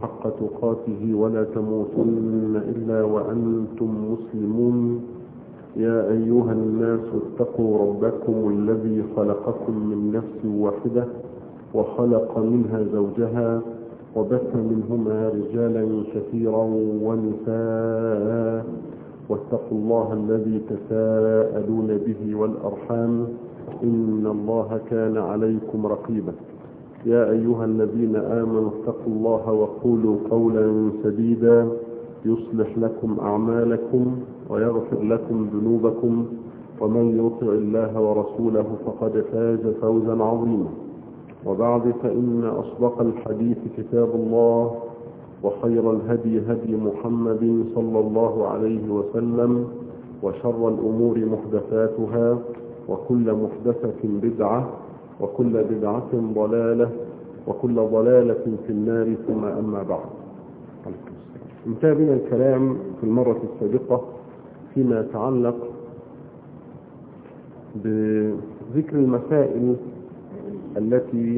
حق تقاته ولا تموتن إلا وأنتم مسلمون. يا أيها الناس اتقوا ربكم الذي خلقكم من نفس واحدة وخلق منها زوجها وبث منهما رجالا كثيرا ونساء واتقوا الله الذي تساءلون به والأرحام إن الله كان عليكم رقيبا. يا أيها الذين آمنوا اتقوا الله وقولوا قولا سديدا يصلح لكم أعمالكم ويغفر لكم ذنوبكم ومن يطع الله ورسوله فقد فاز فوزا عظيما. وبعد فإن أصدق الحديث كتاب الله وخير الهدي هدي محمد صلى الله عليه وسلم وشر الأمور محدثاتها وكل محدثة بدعة وكل بدعة ضلالة وكل ضلالة في النار ثم أما بعد. انتهى بنا الكلام في المرة السابقة فيما يتعلق بذكر المسائل التي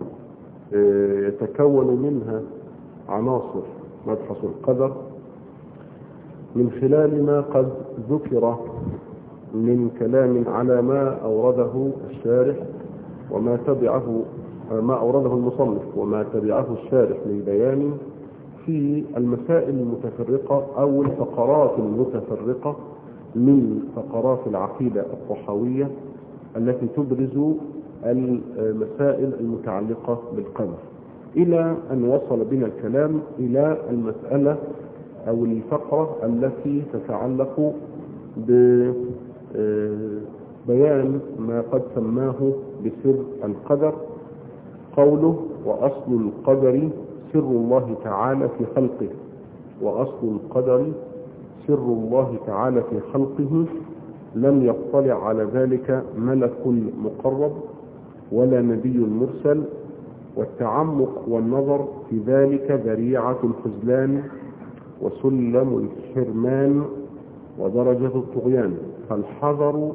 يتكون منها عناصر مبحث القدر من خلال ما قد ذكر من كلام على ما أورده الشارح وما تبعه ما أورده المصنف وما تبعه الشارح من بيان في المسائل المتفرقة أو الفقرات المتفرقة من فقرات العقيدة الطحاوية التي تبرز المسائل المتعلقة بالقدر، إلى أن وصل بنا الكلام إلى المسألة أو الفقرة التي تتعلق ببيان ما قد سماه بسر القدر، قوله وأصل القدر سر الله تعالى في خلقه. وأصل القدر سر الله تعالى في خلقه لم يطلع على ذلك ملك مقرب ولا نبي مرسل، والتعمق والنظر في ذلك ذريعة الخذلان وسلم الحرمان ودرجة الطغيان، فالحذر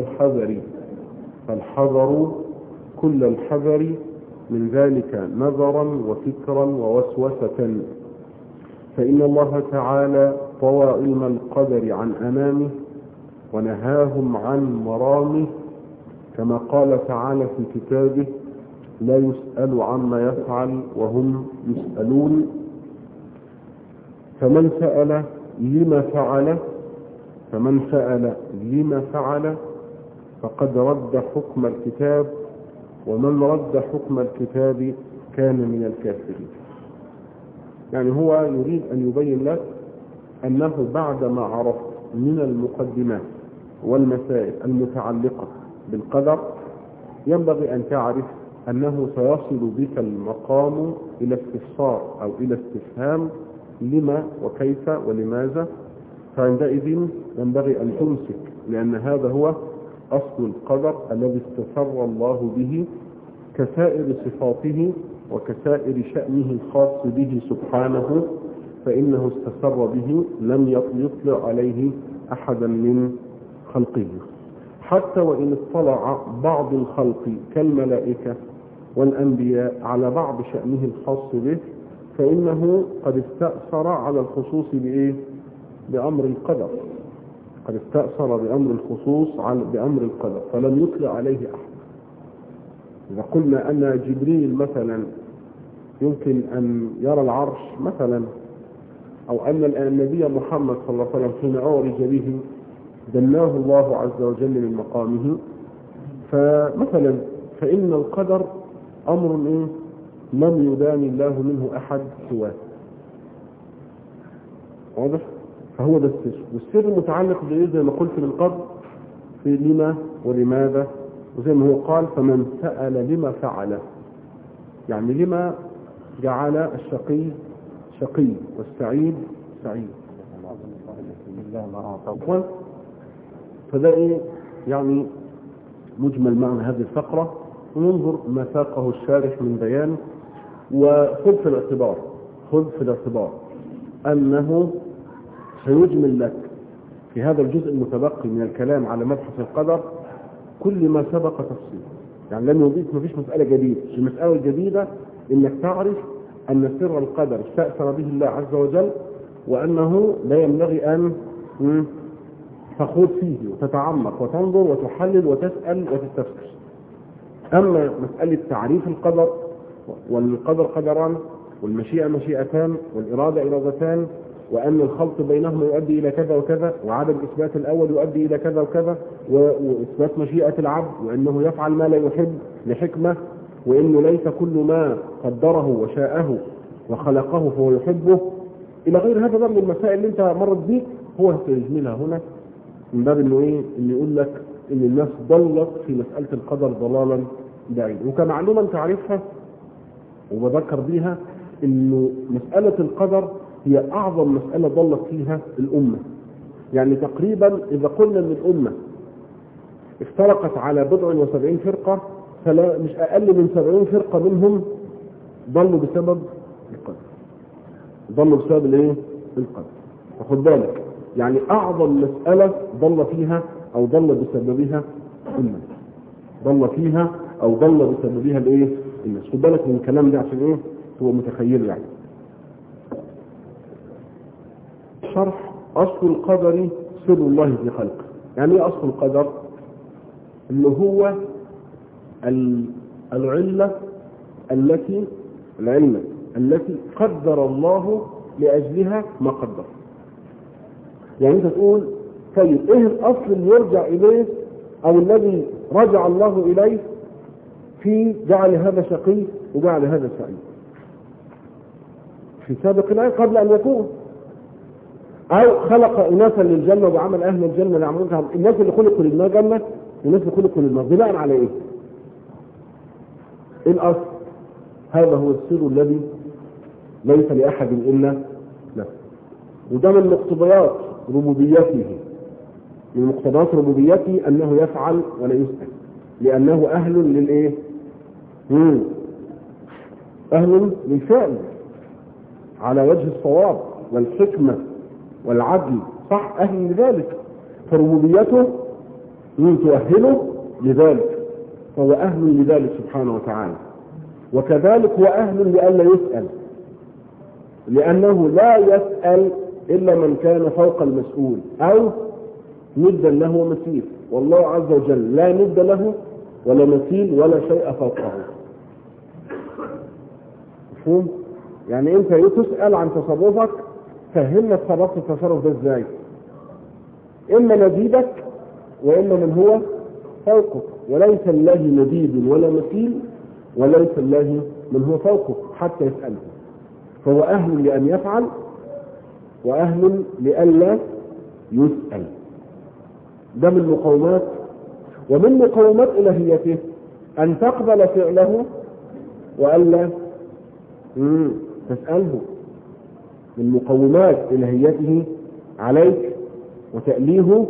كل الحذر من ذلك نظرا وفكرا ووسوسة، فإن الله تعالى طوى علم القدر عن أنامه ونهاهم عن مرامه، كما قال تعالى في كتابه لا يسأل عما يفعل وهم يسألون. فمن سأل لما فعل فقد رد حكم الكتاب، ومن رد حكم الكتاب كان من الكافرين. يعني هو يريد أن يبين لك أنه بعدما عرفت من المقدمات والمسائل المتعلقة بالقدر ينبغي أن تعرف أنه سيصل بك المقام إلى استفسار أو إلى استفهام لما وكيف ولماذا، فعندئذ ينبغي أن تمسك، لأن هذا هو أصل القدر الذي استسر الله به كسائر صفاته وكسائر شأنه الخاص به سبحانه، فإنه استسر به لم يطلع عليه أحدا من خلقه، حتى وإن اطلع بعض الخلق كالملائكة والأنبياء على بعض شأنه الخاص به، فإنه قد استأثر على الخصوص بأمر القدر، قد استأثر بأمر الخصوص بأمر القدر فلم يطلع عليه أحد. إذا قلنا أن جبريل مثلا يمكن أن يرى العرش مثلا، أو أن النبي محمد صلى الله عليه وسلم حين أعرج به دناه الله عز وجل من مقامه، فمثلا فإن القدر أمر لم يدان الله منه أحد سواه، واضح؟ فهو ده السر، والسر متعلق زي ما قلت من قبل في لما ولماذا، وزي ما هو قال فمن سأل لما فعل، يعني لما جعل الشقي شقي والسعيد سعيد، فده يعني مجمل معنى هذه الفقرة، وننظر ما ساقه الشارح من بيان. وخذ في الاعتبار أنه سيجمل لك في هذا الجزء المتبقي من الكلام على مبحث القدر كل ما سبق تفصيل، يعني لم يضيف، ما فيش مسألة جديدة. المسألة الجديدة انك تعرف أن سر القدر استأثر به الله عز وجل، وأنه لا ينبغي أن تخوض فيه وتتعمق وتنظر وتحلل وتسأل وتستفسر. أما مسألة تعريف القدر، والقدر قدران، والمشيئة مشيئتان، والإرادة إرادتان، وأن الخلط بينهما يؤدي إلى كذا وكذا، وعدم إثبات الأول يؤدي إلى كذا وكذا، وإثبات مشيئة العبد وأنه يفعل ما لا يحب لحكمة، وأنه ليس كل ما قدره وشاءه وخلقه فهو يحبه، إلى غير هذا من المسائل اللي أنت مرت بيك. هو سيجملها هنا من باب إنه إيه، إنه يقول لك إن الناس ضلت في مسألة القدر ضلالا بعيدا. وكمعلومة أنت عارفها وبذكر بيها، إنه مسألة القدر هي أعظم مسألة ضلت فيها الأمة. يعني تقريبا إذا قلنا أن الأمة افترقت على 70 فرقة، فلا مش أقل من 70 فرقة منهم ضلوا بسبب القدر. ضلوا بسبب الايه؟ القدر. فخد بالك، يعني أعظم مسألة ضل فيها أو ضل بسببها الناس. ضل فيها أو ضل بسببها الايه؟ الناس. خد بالك من الكلام ده عشان ايه؟ هو متخيل يعني. شرح أصل القدر سر الله في خلقه. يعني ايه أصل القدر؟ اللي هو العلة التي قدر الله لأجلها ما قدر. يعني انت تقول طيب ايه الأصل اللي يرجع إليه أو الذي رجع الله إليه في جعل هذا شقي وجعل هذا سعيد في سابق الآية قبل أن يكون، أو خلق أناسا للجنة وعمل أهل الجنة ليعملونها. الناس اللي خلقوا للجنة والناس اللي خلقوا للنار بناء على إيه؟ إيه الأصل؟ هذا هو السر الذي ليس لأحد إلا له. وده من مقتضيات ربوبيته. من مقتضيات ربوبيته أنه يفعل ولا يسأل، لأنه أهل للإيه؟ أهل للفعل على وجه الصواب والحكمة والعدل، صح؟ أهل لذلك. فربوبيته تؤهله لذلك، فهو أهل لذلك سبحانه وتعالى. وكذلك هو أهل لألا يسأل، لأنه لا يسأل إلا من كان فوق المسؤول أو ندا له ومثيل. والله عز وجل لا ند له ولا مثيل ولا شيء فوقه. مفهوم؟ يعني أنت تسأل عن تصرفك، فهمنا تصرفت التصرف ده ازاي؟ إما نزيدك وإما من هو فوقك، وليس الله نديد ولا مثيل وليس الله من هو فوقك حتى يسأله. فهو أهل لأن يفعل وأهل لألا يسأل. ده من مقومات، ومن مقومات إلهيته أن تقبل فعله وألا تسأله. من مقومات إلهيته عليك وتأليه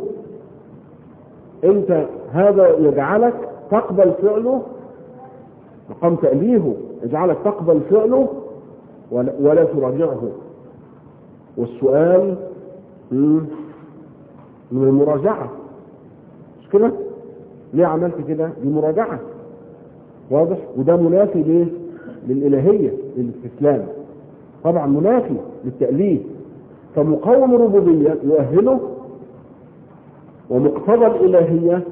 أنت، هذا يجعلك تقبل فعله. مقام تأليهه يجعلك تقبل فعله ولا تراجعه. والسؤال من المراجعة، مش كده؟ ليه عملت كده؟ دي مراجعة، واضح؟ وده منافي ليه؟ للإلهية، للاستسلام، طبعا منافي للتأليه. فمقوم الربوبية يؤهله، ومقتضى الإلهية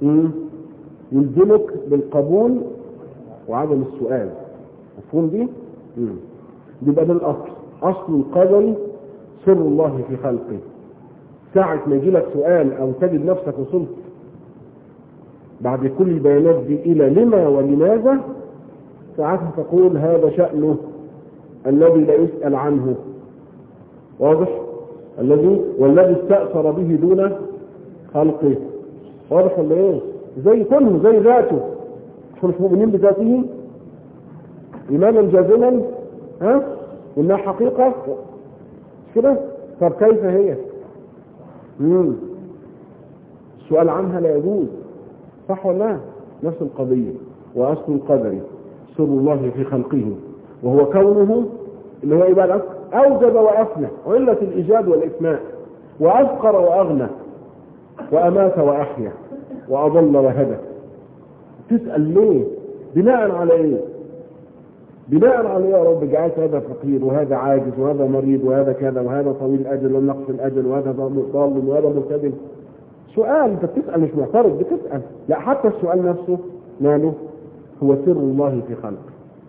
يلزمك بالقبول وعدم السؤال. مفهوم دي؟ يبقى ده الأصل. أصل القدر سر الله في خلقه. ساعة ما يجي لك سؤال أو تجد نفسك وصلت بعد كل البيانات دي إلى لما ولماذا، ساعتها تقول هذا شأنه الذي لا يسأل عنه، واضح؟ والذي استأثر به دون خلقه، واضح ولا ايه؟ زي كله زي ذاته. مش مؤمنين بذاته إيمانا جازما، إنها حقيقة كده. طب كيف هي؟ السؤال عنها لا يجوز، صح ولا لا؟ نفس القضية. وأصل القدر سر الله في خلقه، وهو كونه اللي هو إبادة أوجد وأفنى، علة الإيجاد والإفناء، وأفقر وأغنى، وأمات وأحيا، وأضل وهدى. تسأل ليه؟ بناء على إيه؟ بناء على يا رب جعلت هذا فقير وهذا عاجز وهذا مريض وهذا كذا وهذا طويل الأجل ونقص الأجل وهذا ضال وهذا مبتدل. سؤال، انت بتسأل مش معترض، بتسأل. لا، حتى السؤال نفسه ماله هو سر الله في خلقه.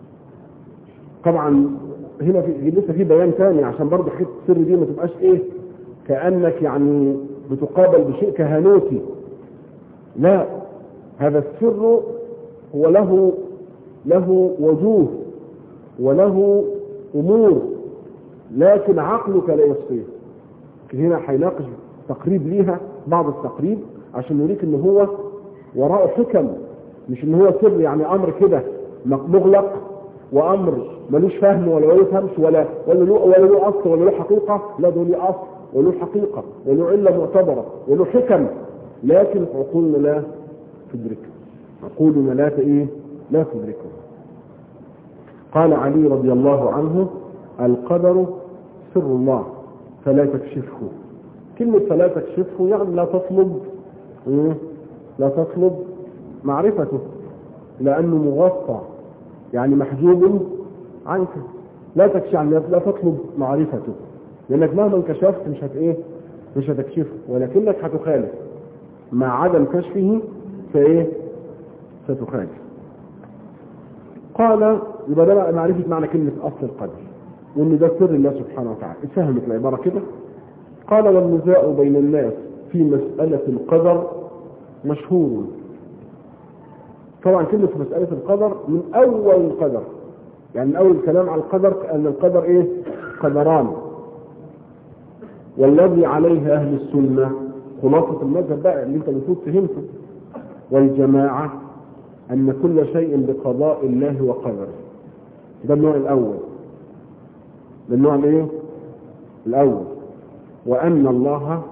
طبعا هنا لسه في بيان ثاني عشان برضه حته السر دي ما تبقاش ايه كأنك يعني بتقابل بشيء كهنوتي. لا، هذا السر هو له وجوه وله امور، لكن عقلك لا يصفيه. هنا هيناقش تقريب ليها، بعض التقريب عشان يوريك ان هو وراءه حكم، مش ان هو سر يعني امر كده مغلق وامر ملوش فهم ولا يفهمش ولا له اصل ولا له حقيقه. لا، ده له اصل وله حقيقه وله عله معتبره وله حكم، لكن عقولنا لا تدركه، عقولنا لا تدركه. قال علي رضي الله عنه: القدر سر الله فلا تكشفه. كلمة فلا تكشفه يعني لا تطلب معرفته، لأنه مغطى يعني محجوب عنك. لا تكشف يعني لا تطلب معرفته، لأنك مهما انكشفت مش هتكشفه، ولكنك هتخالف مع عدم كشفه ستخالف. قال يبقى ده معرفة معنى كلمة أصل القدر، وإن ده سر الله سبحانه وتعالى. اتفهمت العبارة كده؟ قال: والنزاع بين الناس في مسألة القدر مشهور. طبعا كلمة مسألة القدر من أول القدر، يعني من أول الكلام على القدر، أن القدر قدران. والذي عليه أهل السنة خلاصة المذهب بقى اللي انت المفروض فهمته والجماعة أن كل شيء بقضاء الله وقدره. ده النوع الأول. ده النوع الأول. وأن الله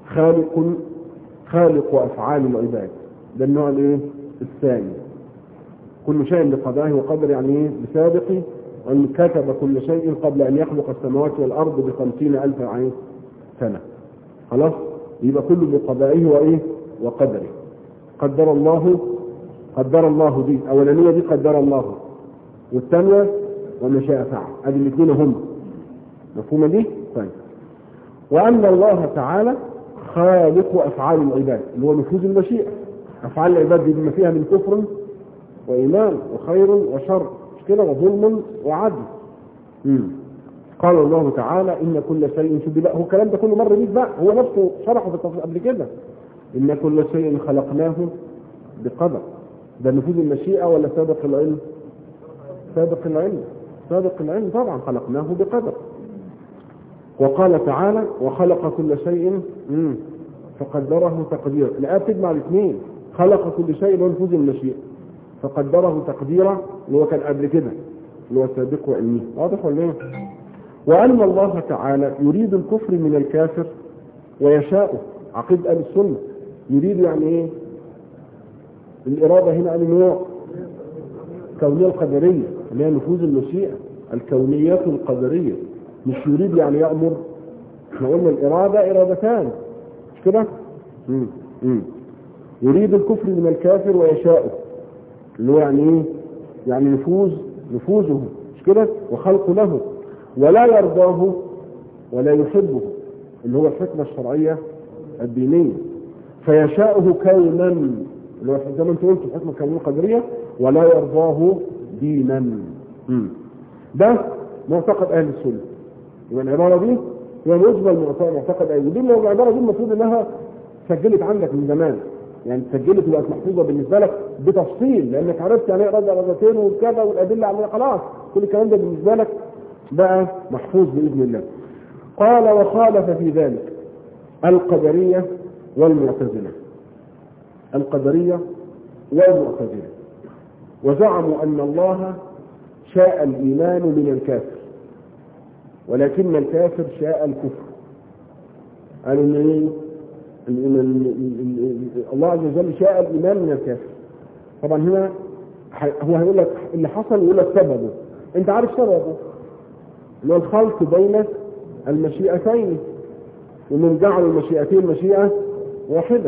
خالق أفعال العباد. ده النوع الثاني. كل شيء بقضائه وقدره يعني بسابق، وأن كتب كل شيء قبل أن يخلق السماوات والأرض ب50,000 سنة. خلاص، يبقى كله بقضائه وقدره. قدر الله دي أولانية، دي قدر الله، والثانية وما شاء فعل. هذه الاثنين هم مفهومة دي؟ طيب. وأن الله تعالى خالق أفعال العباد، اللي هو نفوذ المشيئة. أفعال العباد دي بما فيها من كفر وإيمان وخير وشر، مش كده، وظلم وعدل. قال الله تعالى: إن كل شيء هو الكلام ده كله مر بيك بقى، هو نفسه شرحه في التفصيل قبل كده. إن كل شيء خلقناه بقدر. ده نفوذ المشيئة ولا سابق العلم؟ سابق العلم طبعا، خلقناه بقدر. وقال تعالى: وخلق كل شيء فقدره تقديرا. الآية بتجمع الاثنين، خلق كل شيء ونفوذ المشيئة، فقدره تقديرا اللي هو كان قبل كده اللي هو سابق وعلمي. واضح ولا ايه؟ وأن الله تعالى يريد الكفر من الكافر ويشاءه. عقيدة أهل السنة يريد يعني الإرادة هنا نوع كونية القدرية اللي هي نفوذ المشيئة، الكونيات القدرية. مش يريد يعني يأمر. احنا قلنا الإرادة إرادتان، مش كده؟ يريد الكفر من الكافر ويشاءه، اللي هو يعني نفوذه، مش كده؟ وخلقه له، ولا يرضاه ولا يحبه، اللي هو الحكمة الشرعية الدينية. فيشاءه كونا، اللي هو زي ما انت قلت الحكمة الكونية القدرية، ولا يرضاه دينا. ده معتقد أهل السنة. يبقى العبارة دي هي مجمل معتقد أهل السنة. العبارة دي المفروض انها سجلت عندك من زمان، يعني سجلت وبقت محفوظة بالنسبة لك بتفصيل، لأنك عرفت يعني ايه رضتين وكذا والأدلة عليها، خلاص كل الكلام ده بالنسبة لك بقى محفوظ بإذن الله. قال: وخالف في ذلك القدرية والمعتزلة. وزعموا أن الله شاء الإيمان من الكافر، ولكن الكافر شاء الكفر. قالوا الله عز وجل شاء الإيمان من الكافر. طبعا هنا هو هيقول لك اللي حصل، يقول لك سببه. انت عارف سببه اللي هو الخلط بين المشيئتين، ومن جعل المشيئتين مشيئة واحدة.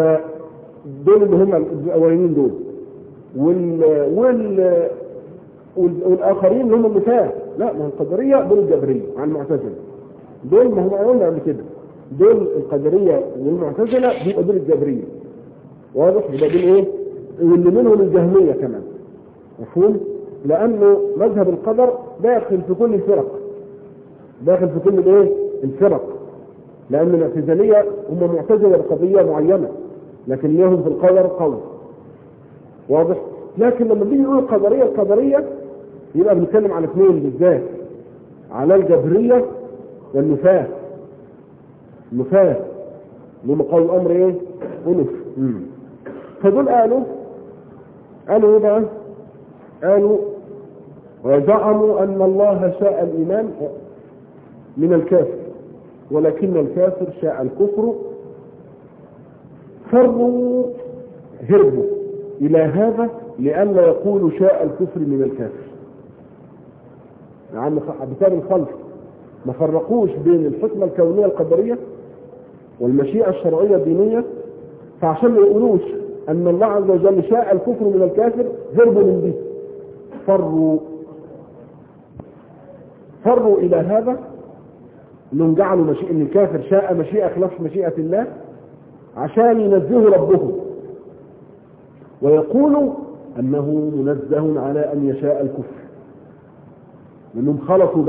فدول اللي هم الأولين دول، والآخرين اللي هم النفاة. لا، ما هو القدرية دول الجبرية مع المعتزلة، دول ما هم قلنا قبل كده، دول القدرية والمعتزلة بيبقى دول الجبرية، واضح؟ يبقى دول ايه؟ واللي منهم الجهمية كمان، مفهوم؟ لأنه مذهب القدر داخل في كل الفرق، داخل في كل الايه؟ الفرق، لأن الاعتزالية هم معتزلة بقضية معينة، لكن لهم في القدر قول، واضح؟ لكن لما بيجي نقول القدرية يبقى بنتكلم على اثنين بالذات، على الجبرية والنفاة. النفاة لما قول الأمر ايه؟ أنف. فدول قالوا ايه بقى؟ قالوا وزعموا أن الله شاء الإيمان من الكافر، ولكن الكافر شاء الكفر، فروا هربوا إلى هذا لئلا يقولوا شاء الكفر من الكافر. يعني بسبب الخلف ما فرقوش بين الحكمة الكونية القدرية والمشيئة الشرعية الدينية، فعشان ما يقولوش أن الله عز وجل شاء الكفر من الكافر هربوا من دي، فروا إلى هذا انهم جعلوا ان الكافر شاء مشيئة خلاف مشيئة الله عشان ينزهوا ربهم، ويقولوا انه منزه على ان يشاء الكفر، لانهم خلطوا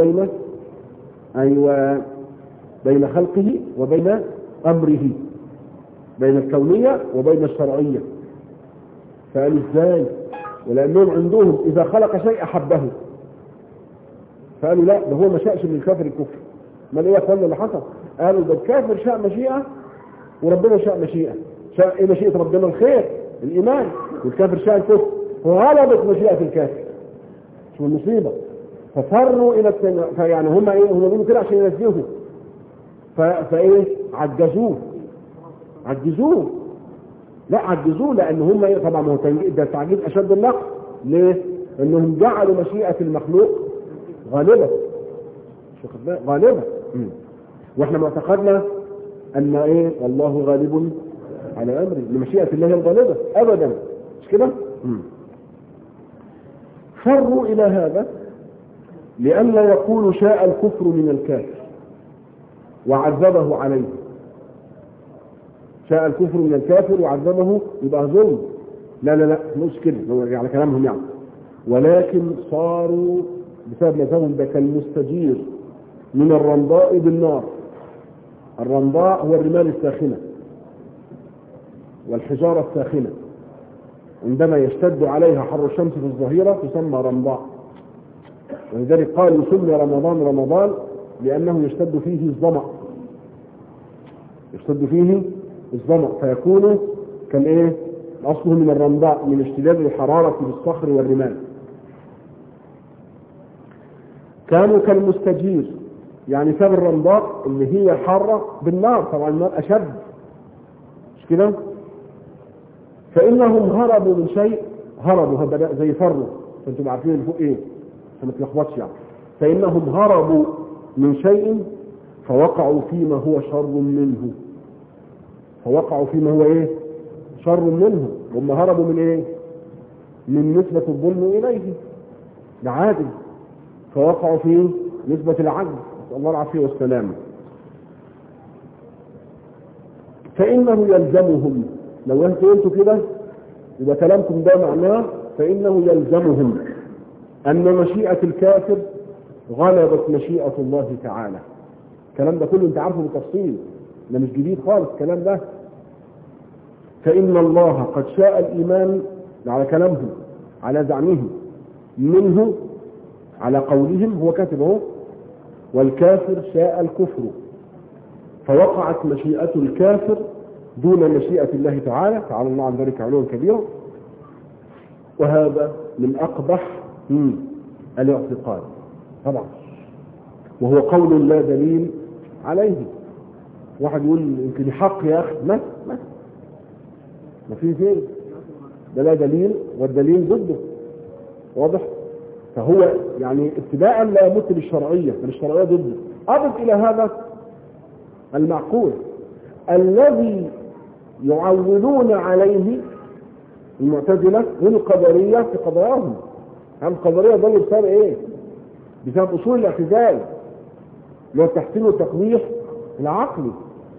بين خلقه وبين امره، بين الكونية وبين الشرعية. فقالوا ازاي؟ ولانهم عندهم اذا خلق شيء احبه، فقالوا لا، ده هو ما شاءش من الكافر الكفر. ما ايه يا اخوانا اللي حصل؟ قالوا ده الكافر شاء مشيئة وربنا شاء مشيئة. شاء ايه مشيئة ربنا؟ الخير، الايمان، والكافر شاء الكفر، وغلبت مشيئة الكافر. شو المصيبة؟ ففروا الى فيعني هم ايه؟ هم بيقولوا كده عشان ينزهوا، فايه؟ عجزوه. لا، عجزوه لان هم ايه؟ طبعا ما هو ده تعجيز اشد النقص. ليه؟ انهم جعلوا مشيئة المخلوق غالبة، غالبة. واحنا معتقدنا ان ايه؟ الله غالب على امره، لمشيئة الله الغالبة ابدا، مش كده؟ فروا الى هذا لئلا يقولوا شاء الكفر من الكافر وعذبه عليه. شاء الكفر من الكافر وعذبه يبقى ظلم. لا مش كده، على كلامهم يعني. ولكن صاروا بسبب مذهبهم ده كالمستجير من الرمضاء بالنار. الرمضاء هو الرمال الساخنة والحجارة الساخنة، عندما يشتد عليها حر الشمس في الظهيرة تسمى رمضاء، ولذلك قال يسمى رمضان لأنه يشتد فيه الظمأ فيكون كالإيه؟ أصله من الرمضاء، من اشتداد الحرارة بالصخر والرمال. كانوا كالمستجير، يعني سبب الرمضاء اللي هي حارة بالنار، طبعا النار أشد، مش كده؟ فإنهم هربوا من شيء، بدأ زي فروا، فانتم عارفين اللي فوق ايه عشان ما تلخبطش يعني. فإنهم هربوا من شيء فوقعوا فيما هو شر منه. ايه؟ شر منه. هم هربوا من ايه؟ من نسبة الظلم إليه، ده عادل، فوقعوا في نسبة العدل، نسأل الله العافية والسلامة. فإنه يلزمهم، لو انتوا قلتوا كده يبقى كلامكم ده معناه فإنه يلزمهم أن مشيئة الكافر غلبت مشيئة الله تعالى. الكلام ده كله انت عارفه بالتفصيل، ده مش جديد خالص الكلام ده. فإن الله قد شاء الإيمان، على كلامهم، على زعمهم، منه على قولهم، هو كاتب اهو، والكافر شاء الكفر، فوقعت مشيئة الكافر دون مشيئة الله تعالى الله عن ذلك علوا كبيرا. وهذا من أقبح الاعتقاد طبعا، وهو قول لا دليل عليه. واحد يقول يمكن حق يا أخي، ما فيه فين، ده لا دليل والدليل ضده، واضح؟ فهو يعني ابتداء لا يمت بالشرعية، بل الشرعية ضده. أضف إلى هذا المعقول الذي يعولون عليه المعتزلة والقدرية في قضاياهم، القدرية ضلوا بسبب ايه؟ بسبب اصول الاعتزال اللي هو التحسين والتقبيح العقلي.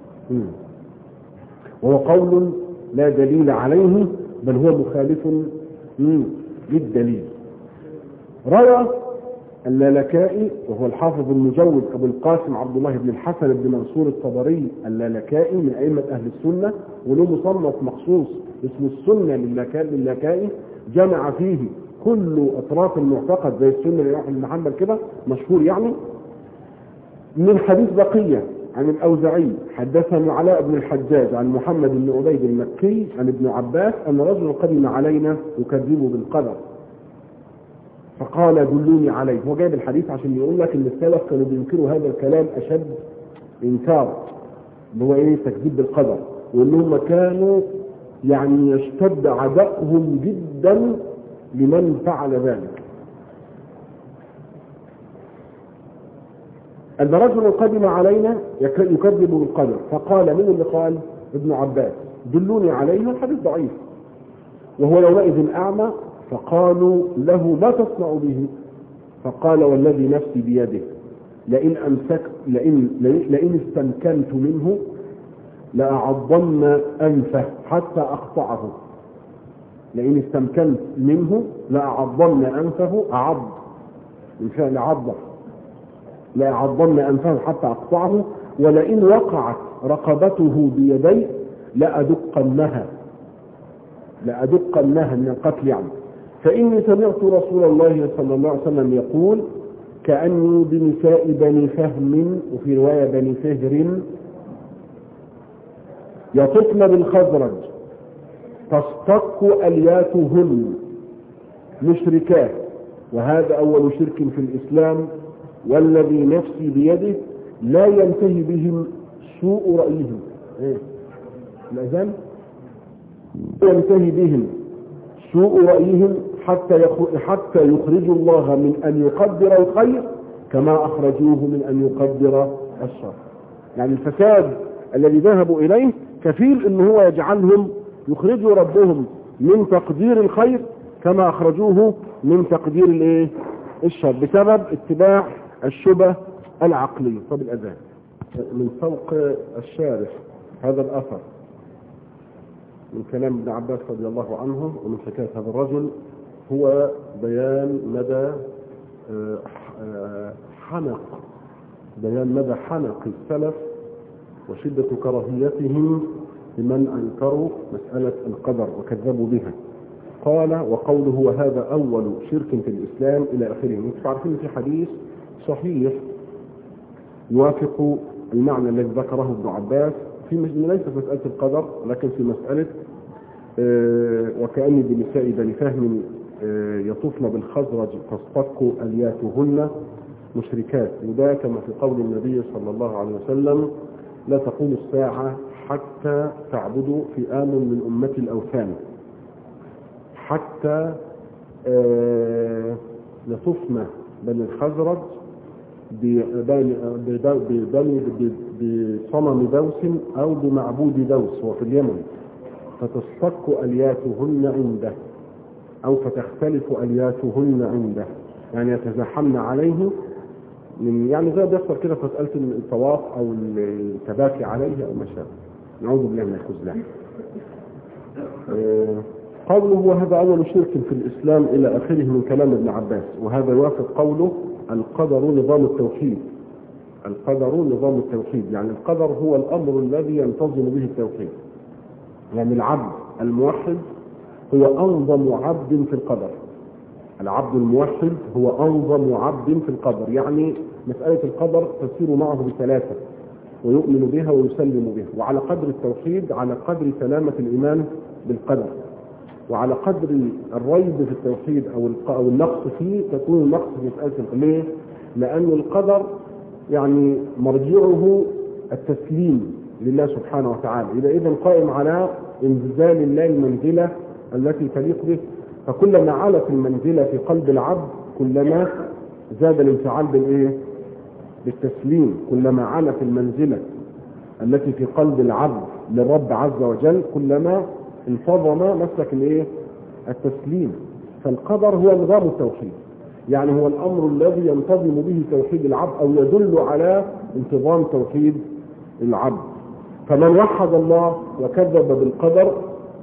وهو قول لا دليل عليه بل هو مخالف للدليل. روى اللالكائي وهو الحافظ المجود ابو القاسم عبد الله بن الحسن بن منصور الطبري اللالكائي من ائمه اهل السنه، وله مصنف مخصوص اسمه السنه للالكائي، جمع فيه كل اطراف المعتقد زي السنه لأحمد بن حنبل كده مشهور يعني. من حديث بقيه عن الاوزاعي حدثنا علاء بن الحجاج عن محمد بن عبيد المكي عن ابن عباس ان رجلا قدم علينا يكذب بالقدر فقال دلوني عليه. هو جايب الحديث عشان يقول لك ان السلف كانوا بينكروا هذا الكلام اشد انكار، اللي هو ايه؟ تكذيب بالقدر، وانهم كانوا يعني يشتد عدائهم جدا لمن فعل ذلك. أن رجل قدم علينا يكذب بالقدر فقال، من اللي قال؟ ابن عباس، دلوني عليه. الحديث ضعيف، وهو يومئذ أعمى، فقالوا له ما تصنع به؟ فقال والذي نفسي بيده لئن استمكنت منه لأعضن أنفه حتى أقطعه. لئن استمكنت منه لأعضن أنفه، أعض من فعل عضه، لأعضن أنفه حتى أقطعه، ولئن وقعت رقبته بيدي لأدقنها من القتل يعني. فإني سمعت رسول الله صلى الله عليه وسلم يقول كأني بنساء بني فهم، وفي رواية بني فهر، يطفن بالخزرج تصطك ألياتهن مشركات، وهذا أول شرك في الإسلام، والذي نفسي بيده لا ينتهي بهم سوء رأيهم. الأذان ينتهي بهم سوء رأيهم حتى يخرجوا الله من أن يقدر الخير كما أخرجوه من أن يقدر الشر. يعني الفساد الذي ذهبوا إليه كفيل إن هو يجعلهم يخرجوا ربهم من تقدير الخير كما أخرجوه من تقدير الشر، بسبب اتباع الشبه العقلية. طب الأذان من فوق الشارح هذا الأثر من كلام ابن عباس رضي الله عنه ومن حكاية هذا الرجل هو بيان مدى حنق السلف وشدة كراهيتهم لمن أنكروا مسألة القدر وكذبوا بها. قال وقوله وهذا أول شرك في الإسلام إلى آخره. انتم عارفين في حديث صحيح يوافق المعنى الذي ذكره ابن عباس ليس في مسألة القدر، لكن في مسألة وكأني بنساء بني فهم يطوفن بالخزرج تصطك ألياتهن مشركات، وده كما في قول النبي صلى الله عليه وسلم لا تقوم الساعة حتى تعبدوا فئام من أمة الأوثان، حتى يطوفن بني الخزرج بصنم دوس أو بمعبود دوس وفي اليمن، فتصطك ألياتهن عنده أو فتختلف ألياتهن عنده، يعني يتزاحمن عليه يعني زي بيحصل كده في مسألة الطواف أو التباكي عليه أو ما شابه. نعوذ بالله من الخذلان. قوله وهذا أول شرك في الإسلام إلى آخره من كلام ابن عباس، وهذا يوافق قوله القدر نظام التوحيد. القدر نظام التوحيد، يعني القدر هو الأمر الذي ينتظم به التوحيد. يعني العبد الموحد هو أنظم عبد في القدر. العبد الموحد هو أنظم عبد في القدر، يعني مسألة القدر تسير معه بثلاثة ويؤمن بها ويسلم بها، وعلى قدر التوحيد على قدر سلامة الإيمان بالقدر، وعلى قدر الريب في التوحيد أو النقص فيه تكون النقص في مسألة ليه؟ لأن القدر يعني مرجعه التسليم لله سبحانه وتعالى، إذا قائم على انزال الله المنزلة التي تليق به، فكلما علت المنزلة في قلب العبد كلما زاد الانفعال بالتسليم، كلما علت المنزلة التي في قلب العبد للرب عز وجل كلما انتظم مسلك التسليم. فالقدر هو نظام التوحيد، يعني هو الأمر الذي ينتظم به توحيد العبد أو يدل على انتظام توحيد العبد. فمن وحد الله وكذب بالقدر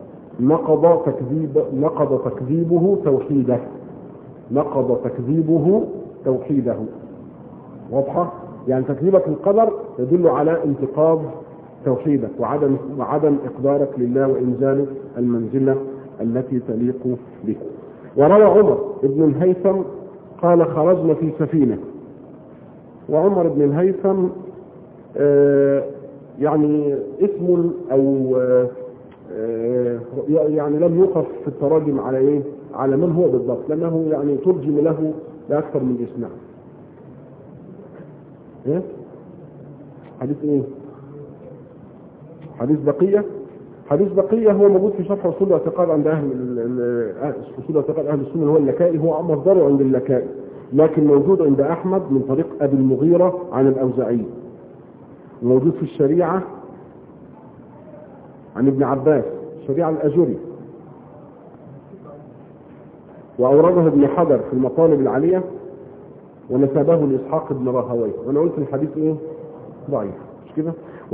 نقض تكذيبه توحيده، نقض تكذيبه توحيده. واضحة؟ يعني تكذيبك القدر يدل على انتقاض توحيدك وعدم إقدارك لله وإنزال المنزلة التي تليق به. وروى عمر بن الهيثم قال خرجنا في سفينة. وعمر بن الهيثم يعني اسم أو يعني لم يوقف في التراجم على ايه، على من هو بالضبط، لانه يعني ترجم له باكثر من اسم. ايه حديث ايه؟ حديث بقية. حديث بقية هو موجود في شرح اصول الاعتقاد عند اصول الاعتقاد اهل السنه، هو اللكائي، هو مصدره عند اللكائي، لكن موجود عند احمد من طريق ابي المغيرة عن الاوزاعي، موجود في الشريعة عن ابن عباس، الشريعة الأجري، وأورده ابن حجر في المطالب العالية ونسبه لإسحاق بن راهويه. وأنا قلت الحديث إيه؟ ضعيف، مش كده؟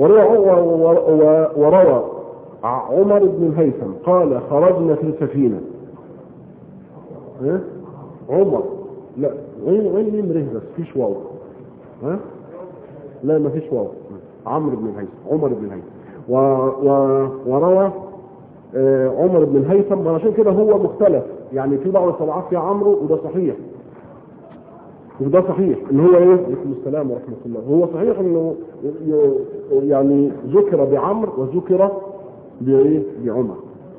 وروى عمر بن الهيثم قال خرجنا في سفينة. ها؟ عمر، لا وين يمره بس فيش واو. ها؟ لا ما فيش واو. عمرو بن الهيثم، عمر بن الهيثم. وروى عمر بن الهيثم، وعشان كده هو مختلف، يعني في بعض الطبعات في عمرو وده صحيح، وده صحيح ان هو ايه، عليكم السلام ورحمه الله، هو صحيح انه يعني ذكر بعمر وذكر بايه، بعمر.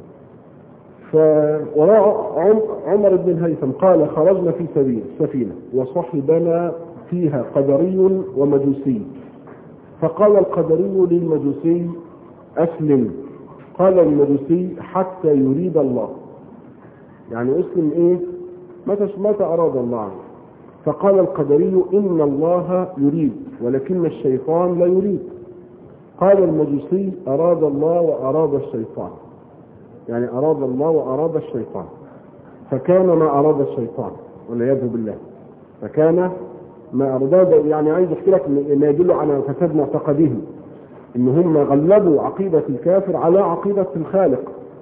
وروى عمر بن الهيثم قال خرجنا في سفينه وصحبنا فيها قدري ومجوسي، فقال القدري للمجوسي أسلم، قال المجوسي حتى يريد الله، يعني أسلم إيه؟ متى أراد الله عنه. فقال القدري إن الله يريد ولكن الشيطان لا يريد. قال المجوسي أراد الله وأراد الشيطان، يعني أراد الله وأراد الشيطان، فكان ما أراد الشيطان والعياذ بالله، فكان ما أراد. يعني عايز أحكي لك ما يدل على فساد معتقدهم، إن هم غلبوا عقيدة الكافر على عقيدة الخالق.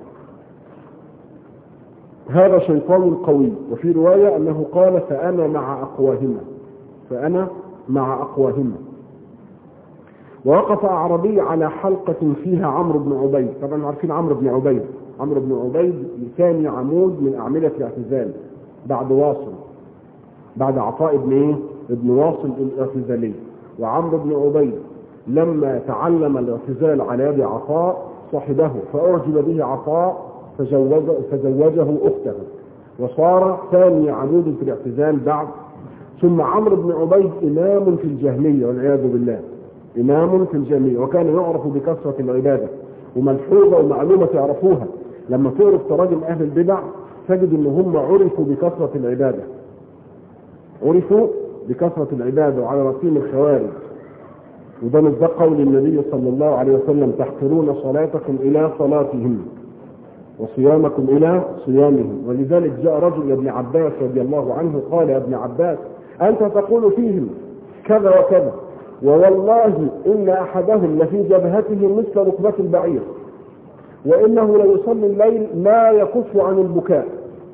هذا شيطان قوي. وفي رواية أنه قال فأنا مع أقواهما، فأنا مع أقواهما. ووقف أعربي على حلقة فيها عمرو بن عبيد. طبعا عارفين عمرو بن عبيد، عمرو بن عبيد ثاني عمود من أعمدة الاعتزال بعد واصل، بعد عطاء ابن واصل الاعتزالي. وعمرو بن عبيد لما تعلم الاعتزال على يد عطاء صاحبه فأعجب به عطاء فزوجه أخته، وصار ثاني عمود في الاعتزال بعد. ثم عمرو بن عبيد إمام في الجهمية والعياذ بالله، إمام في الجهمية، وكان يعرف بكثرة العبادة. وملحوظة ومعلومة تعرفوها، لما تعرف تراجم أهل البدع تجد أن هم عرفوا بكثرة العبادة، عرفوا بكثرة العبادة، وعلى رأسهم الخوارج. وده مصداق قول النبي صلى الله عليه وسلم تحقرون صلاتكم إلى صلاتهم وصيامكم إلى صيامهم. ولذلك جاء رجل لابن عباس رضي الله عنه قال يا ابن عباس أنت تقول فيهم كذا وكذا، ووالله إن أحدهم لفي جبهته مثل ركبة البعير، وإنه ليصلي الليل ما يكف عن البكاء.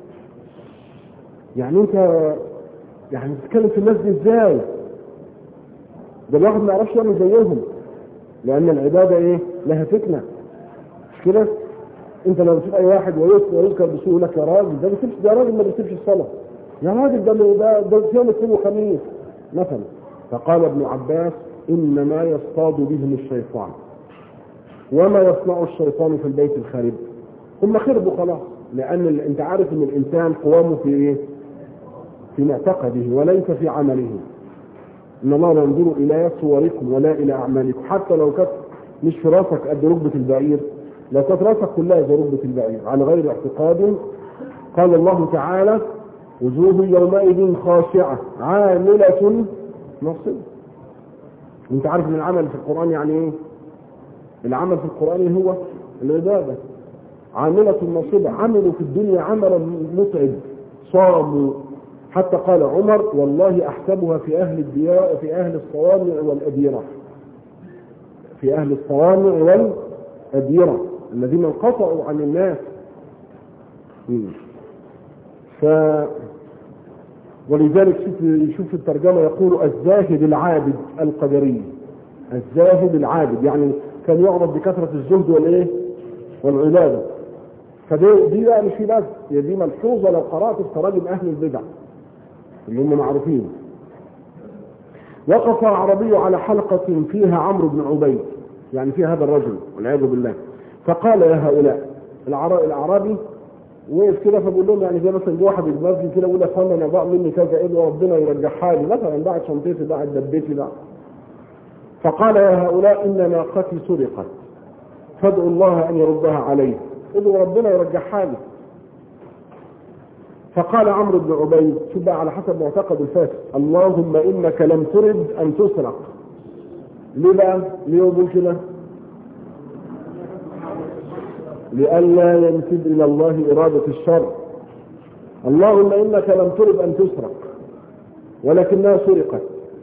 يعني أنت يعني تتكلم في الناس دي إزاي؟ ده الواحد ما يعرفش يعمل زيهم، لأن العبادة إيه؟ لها فتنة، مش كده؟ أنت لو تشوف أي واحد ويذكر بسوء لك يا راجل ده راجل ما بيسيبش الصلاة، يا راجل ده يوم الاثنين وخميس مثلا. فقال ابن عباس إنما يصطاد بهم الشيطان، وما يصنع الشيطان في البيت الخارب. هم خربوا خلاص، لأن أنت عارف إن الإنسان قوامه في إيه؟ في معتقده وليس في عمله. إن الله لا ينظر إلى صوركم ولا إلى أعمالكم، حتى لو كانت مش في راسك قد ركبة البعير، لو كانت راسك كلها زي ركبة البعير على غير اعتقاد. قال الله تعالى وجوه يومئذ خاشعة عاملة ناصبة. انت عارف ان العمل في القرآن يعني ايه؟ العمل في القرآن هو العبادة. عاملة ناصبة، عملوا في الدنيا عملا متعب صاموا، حتى قال عمر والله أحسبها في أهل الديار، في أهل الصوامع والأديرة، في أهل الصوامع والأديرة الذين انقطعوا عن الناس. ولذلك شوف الترجمة يقول الزاهد العابد القدري، الزاهد العابد يعني كان يعرض بكثرة الزهد والإيه والعبادة. فدي بقى مش في بس، دي ملحوظة لو قرأت في تراجم أهل البدع اللي هم معروفين. وقف أعرابي على حلقة فيها عمرو بن عبيد، يعني فيها هذا الرجل والعياذ بالله، فقال يا هؤلاء، الأعرابي وقف كده فبقول لهم يعني زي مثلا واحد يتمثل كده يقول يا اخوانا انا ضاع مني كذا ايه وربنا يرجعها لي، مثلا ضاعت شنطتي ضاعت دبتي ضاعت. فقال يا هؤلاء ان ناقتي سرقت فادعوا الله ان يردها علي، ادعوا ربنا يرجعها لي. فقال عمرو بن عبيد، شوف بقى على حسب معتقد الفاسد، اللهم انك لم ترد ان تسرق. ليه بقى؟ ليه يقول كده؟ لئلا ينسب الى الله اراده الشر. اللهم انك لم ترد ان تسرق ولكنها سرقت،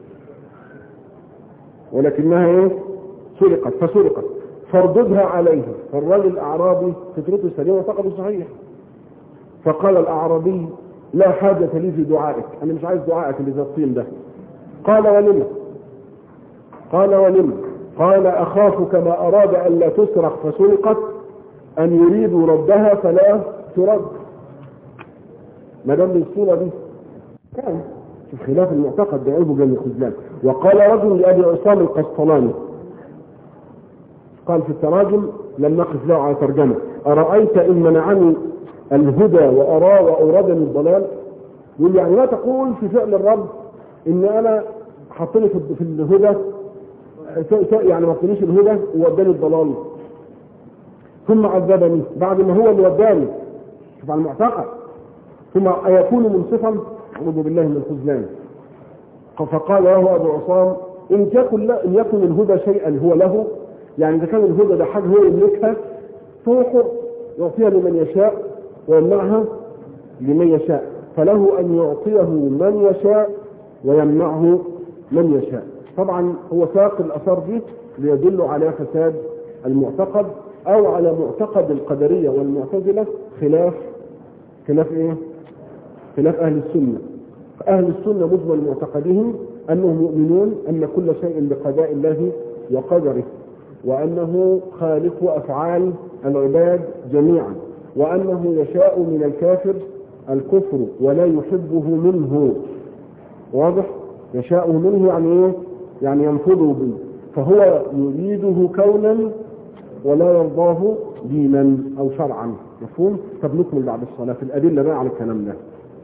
ولكنها ايه؟ سرقت، فسرقت فارددها عليه. فالرجل الاعرابي فطرته سليمه وعتقده صحيح. فقال الاعرابي لا حاجه لي في دعائك، انا مش عايز دعائك اللي زي الطين ده. قال ولم؟ قال ولم؟ قال اخاف كما اراد ان لا تسرق فسرقت ان يريدوا ردها فلا ترد. ما دام بالصوره دي كان في خلاف المعتقد ده عيبه جميع الخذلان. وقال رجل لابي عصام القسطلاني، قال في التراجم لم نقف له على ترجمه، ارايت ان منعني الهدى وارى واوردني الضلال. يقول يعني لا تقول في فعل الرب ان انا حطني في الهدى، يعني ما حطنيش الهدى ووداني الضلال ثم عذبني بعد ما هو اللي وداني. شوف على المعتقد. ثم أيكون منصفا؟ أعوذ بالله من الخذلان. فقال له أبو عصام إن يكن الهدى شيئا هو له، يعني إذا كان الهدى ده حاجة هو يملكها فهو حر، يعطيها لمن يشاء ويمنعها لمن يشاء، فله أن يعطيه من يشاء ويمنعه من يشاء. طبعا هو ساق الأثار دي ليدل على فساد المعتقد أو على معتقد القدرية والمعتزلة، خلاف إيه؟ خلاف أهل السنة. أهل السنة مجمل معتقدهم أنهم يؤمنون أن كل شيء بقضاء الله وقدره، وأنه خالق أفعال العباد جميعا، وأنه يشاء من الكافر الكفر ولا يحبه منه. واضح؟ يشاء منه يعني إيه؟ يعني ينفذه به، فهو يريده كونا ولا يرضاه دينا أو شرعا. مفهوم؟ طب نكمل بعد الصلاة في الأدلة بقى على الكلام ده.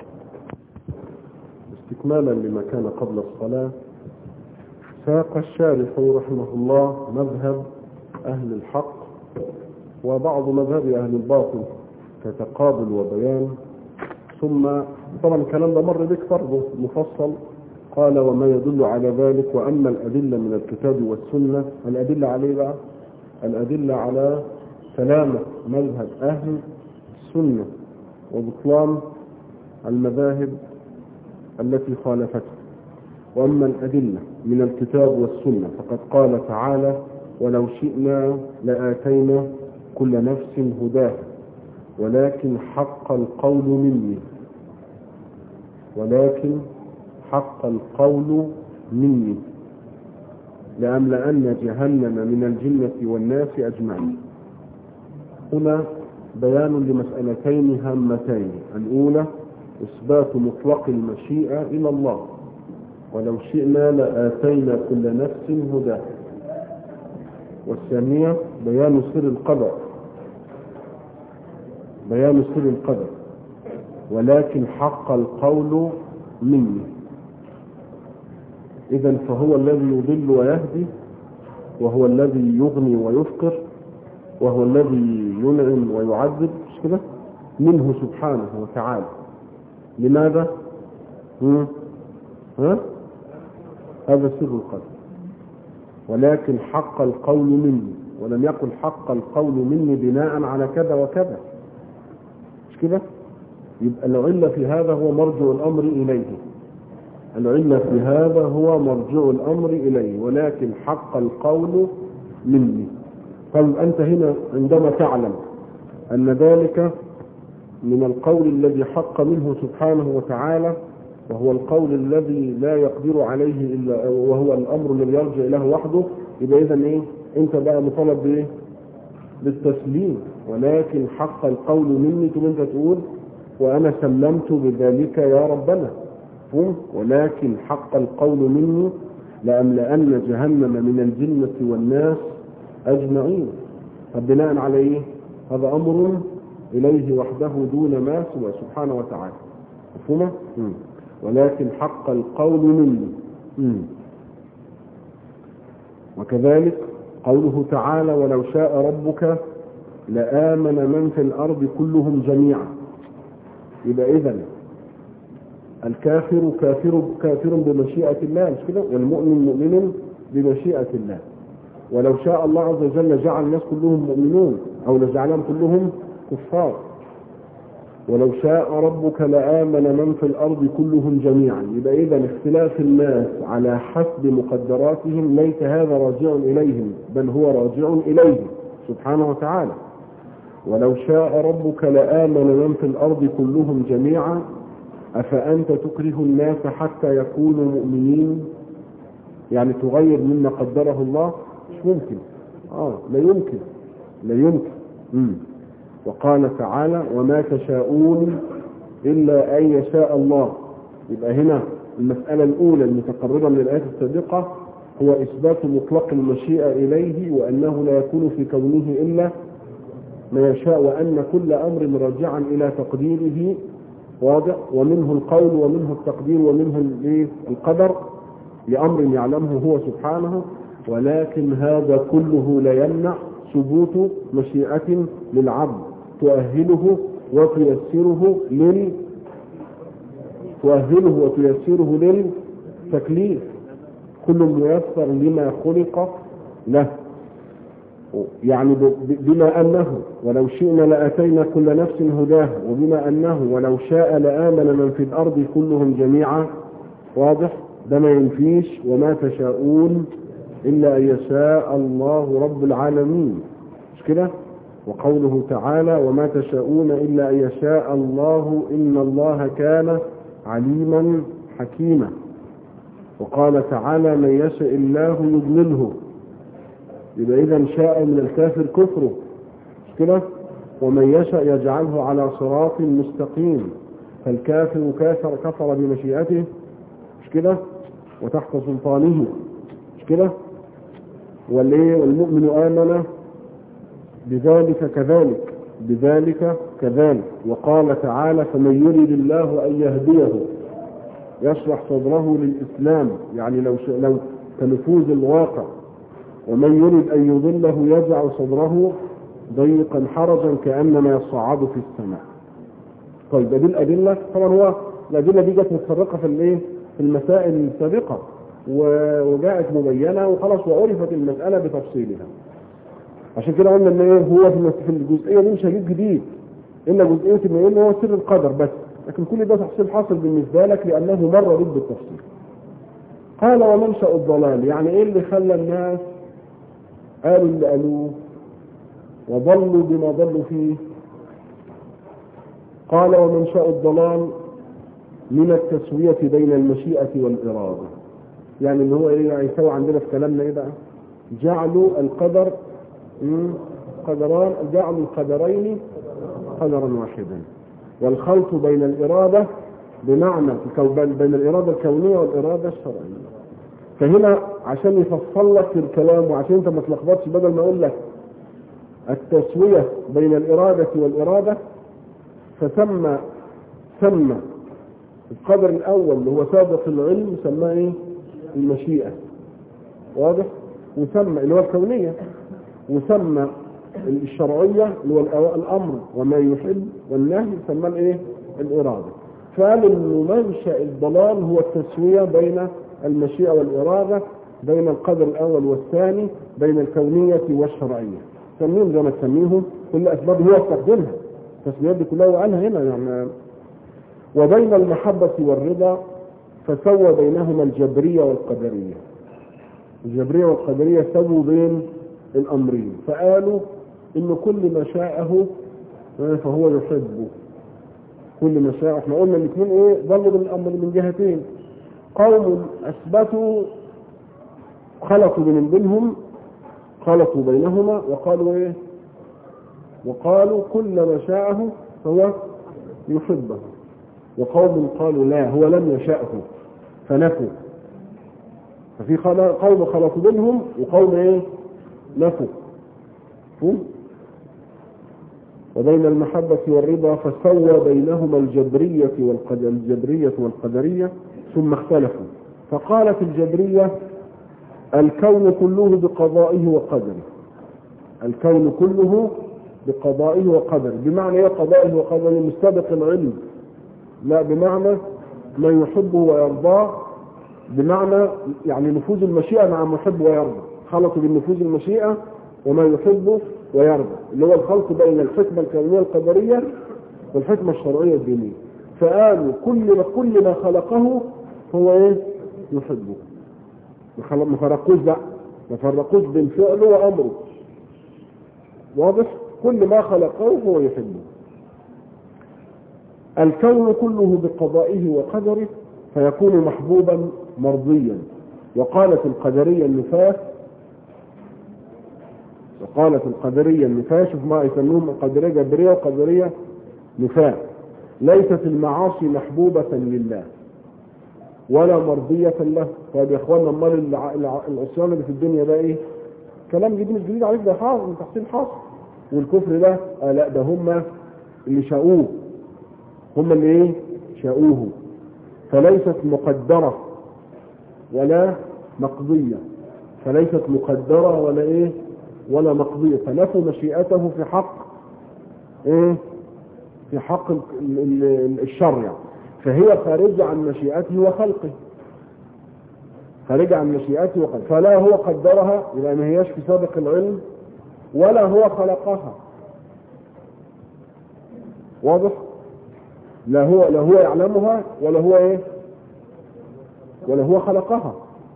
استكمالا لما كان قبل الصلاة، ساق الشارح رحمه الله مذهب أهل الحق وبعض مذهب أهل الباطل كتقابل وبيان، ثم طبعا الكلام ده مر بك فرضه مفصل. قال وما يدل على ذلك، وأما الأدلة من الكتاب والسنة، الأدلة عليه بقى الأدلة على سلامة مذهب أهل السنة وبطلان المذاهب التي خالفته. وأما الأدلة من الكتاب والسنة فقد قال تعالى ولو شئنا لآتينا كل نفس هداها ولكن حق القول مني، ولكن حق القول مني لأملأن جهنم من الجنة والناس أجمعين. هنا بيان لمسألتين هامتين، الأولى إثبات مطلق المشيئة إلى الله، ولو شئنا لآتينا كل نفس هداها، والثانية بيان سر القدر، بيان سر القدر ولكن حق القول مني. إذن فهو الذي يضل ويهدي، وهو الذي يغني ويفقر، وهو الذي ينعم ويعذب، مش كده؟ منه سبحانه وتعالى. لماذا؟ هذا سر القدر. ولكن حق القول مني، ولم يقل حق القول مني بناء على كذا وكذا، مش كده؟ يبقى العلة في هذا هو مرجع الأمر إليه، العلة في هذا هو مرجع الأمر إليه، ولكن حق القول مني. طيب أنت هنا عندما تعلم أن ذلك من القول الذي حق منه سبحانه وتعالى، وهو القول الذي لا يقدر عليه إلا وهو الأمر الذي يرجع إليه وحده، يبقى إذن إيه؟ أنت بقى مطالب بإيه؟ بالتسليم. ولكن حق القول مني، ثم أنت تقول وأنا سلمت بذلك يا ربنا، ولكن حق القول مني لأملأن جهنم من الجنة والناس أجمعين. فبناء على إيه؟ هذا أمر إليه وحده دون ما سوى سبحانه وتعالى، مفهومة؟ ولكن حق القول مني. وكذلك قوله تعالى ولو شاء ربك لآمن من في الأرض كلهم جميعا. يبقى إذن الكافر كافر بمشيئة الله، مش كده؟ والمؤمن مؤمن بمشيئة الله. ولو شاء الله عز وجل جعل الناس كلهم مؤمنون أو لجعلهم كلهم كفار. ولو شاء ربك لآمن من في الأرض كلهم جميعا. يبقى إذن اختلاف الناس على حسب مقدراتهم ليس هذا راجع إليهم، بل هو راجع إليه سبحانه وتعالى. ولو شاء ربك لآمن من في الأرض كلهم جميعا أفأنت تكره الناس حتى يكونوا مؤمنين؟ يعني تغير مما قدره الله؟ مش ممكن. لا يمكن. وقال تعالى وما تشاءون إلا أن يشاء الله. يبقى هنا المسألة الأولى المتقربة من الآيات السابقة هو إثبات مطلق المشيئة إليه، وأنه لا يكون في كونه إلا ما يشاء، وأن كل أمر راجعا إلى تقديره واضح، ومنه القول ومنه التقدير ومنه القدر لأمر يعلمه هو سبحانه. ولكن هذا كله لا يمنع ثبوت مشيئة للعبد تؤهله وتيسره للتكليف. كل ميسر لما خلق له، يعني بما أنه ولو شئنا لأتينا كل نفس هداها، وبما أنه ولو شاء لآمن من في الأرض كلهم جميعا. واضح؟ ده ما ينفيش وما تشاءون إلا أن يشاء الله رب العالمين، مش كده؟ وقوله تعالى وما تشاءون إلا أن يشاء الله إن الله كان عليما حكيما. وقال تعالى من يشاء الله يضلله. يبقى إذا شاء من الكافر كفره، مش كده؟ ومن يشاء يجعله على صراط مستقيم. فالكافر كفر بمشيئته، مش كده؟ وتحت سلطانه، مش كده؟ والمؤمن آمن بذلك كذلك. وقال تعالى فمن يريد الله أن يهديه يشرح صدره للإسلام، يعني لو كنفوذ الواقع. ومن يريد أن يضله يجعل صدره ضيقا حرجا كأنما يصعد في السماء. طيب دي الأدلة. طبعا هو الأدلة دي جت متفرقة في المسائل السابقة وجاءت مبينة وخلاص، وعرفت المسألة بتفصيلها. عشان كده قلنا ان هو في الجزئية دي مش هجيب جديد إلا جزئية ان هو سر القدر بس، لكن كل ده تحصيل حاصل بالنسبة لك لأنه مر بك بالتفصيل. قال ومنشأ الضلال، يعني ايه اللي خلى الناس قالوا اللي قالوه وضلوا بما ضلوا فيه؟ قال ومنشأ الضلال من التسوية بين المشيئة والإرادة. يعني اللي هو يعني يسوي عندنا في كلامنا بقى؟ جعلوا القدر قدران، جعلوا القدرين قدرا واحدا، والخلط بين الإرادة بمعنى بين الإرادة الكونية والإرادة الشرعية. فهنا عشان يفصل لك الكلام وعشان انت ما تلخبطش، بدل ما اقول لك التسوية بين الإرادة والإرادة، فسمى القدر الأول اللي هو سابق العلم سماه المشيئة، واضح؟ وسمى اللي هو الكونية، وسمى الشرعية اللي هو الأمر وما يحب والنهي سماه الإرادة. فقال إنه منشأ الضلال هو التسوية بين المشيئة والإرادة، بين القدر الأول والثاني، بين الكونية والشرعية. سميهم زي ما تسميهم، كل أسباب هو استخدمها، التسميات دي كلها وقالها هنا، يعني وبين المحبة والرضا فسوى بينهما الجبرية والقدرية. الجبرية والقدرية سووا بين الأمرين، فقالوا إن كل ما شاءه فهو يحبه. كل ما شاء، احنا قلنا الاثنين ايه ظلوا بالأمر من جهتين. قوم أثبتوا خلطوا بينهم، خلطوا بينهما وقالوا ايه؟ وقالوا كل ما شاءه هو يحبه. وقوم قالوا لا، هو لم يشاءه فنفوا. ففي قوم خلطوا بينهم وقوم ايه؟ نفوا. وبين المحبة والرضا فسوى بينهما الجبرية والقدرية ثم اختلفوا. فقالت الجبرية الكون كله بقضائه وقدره. الكون كله بقضائه وقدره. بمعنى ايه قضائه وقدره؟ مستبق العلم، لا بمعنى ما يحبه ويرضاه، بمعنى يعني نفوذ المشيئة مع ما يحب ويرضى. خلطوا بين نفوذ المشيئة وما يحبه ويرضى، اللي هو الخلط بين الحكمة الكونية القدرية والحكمة الشرعية الدينية. فقالوا كل ما خلقه هو ايه؟ يحبه. ما فرقوش بين فعله وامره. واضح؟ كل ما خلقه هو يحبه. الكون كله بقضائه وقدره فيكون محبوبا مرضيا. وقالت القدرية النفاة، شوف ما يسموهم القدرية جبرية وقدرية نفاة. ليست المعاصي محبوبة لله ولا مرضية له. طيب يا اخوانا امال العصيان اللي في الدنيا ده ايه؟ كلام جديد مش جديد عليك، ده حاصل من تحصيل حاصل. والكفر ده لا، ده هم اللي شاؤوه، هم اللي ايه؟ شاؤوه. فليست مقدرة ولا مقضية، فليست مقدرة ولا ايه؟ ولا مقضية. فنفوا مشيئته في حق ايه؟ في حق الشرع. فهي خارجة عن مشيئته وخلقه، خارجة عن مشيئته وخلقه. فلا هو قدرها، يبقى ما هياش في سابق العلم، ولا هو خلقها. واضح؟ لا هو يعلمها ولا هو ايه؟ ولا هو خلقها.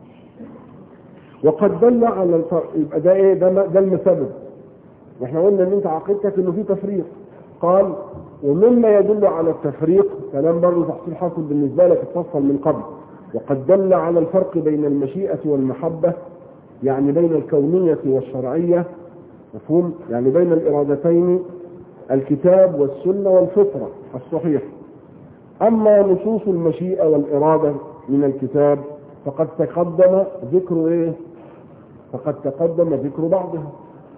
وقد دل على الفرق. يبقى ده ايه؟ ده المسبب. واحنا قلنا ان انت عقيدتك انه في تفريق. قال ومما يدل على التفريق كلام برضه تحصيل حاصل بالنسبه لك اتفصل من قبل. وقد دل على الفرق بين المشيئة والمحبة، يعني بين الكونية والشرعية، مفهوم؟ يعني بين الإرادتين، الكتاب والسنة والفطرة الصحيح. أما نصوص المشيئة والإرادة من الكتاب فقد تقدم ذكر ايه؟ فقد تقدم ذكر بعضها.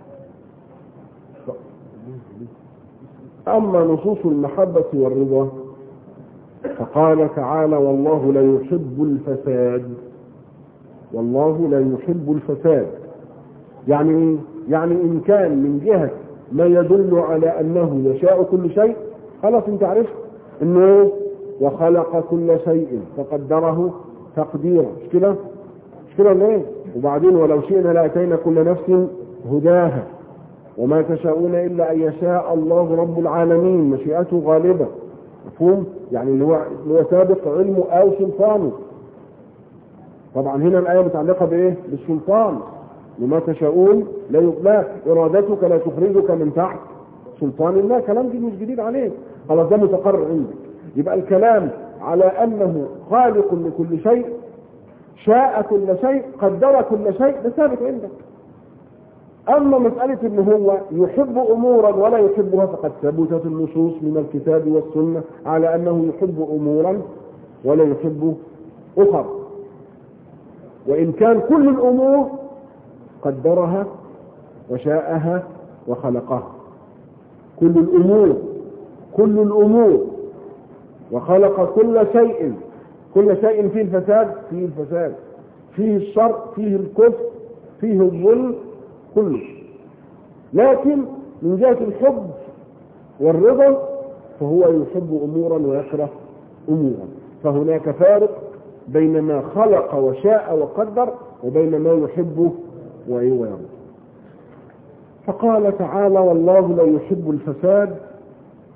أما نصوص المحبة والرضا فقال تعالى والله لا يحب الفساد. والله لا يحب الفساد يعني إن كان من جهة ما يدل على أنه يشاء كل شيء، خلاص انت عرفت انه وخلق كل شيء فقدره تقديرا. مش كده ليه؟ وبعدين ولو شئنا لأتينا كل نفس هداها وما تشاءون إلا أن يشاء الله رب العالمين. مشيئته غالبة، مفهوم؟ يعني اللي هو سابق علمه أو سلطانه. طبعا هنا الآية متعلقة بإيه؟ بالسلطان. وما تشاءون لا إرادتك لا تخرجك من تحت سلطان الله. كلام مش جديد عليه، خلاص ده متقرر عندك. يبقى الكلام على أنه خالق لكل شيء، شاء كل شيء، قدر كل شيء، ده ثابت عندك. أما مسألة أنه هو يحب أمورا ولا يحبها فقد ثبتت النصوص من الكتاب والسنة على أنه يحب أمورا ولا يحب أخر. وإن كان كل الأمور قدرها وشاءها وخلقها، كل الأمور وخلق كل شيء فيه الفساد، فيه الشر، فيه الكفر، فيه الظلم، كله. لكن من جهة الحب والرضا فهو يحب أمورا ويكره أمورا. فهناك فارق بين ما خلق وشاء وقدر وبين ما يحب ويرضى. فقال تعالى والله لا يحب الفساد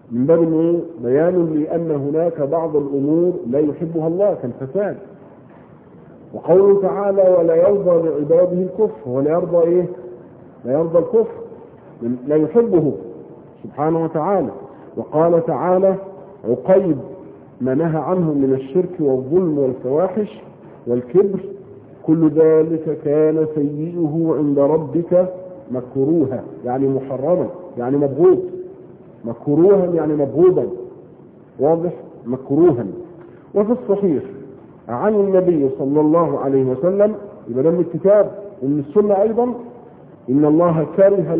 من باب إيه؟ بيان لأن هناك بعض الأمور لا يحبها الله كالفساد. وقوله تعالى ولا يرضى لعباده الكفر، ولا يرضى إيه؟ لا يرضى الكفر، لا يحبه سبحانه وتعالى. وقال تعالى عقيب ما نهى عنه من الشرك والظلم والفواحش والكبر كل ذلك كان سيئه عند ربك مكروها، يعني محرما، يعني مبغوض. مكروها يعني مبغوضا، واضح؟ مكروها. وفي الصحيح عن النبي صلى الله عليه وسلم، يبقى ده من الكتاب ومن السنة أيضا، إن الله كره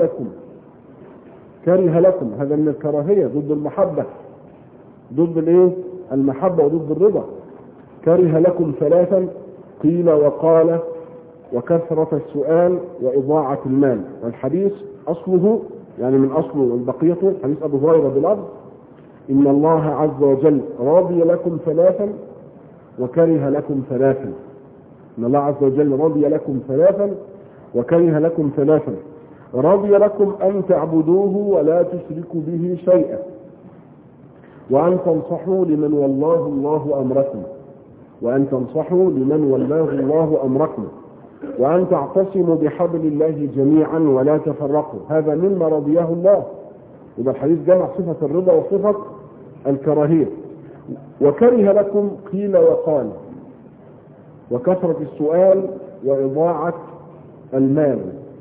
لكم، هذا من الكراهية ضد المحبة، ضد الايه؟ المحبة وضد الرضا. كره لكم ثلاثا قيل وقال وكثرة السؤال وإضاعة المال. والحديث أصله يعني من أصله والبقية حديث أبو هريرة باللفظ إن الله عز وجل رضي لكم ثلاثا وكره لكم ثلاثا. إن الله عز وجل رضي لكم ثلاثا وكره لكم ثلاثا. رضي لكم أن تعبدوه ولا تشركوا به شيئا، وأن تنصحوا لمن والله الله أمركم، وأن تنصحوا لمن والله الله أمركم، وأن تعتصموا بحبل الله جميعا ولا تفرقوا. هذا مما رضيه الله. يبقى الحديث جمع صفة الرضا وصفة الكراهية. وكره لكم قيل وقال وكثرة السؤال وإضاعة المال.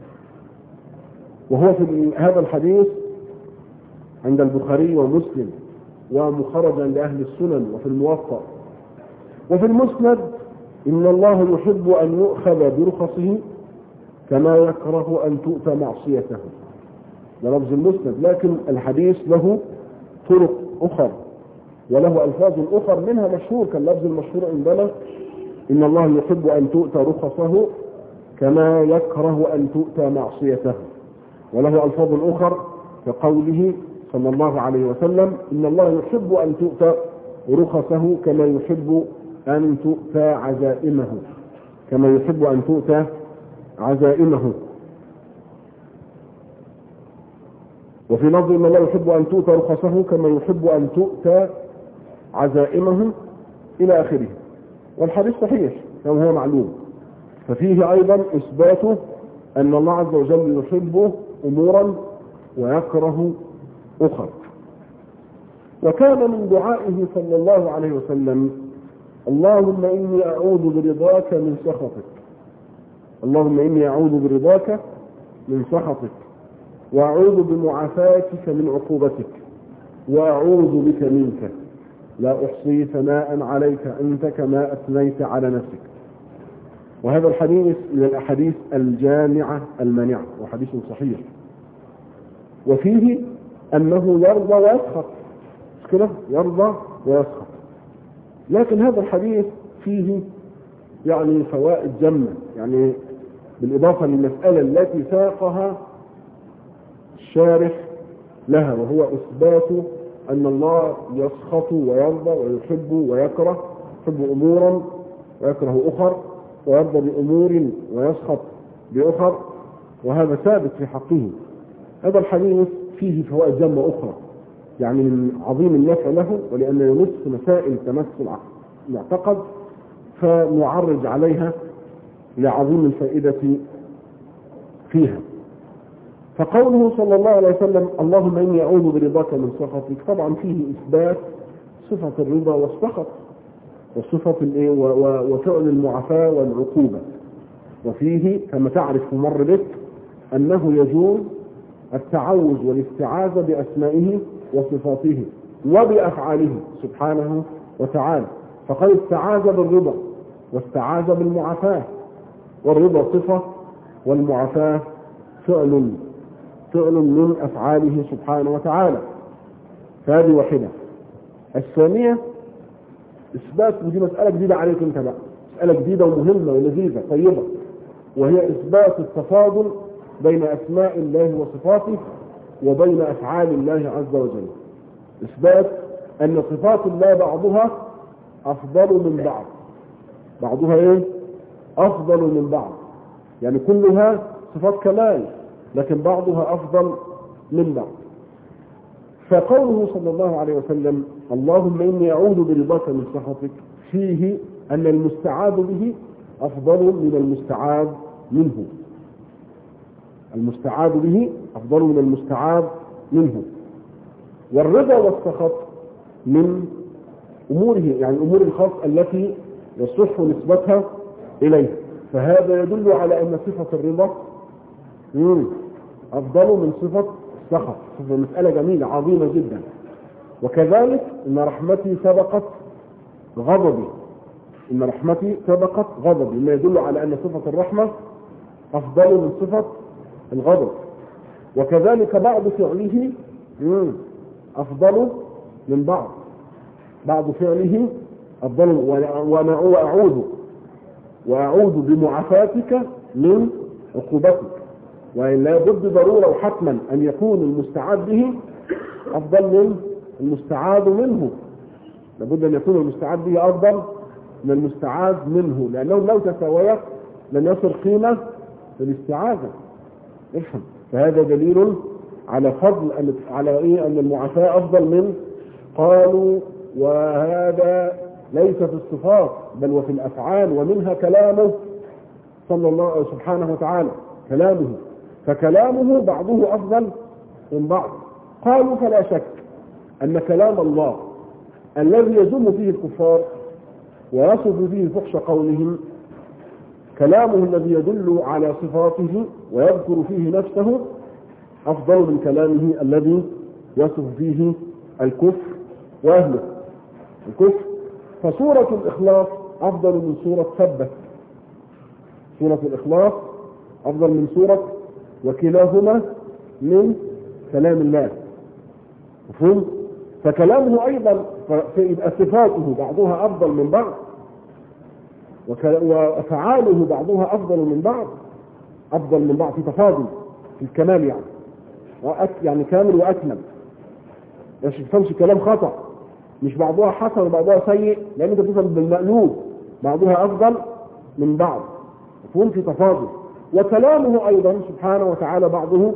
وهو في هذا الحديث عند البخاري ومسلم ومخرجا لأهل السنن وفي الموطأ. وفي المسند إن الله يحب أن يؤخذ برخصه كما يكره أن تؤتى معصيته. ده لفظ المسند، لكن الحديث له طرق أخر وله ألفاظ أخر منها مشهور كاللفظ المشهور عندنا إن الله يحب أن تؤتى رخصه كما يكره أن تؤتى معصيته. وله ألفاظ أخر كقوله صلى الله عليه وسلم إن الله يحب أن تؤتى رخصه كما يحب أن تؤتى عزائمه، كما يحب أن تؤتى عزائمه. وفي لفظ إن الله يحب أن تؤتى رخصه كما يحب أن تؤتى عزائمه إلى آخره. والحديث صحيح كما هو معلوم. ففيه أيضا إثبات أن الله عز وجل يحب أمورا ويكره أخرى. وكان من دعائه صلى الله عليه وسلم اللهم إني أعوذ برضاك من سخطك، اللهم إني أعوذ برضاك من سخطك، وأعوذ بمعافاتك من عقوبتك، وأعوذ بك منك، لا أحصي ثناء عليك أنت كما أثنيت على نفسك. وهذا الحديث من الأحاديث الجامعة المانعة وحديث صحيح. وفيه أنه يرضى ويسخط، مش كده؟ يرضى ويسخط. لكن هذا الحديث فيه يعني فوائد جمة، يعني بالإضافة للمسألة التي ساقها الشارح لها، وهو إثبات أن الله يسخط ويرضى ويحب ويكره، يحب أمورا ويكره أخر، ويرضى بأمور ويسخط بأخر، وهذا ثابت في حقه. هذا الحديث فيه فوائد جمة أخرى يعني من عظيم النفع له، ولأنه يمس مسائل تمس المعتقد فنعرج عليها لعظيم الفائدة فيها. فقوله صلى الله عليه وسلم اللهم إني أعوذ برضاك من سخطك، طبعا فيه إثبات صفة الرضا والسخط وصفة وفعل المعافاة والعقوبة. وفيه كما تعرف مر بك أنه يجوز التعوذ والاستعاذة بأسمائه وصفاته وبأفعاله سبحانه وتعالى. فقد استعاذ بالرضا واستعاذ بالمعافاة، والرضا صفة والمعافاة فعل من أفعاله سبحانه وتعالى. فهذه واحدة. الثانية إثبات، ودي مسألة جديدة عليك أنت بقى، مسألة جديدة ومهمة ولذيذة طيبة، وهي إثبات التفاضل بين أسماء الله وصفاته وبين أفعال الله عز وجل. إثبات أن صفات الله بعضها أفضل من بعض، بعضها إيه؟ أفضل من بعض، يعني كلها صفات كمال لكن بعضها أفضل من بعض. فقوله صلى الله عليه وسلم اللهم إني أعوذ برضاك من سخطك فيه أن المستعاذ به أفضل من المستعاذ منه. المستعاذ به أفضل من المستعاذ منه. والرضا والسخط من أموره، يعني الأمور الخاصة التي يصح نسبتها إليه، فهذا يدل على أن صفة الرضا أفضل من صفة السخط. مسألة جميلة عظيمة جدا. وكذلك إن رحمتي سبقت غضبي، إن رحمتي سبقت غضبي، ما يدل على أن صفة الرحمة أفضل من صفة الغضب. وكذلك بعض فعله أفضل من بعض، بعض فعله أفضل. وأعوذ بمعافاتك من عقوبتك. ولا بد ضرورة وحتما أن يكون المستعاذ به أفضل من المستعاذ منه. لابد أن يكون المستعاذ به أفضل من المستعاذ منه، لأنه لو تساويا لن يصل قيمة للاستعاذة. افهم. فهذا دليل على فضل أن المعافاة أفضل من. قالوا وهذا ليس في الصفات بل وفي الأفعال، ومنها كلامه صلى الله سبحانه وتعالى، كلامه، فكلامه بعضه أفضل من بعض. قالوا فلا شك أن كلام الله الذي يذم فيه الكفار ويصف فيه فحش قولهم، كلامه الذي يدل على صفاته ويذكر فيه نفسه أفضل من كلامه الذي يصف فيه الكفر وأهله الكفر. فسورة الإخلاص أفضل من سورة ثبت. سورة الإخلاص أفضل من سورة، وكلاهما من كلام الله. مفهوم؟ فكلامه أيضا فيبقى صفاته بعضها أفضل من بعض، وأفعاله بعضها أفضل من بعض، أفضل من بعض في تفاضل في الكمال، يعني كامل وأكمل. مش تفهمش كلام خطأ، مش بعضها حسن وبعضها سيء، لأن أنت تفهم بالمقلوب بعضها أفضل من بعض. مفهوم؟ في تفاضل. وكلامه أيضا سبحانه وتعالى بعضه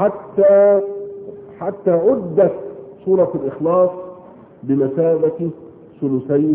حتى عدت سورة الإخلاص بمثابة ثلثي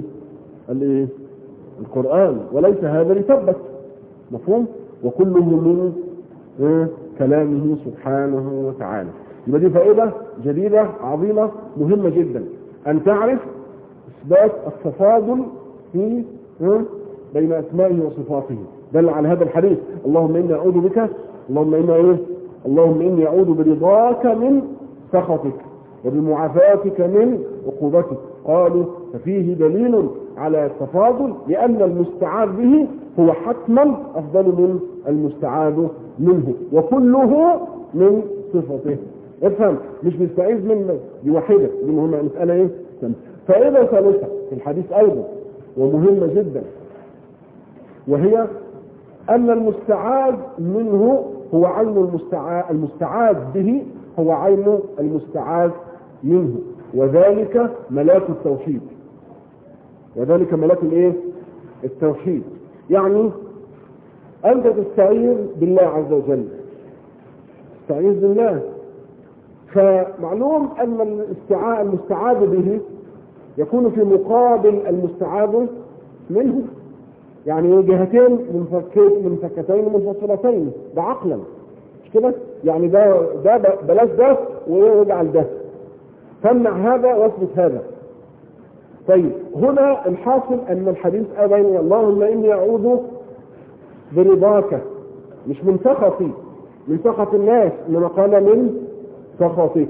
القرآن، وليس هذا لثبت. مفهوم؟ وكله من كلامه سبحانه وتعالى. يبقى دي فائدة جديدة عظيمة مهمة جدا، أن تعرف إثبات التفاضل في بين أسمائه وصفاته. دل على هذا الحديث اللهم إني أعوذ بك، اللهم إني أعوذ برضاك من سخطك وبمعافاتك من عقوبتك. قالوا ففيه دليل على التفاضل، لأن المستعاذ به هو حتما أفضل من المستعاذ منه، وكله من صفته. افهم، مش نستعيذ من بواحدة، دي مهمة، مسألة ايه؟ فائدة ثالثة في الحديث أيضا ومهمة جدا، وهي أن المستعاذ منه هو عين المستعاذ به هو عين المستعاذ منه، وذلك ملاك التوحيد. وذلك ملاك الايه؟ التوحيد. يعني أنت تستعيذ بالله عز وجل، تستعيذ بالله، فمعلوم أن المستعاذ به يكون في مقابل المستعاذ منه، يعني جهتين منفكتين منفصلتين، ده عقلا مش كده؟ يعني ده بلاش ده ويجعل ده، تمنع هذا واثبت هذا. طيب هنا الحاصل أن الحديث أبين اللهم إني أعوذ برضاك، مش من سخطي، من سخط الناس، إنما قال من سخطك.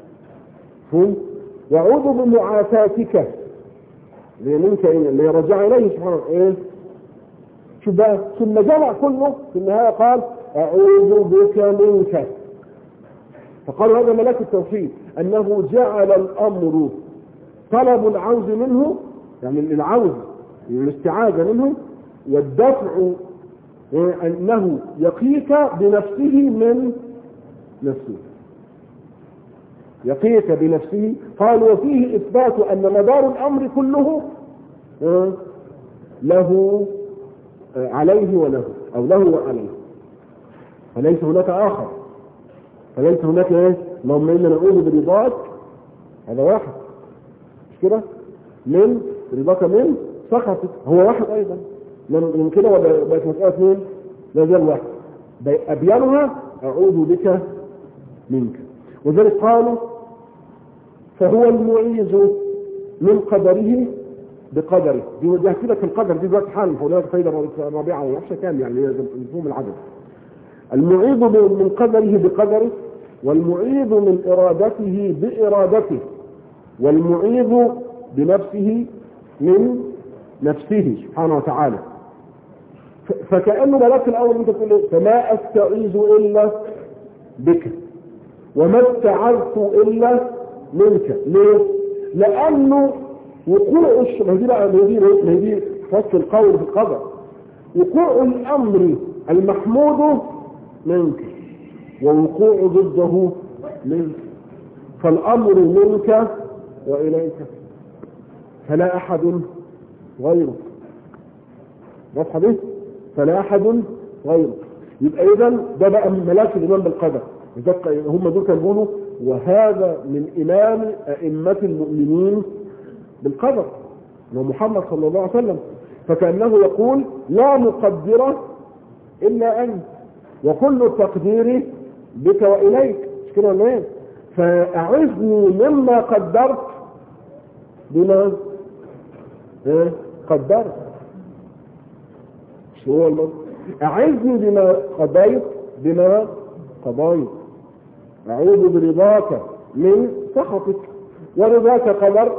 وأعوذ بمعافاتك منك، اللي رجع إليه سبحانه إيه؟ شو بقى؟ ثم جمع كله في النهاية قال أعوذ بك منك. فقال هذا ملاك التوحيد، أنه جعل الأمر طلب العوذ منه، يعني العوذ الاستعاذة منه، والدفع أنه يقيك بنفسه من نفسه، يقيك بنفسه. قال وفيه إثبات أن مدار الأمر كله له عليه وله، أو له وعليه، فليس هناك آخر، فليس هناك إيه؟ اللهم إنا نعوذ برضاك هذا واحد مش كده؟ من رضاك من سخطك هو واحد ايضا من كده، ولا بقت مسألة اثنين؟ لا زال واحد. ابيانها اعوذ بك منك. وذلك قالوا فهو المعيذ من قدره بقدره. دي وجهت لك في القدر دي دلوقتي حال هناك فايده رابعه وعشره كام يعني مفهوم العدد. المعيذ من قدره بقدره، والمعيذ من ارادته بارادته، والمعيذ بنفسه من نفسه سبحانه وتعالى. فكأنه ملاك الأول أنت تقول فما أستعيذ إلا بك وما استعذت إلا منك. ليه؟ لأنه وقوع دي فصل القول في القدر، وقوع الأمر المحمود منك ووقوع ضده منك، فالأمر منك وإليك فلا أحد غيرك. واضحة دي؟ فلا أحد غيرك. يبقى إذن ده بقى من ملاك الإيمان بالقدر. هم دول كانوا بيقولوا وهذا من إمام أئمة المؤمنين بالقدر هو محمد صلى الله عليه وسلم. فكأنه يقول لا مقدر إلا أنت وكل التقدير بك وإليك. مش كده ولا إيه؟ فأعذني مما قدرت بما قدرت. شو هو الموضوع؟ أعذني بما قضيت بما قضيت. أعوذ برضاك من سخطك، ورضاك قدر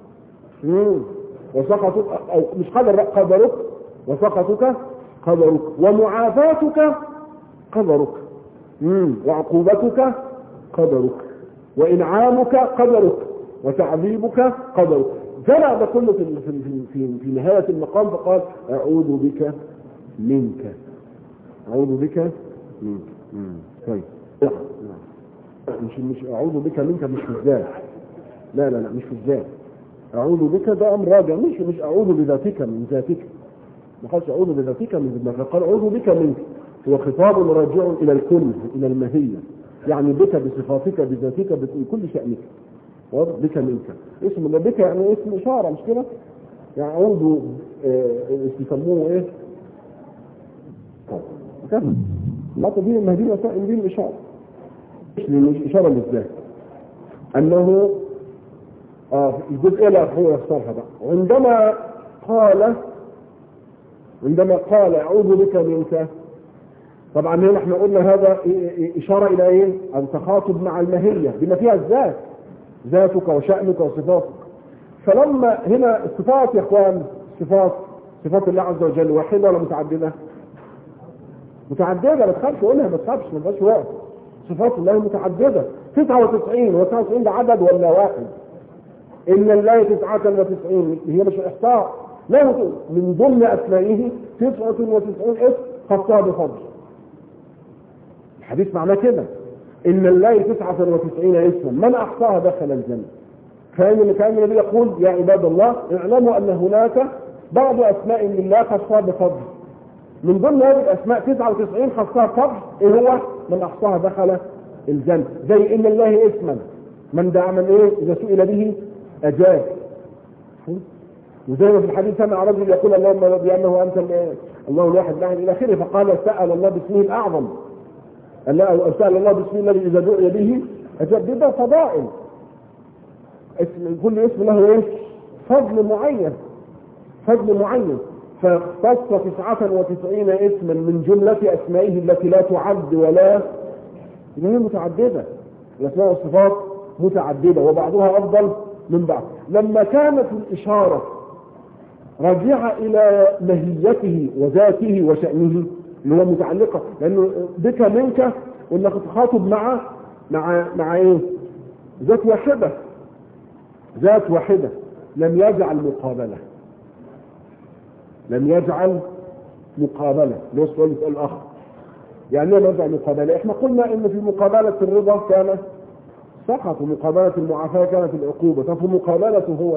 وسخطك أو مش قدر قدرك، وسخطك قدرك، ومعافاتك قدرك، وعقوبتك قدرك، وإنعامك قدرك، وتعذيبك قدرك. جرى ده كله في نهاية المقام فقال أعوذ بك منك. أعوذ بك منك. طيب مش أعوذ بك منك مش في الذات. لا مش في الذات. أعوذ بك ده أمر راجع، مش أعوذ بذاتك من ذاتك. ما قالش أعوذ بذاتك من ذاتك، قال أعوذ بك منك. هو خطاب راجع إلى الكل إلى الماهية، يعني بك بصفاتك بذاتك بكل شأنك. واضح؟ بك منك اسم بك يعني اسم إشارة مش كده؟ يعني أعوذ يسموه إيه؟ كده لا تدين المهدي وسائل دين الإشارة مش إشارة للذات. أنه الجزئية اللي هو يختارها بقى عندما قال أعوذ بك منك. طبعا هنا احنا قلنا هذا إشارة إلى إيه؟ أن تخاطب مع الماهية بما فيها الذات، ذاتك وشأنك وصفاتك. فلما هنا الصفات يا اخوان، صفات الله عز وجل واحدة ولا متعددة؟ متعددة. ما تخافش قولها، ما تخافش، ما تبقاش واحد. صفات الله متعددة 99 و99 ده عدد ولا واحد؟ إن الله 99 هي مش إحصاء، لا من ضمن أسمائه 99 اسم خاصة بفضل. الحديث معناه كده إن الله 99 اسما من أحصاها دخل الجنة. كان النبي يقول يا عباد الله اعلموا أن هناك بعض أسماء لله خاصة بفضل، من ضمن هذه الأسماء 99 خاصة بفضل. إيه هو؟ من أحصاها دخل الجنة. زي إن الله اسما من دعا من إيه إذا سئل به أجاب. وزي ما في الحديث سمع رجل يقول اللهم بأنه أنت الله الواحد لا إلى آخره، فقال سأل الله باسمه الأعظم، سأل الله باسمه الذي إذا دعي به أجاب. ده فضائل، كل اسم له إيه؟ فضل معين. فاختص 99 اسما من جملة أسمائه التي لا تعد ولا هي متعددة. الأسماء والصفات متعددة وبعضها أفضل من بعض. لما كانت الإشارة راجعة إلى ماهيته وذاته وشأنه اللي هو متعلقة، لأنه بك منك وإنك تخاطب مع إيه؟ ذات واحدة لم يجعل مقابلة. لو سؤال الأخ يعني لم يجعل مقابلة. احنا قلنا إن في مقابلة الرضا كان سقط، ومقابلة المعافاة كانت العقوبة. طب مقابلته هو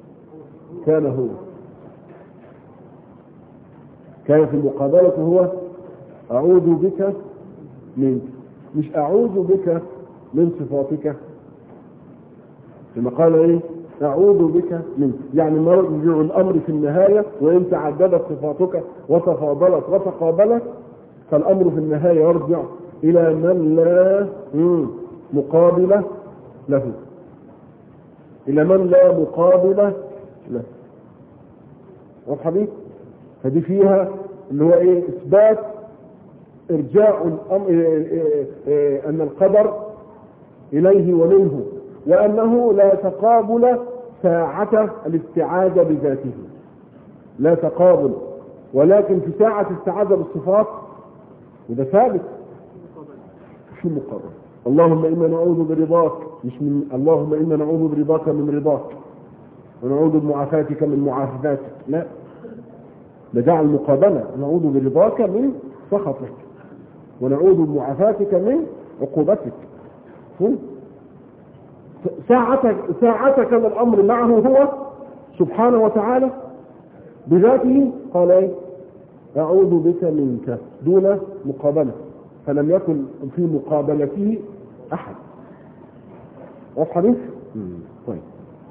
كان في مقابلته هو أعوذ بك منك، مش أعوذ بك من صفاتك. لما قال ايه اعوذ بك منك، يعني مرجع الامر في النهاية وان تعددت صفاتك وتفاضلت وتقابلت فالامر في النهاية يرجع الى من لا مقابل له، الى من لا مقابل له. واضحة دي؟ فدي فيها اللي هو ايه اثبات ارجاع الامر ان القدر اليه ومنه، وانه لا تقابل ساعة الاستعاذة بذاته، لا تقابل، ولكن في ساعة الاستعاذة بالصفات وده ثابت. شو مقابل؟ اللهم إنا نعوذ برضاك، مش من اللهم إنا نعوذ برضاك من رضاك ونعوذ بمعافاتك من معافاتك، لا، ده جعل المقابلة، نعوذ برضاك من سخطك ونعوذ بمعافاتك من عقوبتك. ساعة كان الأمر معه هو سبحانه وتعالى بذاته، قال ايه أعوذ بك منك دون مقابلة، فلم يكن في مقابلته أحد. واضح دي؟ طيب.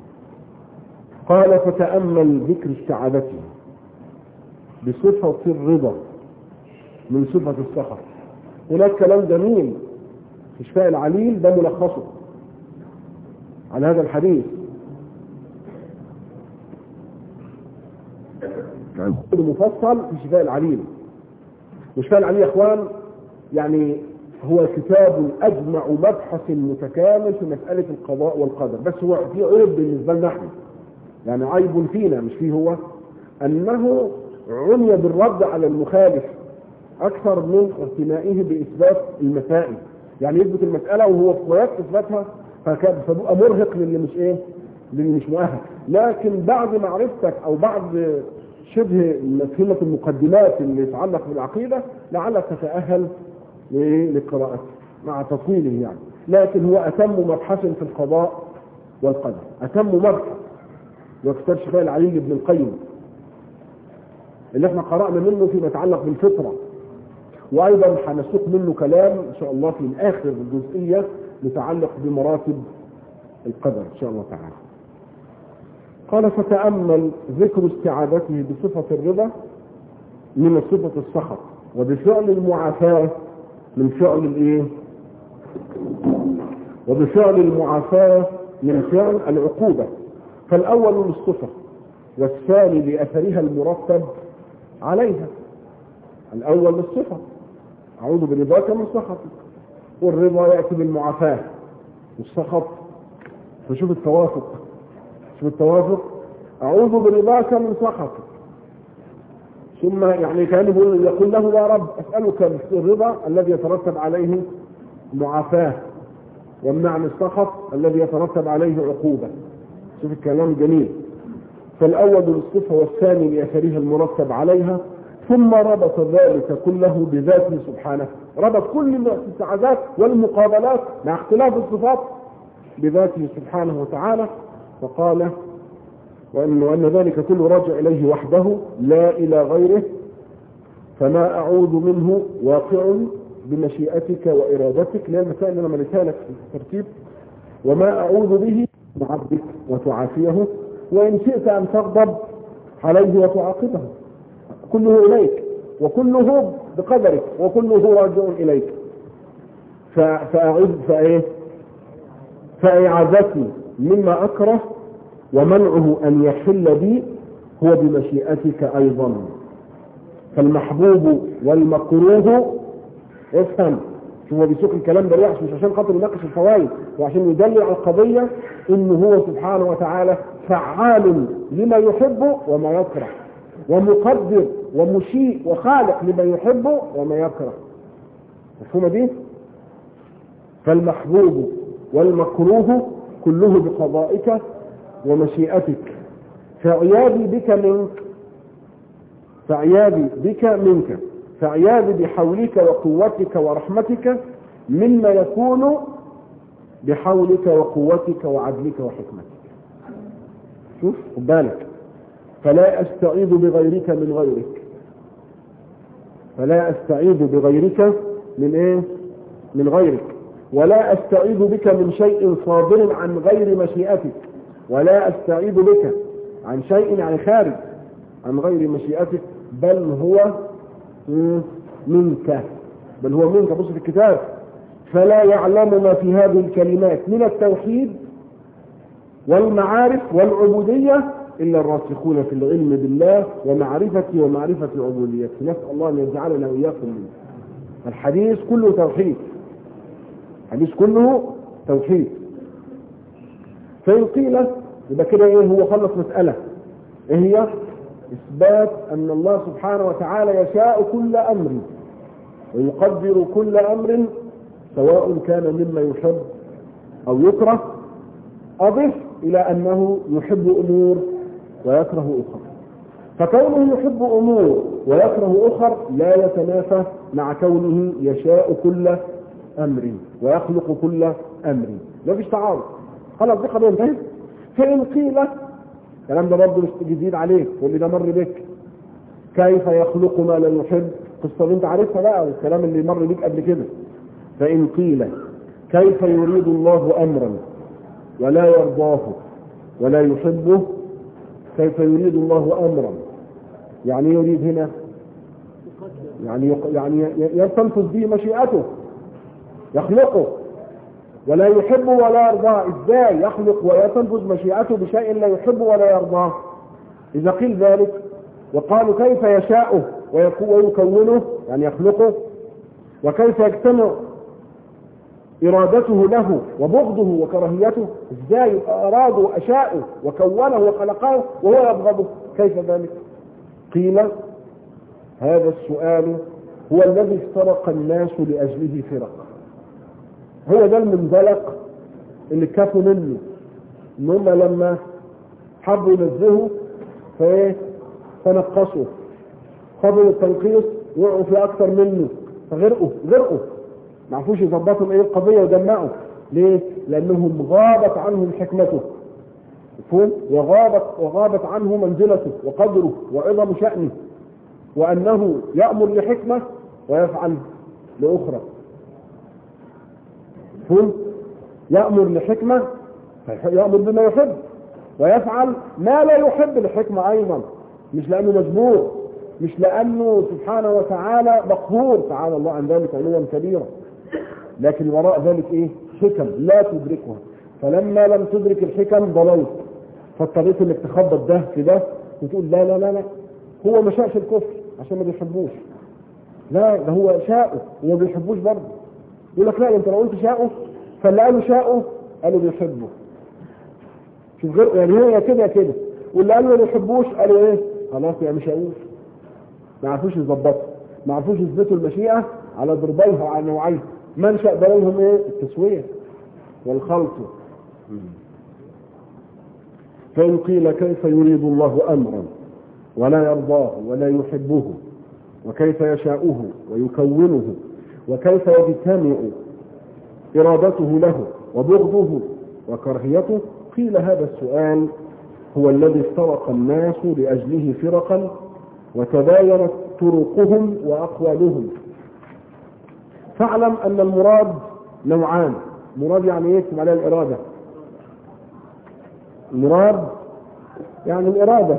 قال فتأمل ذكر استعاذته بصفة الرضا من صفة السخط. هناك كلام جميل في شفاء العليل، ده ملخصه على هذا الحديث. مفصل في شفاء العليل. وشفاء العليل يا اخوان يعني هو كتاب اجمع مبحث متكامل في مسألة القضاء والقدر، بس هو في عيب بالنسبة لنا احنا، يعني عيب فينا مش فيه هو، انه عني بالرد على المخالف اكثر من اعتنائه باثبات المسائل. يعني يثبت المسألة وهو في وقت اثباتها فبقى مرهق للي مش مؤهل. لكن بعد معرفتك او بعد شبه مفهومة المقدمات اللي يتعلق بالعقيدة لعلك تتأهل لقراءته مع تطويله يعني. لكن هو أتم مبحث في القضاء والقدر، أتم مبحث، وكتاب شفاء العليل ابن القيم اللي احنا قرأنا منه فيما يتعلق بالفطرة، وأيضا هنسوق منه كلام إن شاء الله في آخر الجزئية متعلق بمراتب القدر إن شاء الله تعالى. قال فتأمل ذكر استعاذته بصفة الرضا من صفة السخط، وبفعل المعافاة من فعل الايه، وبفعل المعافاة من فعل العقوبة. فالأول للصفة والثاني لأثرها المرتب عليها. الأول للصفة أعوذ برضاك من سخطك، والرضا يأتي بالمعافاة، والسخط فشوف التوافق، شوف التوافق، أعوذ برضاك من سخطك، ثم يعني كان يقول له يا رب أسألك الرضا الذي يترتب عليه معافاة، ومنعني السخط الذي يترتب عليه عقوبة. شوف الكلام جميل. فالأول للصفة والثاني لأثرها المرتب عليها، ثم ربط ذلك كله بذاته سبحانه، ربط كل الاستعاذات والمقابلات مع اختلاف الصفات بذاته سبحانه وتعالى، فقال وأن ذلك كله راجع إليه وحده لا إلى غيره، فما أعوذ منه واقع بمشيئتك وإرادتك، لأن المسائل اللي أنا ملكها لك في الترتيب، وما أعوذ به معبدك وتعافيه، وإن شئت أن تغضب عليه وتعاقبه، كله إليك وكله بقدرك وكله راجع إليك. فإعاذتي مما أكره ومنعه أن يحل بي هو بمشيئتك أيضا. فالمحبوب والمكروه، افهم هو بيسوق الكلام ده مش عشان خاطر يناقش الفوائد، وعشان يدلل على القضية إنه هو سبحانه وتعالى فعال لما يحب وما يكره، ومقدر ومشيء وخالق لما يحب وما يكره. مفهومة دي؟ فالمحبوب والمكروه كله بقضائك ومشيئتك، فعياذي بك منك بحولك وقوتك ورحمتك مما يكون بحولك وقوتك وعدلك وحكمتك. شوف خد بالك، فلا أستعيذ بغيرك من غيرك، فلا أستعيذ بغيرك من إيه؟ من غيرك. ولا أستعيذ بك من شيء صادر عن غير مشيئتك. ولا أستعيذ بك عن شيء يعني خارج عن غير مشيئتك، بل هو منك. بل هو منك. بص في الكتاب: فلا يعلم ما في هذه الكلمات من التوحيد والمعارف والعبودية إلا الراسخون في العلم بالله ومعرفتي ومعرفة عبوديته. نسأل الله أن يجعلنا وإياكم منه. الحديث كله توحيد، الحديث كله توحيد. فإن قيل يبقى كده إيه؟ هو خلص مسألة إيه هي؟ إثبات أن الله سبحانه وتعالى يشاء كل أمر ويقدر كل أمر سواء كان مما يحب أو يكره. أضف إلى أنه يحب أمور ويكره أخر، فكونه يحب أمور ويكره أخر لا يتنافى مع كونه يشاء كل أمر ويخلق كل أمر. ما فيش تعارض، خلاص دي قضية انتهت. فإن قيل الكلام ده برضه جديد عليك واللي ده مر بك: كيف يخلق ما لا يحب؟ قصة انت عارفها بقى والكلام اللي مر بك قبل كده. فإن قيل كيف يريد الله أمرا ولا يرضاه ولا يحبه؟ كيف يريد الله أمرا يعني يريد هنا يعني ينفذ به مشيئته، يخلقه، ولا يحبه ولا يرضاه. ازاي يخلق وينفذ مشيئته بشيء لا يحبه ولا يرضاه؟ إذا قيل ذلك وقالوا كيف يشاءه ويكونه يعني يخلقه، وكيف يجتمع إرادته له وبغضه وكراهيته؟ ازاي أراده وأشاءه وكونه وخلقه وهو يبغضه؟ كيف ذلك؟ قيل هذا السؤال هو الذي افترق الناس لأجله فرق. هو ده المنزلق اللي كفوا منه، ان هم لما حبوا ينزهوا فنقصوا، خدوا التنقيص وقعوا في اكثر منه فغرقوا ما عرفوش يظبطوا ايه القضيه ودمعوا. ليه؟ لانهم غابت عنهم حكمته وغابت عنه منزلته وقدره وعظم شأنه، وانه يأمر لحكمه ويفعل لاخرى. يأمر لحكمة يأمر بما يحب ويفعل ما لا يحب لحكمة أيضا، مش لأنه مجبور، مش لأنه سبحانه وتعالى مقهور، تعالى الله عن ذلك علوا كبيرا، لكن وراء ذلك إيه؟ حكم لا تدركها. فلما لم تدرك الحكم ضللت، فاضطريت انك تخبط ده في ده وتقول لا لا لا لا هو ما شاءش الكفر عشان ما بيحبوش، لا ده هو شاءه وما بيحبوش برضه. يقول لك لا انت لو قلت شاءه فاللي قالوا شاءه قالوا بيحبه. شوف غير يعني هي كده كده، واللي قالوا ما بيحبوش قالوا ايه؟ خلاص يعني مش هقول. ما عرفوش يظبطوا، ما عرفوش يثبتوا المشيئه على ضربيها وعلى نوعيها. منشأ دليلهم ايه؟ التسويه والخلط. فإن قيل كيف يريد الله أمرا ولا يرضاه ولا يحبه، وكيف يشاؤه ويكونه، وكيف يجتمع إرادته له وبغضه وكرهيته، قيل هذا السؤال هو الذي افترق الناس لأجله فرقا وتباينت طرقهم وأقوالهم. فاعلم أن المراد نوعان. مراد يعني ايه؟ يكتب عليها الإرادة. المراد يعني الإرادة،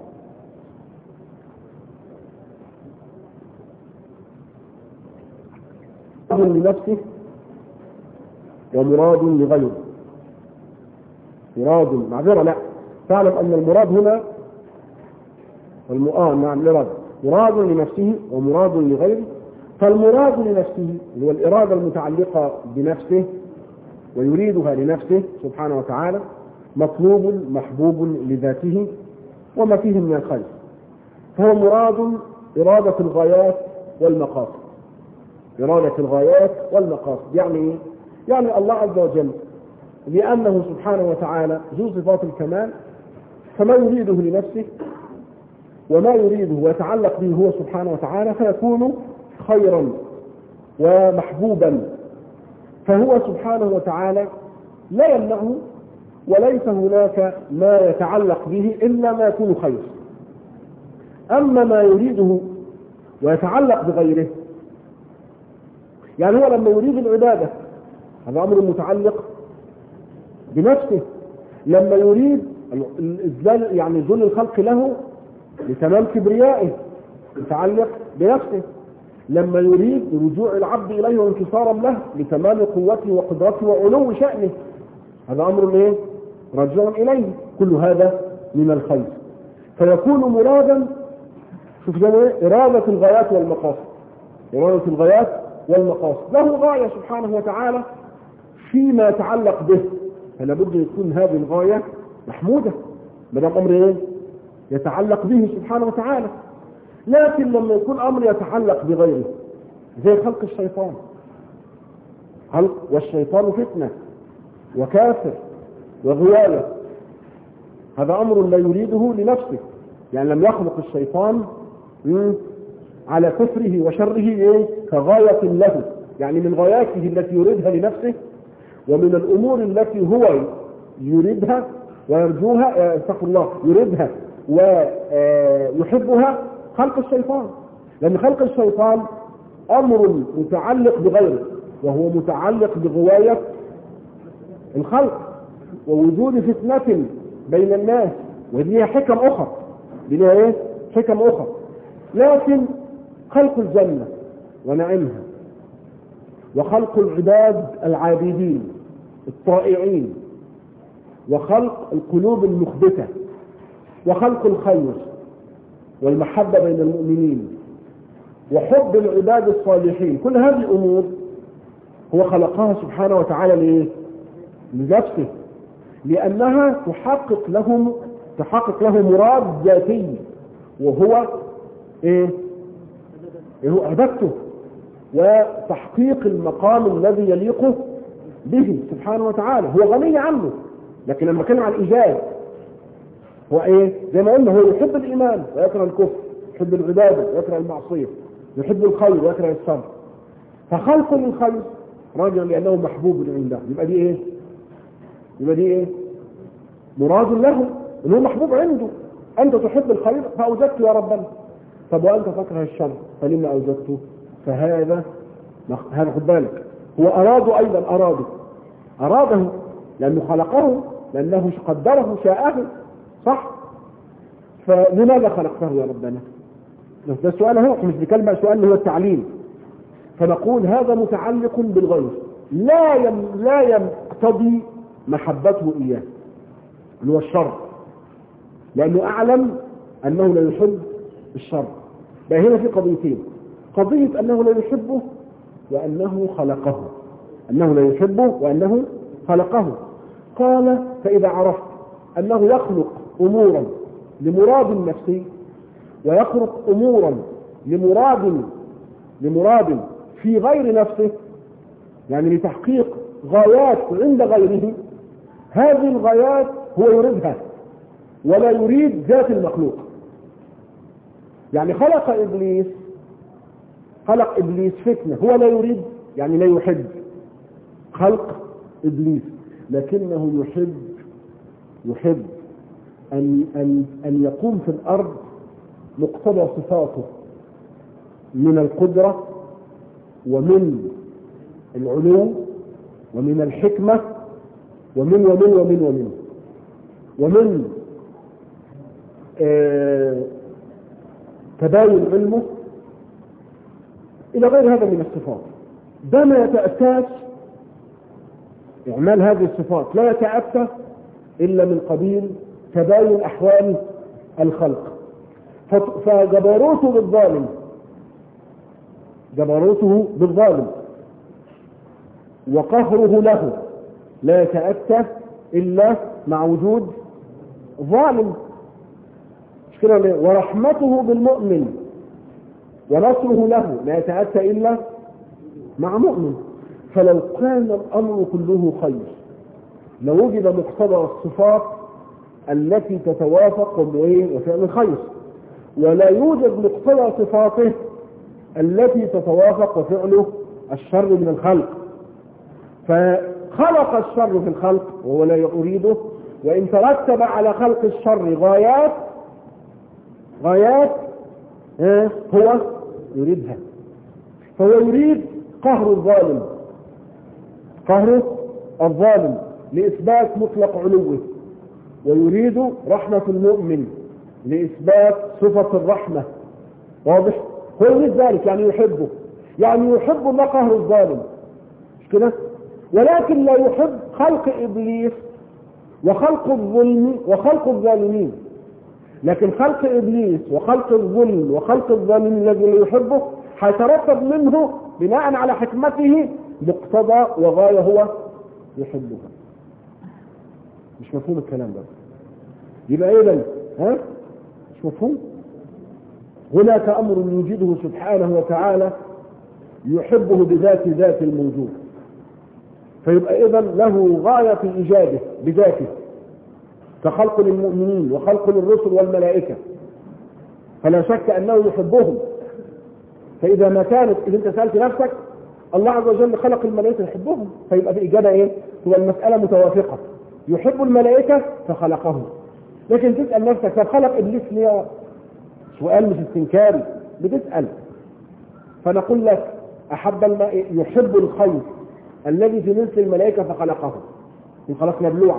مراد لنفسه ومراد لغيره. مراد معذرة لا، تعلم أن المراد هنا نعم الإرادة مراد لنفسه ومراد لغيره. فالمراد لنفسه هو الإرادة المتعلقة بنفسه ويريدها لنفسه سبحانه وتعالى، مطلوب محبوب لذاته وما فيه من الخير، فهو مراد إرادة الغايات والمقاصد. إرادة الغايات والمقاصد يعني إيه؟ يعني الله عز وجل لأنه سبحانه وتعالى ذو صفات الكمال، فما يريده لنفسه وما يريده ويتعلق به هو سبحانه وتعالى فيكون خيرا ومحبوبا. فهو سبحانه وتعالى لا يمنعه، وليس هناك ما يتعلق به إلا ما يكون خير. أما ما يريده ويتعلق بغيره، يعني هو لما يريد العبادة هذا أمر متعلق بنفسه. لما يريد الإذلال يعني ذل الخلق له لتمام كبريائه متعلق بنفسه. لما يريد رجوع العبد إليه وانتصارا له لتمام قوته وقدرته وعلو شأنه، هذا أمر إيه؟ راجع إليه. كل هذا من الخير، فيكون مرادا. شوف إيه؟ إرادة الغايات والمقاصد. إرادة الغايات والمقاصد له غاية سبحانه وتعالى فيما يتعلق به، فلا بد يكون هذه الغاية محمودة ما دام أمر إيه؟ يتعلق به سبحانه وتعالى. لكن لما يكون أمر يتعلق بغيره زي خلق الشيطان، والشيطان فتنة وكافر وغواية، هذا أمر لا يريده لنفسه. يعني لم يخلق الشيطان على كفره وشره إيه؟ كغاية له، يعني من غاياته التي يريدها لنفسه ومن الأمور التي هو يريدها ويرجوها استغفر الله يريدها ويحبها خلق الشيطان. لأن خلق الشيطان أمر متعلق بغيره، وهو متعلق بغواية الخلق ووجود فتنة بين الناس، ودي حكم أخرى، دي إيه؟ حكم أخرى. لكن خلق الجنة ونعمها، وخلق العباد العابدين الطائعين، وخلق القلوب المخبتة، وخلق الخير والمحبة بين المؤمنين، وحب العباد الصالحين، كل هذه الأمور هو خلقها سبحانه وتعالى ليه؟ لنفسه، لأنها تحقق له مراد ذاتي، وهو إيه؟ هو عبادته وتحقيق المقام الذي يليق به سبحانه وتعالى. هو غني عنه، لكن لما كان عن الإيجاد هو إيه؟ زي ما قلنا هو يحب الإيمان ويكره الكفر، يحب العبادة ويكره المعصية، يحب الخير ويكره الشر، فخلق للخير راجع لأنه محبوب عنده. يبقى دي إيه؟ مراد له إنه محبوب عنده. أنت تحب الخير فأوجدته يا ربنا، طب وأنت تكره الشر فلما أوجدته؟ فهذا خد بالك، هو أراده لأنه خلقه، لأنه قدره شاءه، صح؟ فلماذا خلقته يا ربنا؟ ده السؤال هو مش بكلمة سؤال، هو التعليم. فنقول هذا متعلق بالغير، لا يقتضي محبته إياه اللي هو الشر، لأنه أعلم أنه لا يحب الشر. هنا في قضيتين: قضية أنه لا يحبه وأنه خلقه، أنه لا يحبه وأنه خلقه. قال: فإذا عرفت أنه يخلق أمورا لمراد نفسي، ويخلق أمورا لمراد في غير نفسه، يعني لتحقيق غايات عند غيره، هذه الغايات هو يريدها ولا يريد ذات المخلوق. يعني خلق إبليس فتنة، هو لا يريد، يعني لا يحب خلق إبليس، لكنه يحب أن يقوم في الأرض مقتضى صفاته من القدرة ومن العلو ومن الحكمة ومن تباين علمه إلى غير هذا من الصفات. ده ما يتأتاش إعمال هذه الصفات، لا يتأتى إلا من قبيل تباين أحوال الخلق. فجبروته بالظالم وقهره له لا يتأتى إلا مع وجود ظالم. ورحمته بالمؤمن ونصره له لا يتأتى إلا مع مؤمن. فلو كان الأمر كله خير لوجد مقتضى الصفات التي تتوافق وفعل الخير، ولا يوجد مقتضى صفاته التي تتوافق وفعله الشر من الخلق. فخلق الشر في الخلق وهو لا يريده، وإن ترتب على خلق الشر غايات هو يريدها. فهو يريد قهر الظالم قهره الظالم لإثبات مطلق علوه، ويريد رحمة المؤمن لإثبات صفة الرحمة. واضح؟ هو يريد ذلك، يعني يحبه، يعني يحب الله قهر الظالم، مش كده؟ ولكن لا يحب خلق إبليس وخلق الظلم وخلق الظالمين. لكن خلق إبليس وخلق الظلم وخلق الظالمين الذي لا يحبه هيترتب منه بناء على حكمته مقتضى وغاية هو يحبها. مش مفهوم الكلام ده؟ يبقى إذن مش مفهوم. هناك أمر يوجده سبحانه وتعالى يحبه ذات الموجود، فيبقى إذن له غاية في إيجاده بذاته، كخلق للمؤمنين وخلق للرسل والملائكة، فلا شك أنه يحبهم. فإذا ما كانت، إذا أنت سألت نفسك الله عز وجل خلق الملائكة يحبهم، فيبقى في إجابة إيه؟ هو المسألة متوافقة، يحب الملائكة فخلقهم. لكن تسأل نفسك فخلق إبليس ليه؟ سؤال مش استنكاري، بتسأل. فنقول لك يحب الخير الذي في مثل الملائكة فخلقه، خلقنا بلوعة.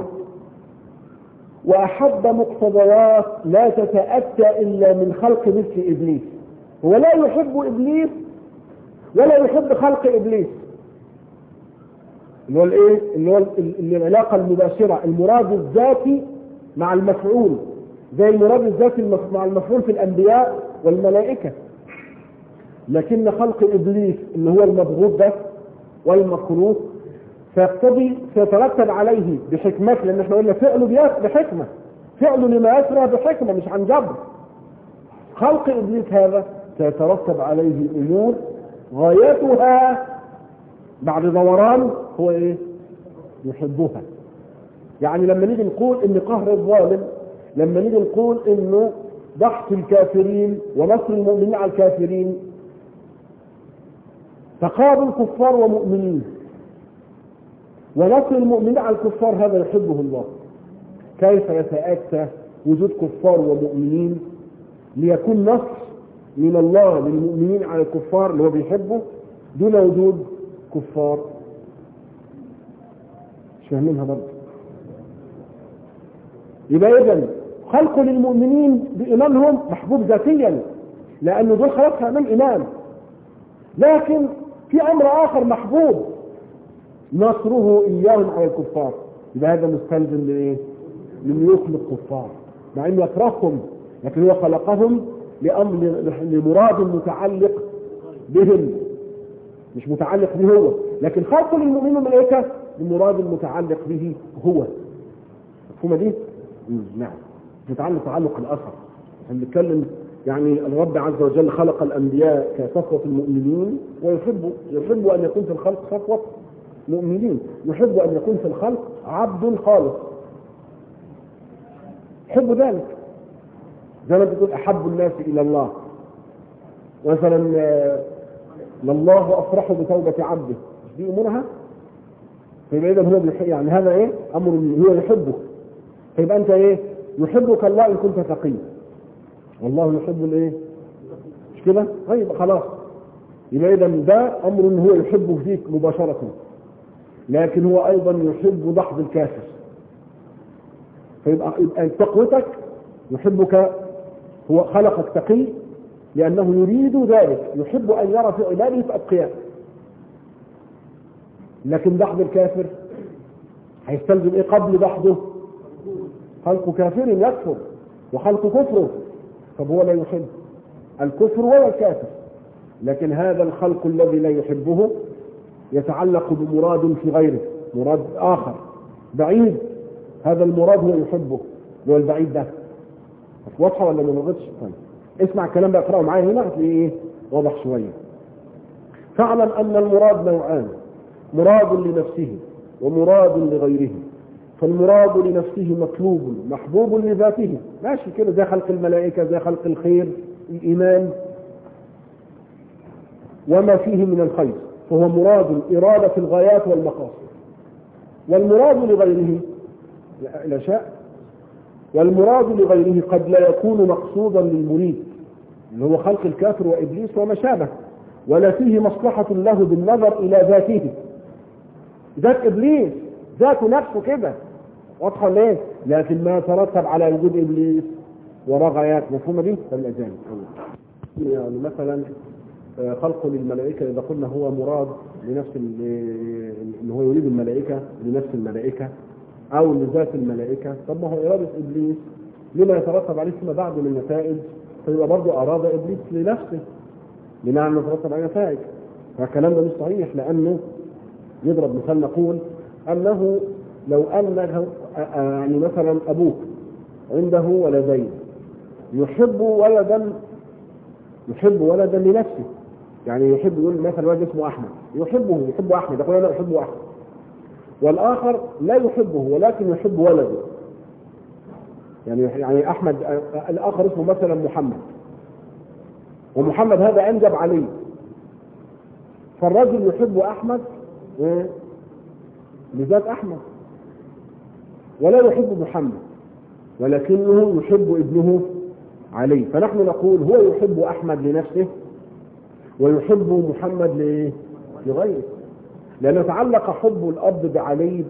وأحب مقتضيات لا تتأتى إلا من خلق مثل إبليس. هو لا يحب إبليس ولا يحب خلق إبليس، اللي هو الإيه؟ اللي هو العلاقة المباشرة، المراد الذاتي مع المفعول، زي المراد الذاتي مع المفعول في الأنبياء والملائكة. لكن خلق إبليس اللي هو المبغوض ده والمكروه فيقتضي سيترتب عليه بحكمته، لأن احنا قلنا فعله بحكمة، فعله لما يسرى بحكمة مش عن جبر. خلق إبليس هذا سيترتب عليه أمور غايتها بعد دوران هو إيه؟ يحبها. يعني لما نيجي نقول إن قهر الظالم، لما نيجي نقول إنه ضحك الكافرين ونصر المؤمنين على الكافرين، تقابل كفار ومؤمنين، ونصر المؤمنين على الكفار هذا يحبه الله. كيف يتأتى وجود كفار ومؤمنين ليكون نصر من الله للمؤمنين على الكفار اللي هو بيحبه دون وجود كفار؟ مش فاهمينها برضه. يبقى إذن خلق للمؤمنين بإيمانهم محبوب ذاتيا، لأنه دول خلقها من إيمان. لكن في أمر آخر محبوب، نصره إياهم على الكفار. يبقى هذا مستلزم لإيه؟ لأنه يخلق كفار مع أنه يكرههم، لكن هو خلقهم لمراد متعلق بهم، مش متعلق به هو. لكن خلق للمؤمنين والملائكة لمراد متعلق به هو. مفهومة دي؟ نعم. متعلق تعلق الأثر. هنتكلم يعني الرب عز وجل خلق الأنبياء كصفوة المؤمنين، ويحب أن يكون في الخلق صفوة مؤمنين، يحب أن يكون في الخلق عبد خالص، يحب ذلك. زي ما تقول أحب الناس إلى الله مثلا، لله أفرح بتوبة عبده، دي أمورها. فيبقى إذا هو يعني هذا إيه؟ أمر هو يحبه. فيبقى أنت إيه؟ يحبك الله إن كنت تقي، والله يحب الإيه؟ مش كده؟ طيب خلاص. يبقى إذا ده أمر هو يحبه فيك مباشرة، لكن هو أيضا يحب دحض الكافر. فيبقى تقوتك يحبك، هو خلقك تقي لأنه يريد ذلك، يحب أن يرى في عباده أتقياء. لكن دحض الكافر هيستلزم إيه قبل دحضه؟ خلق كافر يكفر وخلق كفره. طب هو لا يحب الكفر ولا الكافر، لكن هذا الخلق الذي لا يحبه يتعلق بمراد في غيره، مراد آخر بعيد. هذا المراد هو يحبه، هو البعيد ده. واضحة ولا ما وضحتش؟ طيب اسمع الكلام ده، اقرأه معايا هنا هتلاقيه ايه؟ واضح شوية. فاعلم أن المراد نوعان، مراد لنفسه ومراد لغيره. فالمراد لنفسه مطلوب محبوب لذاته، ماشي كده، زي خلق الملائكة، زي خلق الخير، الإيمان وما فيه من الخير، فهو مراد إرادة الغايات والمقاصد. والمراد لغيره لا شاء، والمراد لغيره قد لا يكون مقصودا للمريد، اللي هو خلق الكافر وإبليس وما شابه، ولا فيه مصلحة له بالنظر إلى ذاته، ذات إبليس ذاته نفسه كده، واضحة ليه؟ لكن ما ترتب على وجود إبليس وراه غايات مفهومة دي فالأجانب. يعني مثلا خلق للملائكة إذا قلنا هو مراد لنفس إن هو يريد الملائكة لنفس الملائكة أو لذات الملائكة، طب ما هو إرادة إبليس لما يترتب عليه فيما بعد من نتائج، فيبقى برضه أراد إبليس لنفسه بمعنى يترتب عليه نتائج. فالكلام ده مش صحيح، لأنه يضرب مثال نقول أنه لو أنه يعني مثلا أبوك عنده ولدين يحب ولدا لنفسه، يعني يحب يقول مثلا ولد اسمه أحمد يحب أحمد، يقول أنا أحب أحمد، والآخر لا يحبه ولكن يحب ولده، يعني أحمد الآخر اسمه مثلا محمد، ومحمد هذا أنجب عليه، فالرجل يحب أحمد لذات أحمد ولا يحب محمد، ولكنه يحب ابنه علي، فنحن نقول هو يحب أحمد لنفسه ويحب محمد لغيره، لأنه تعلق حب الأب بعلي،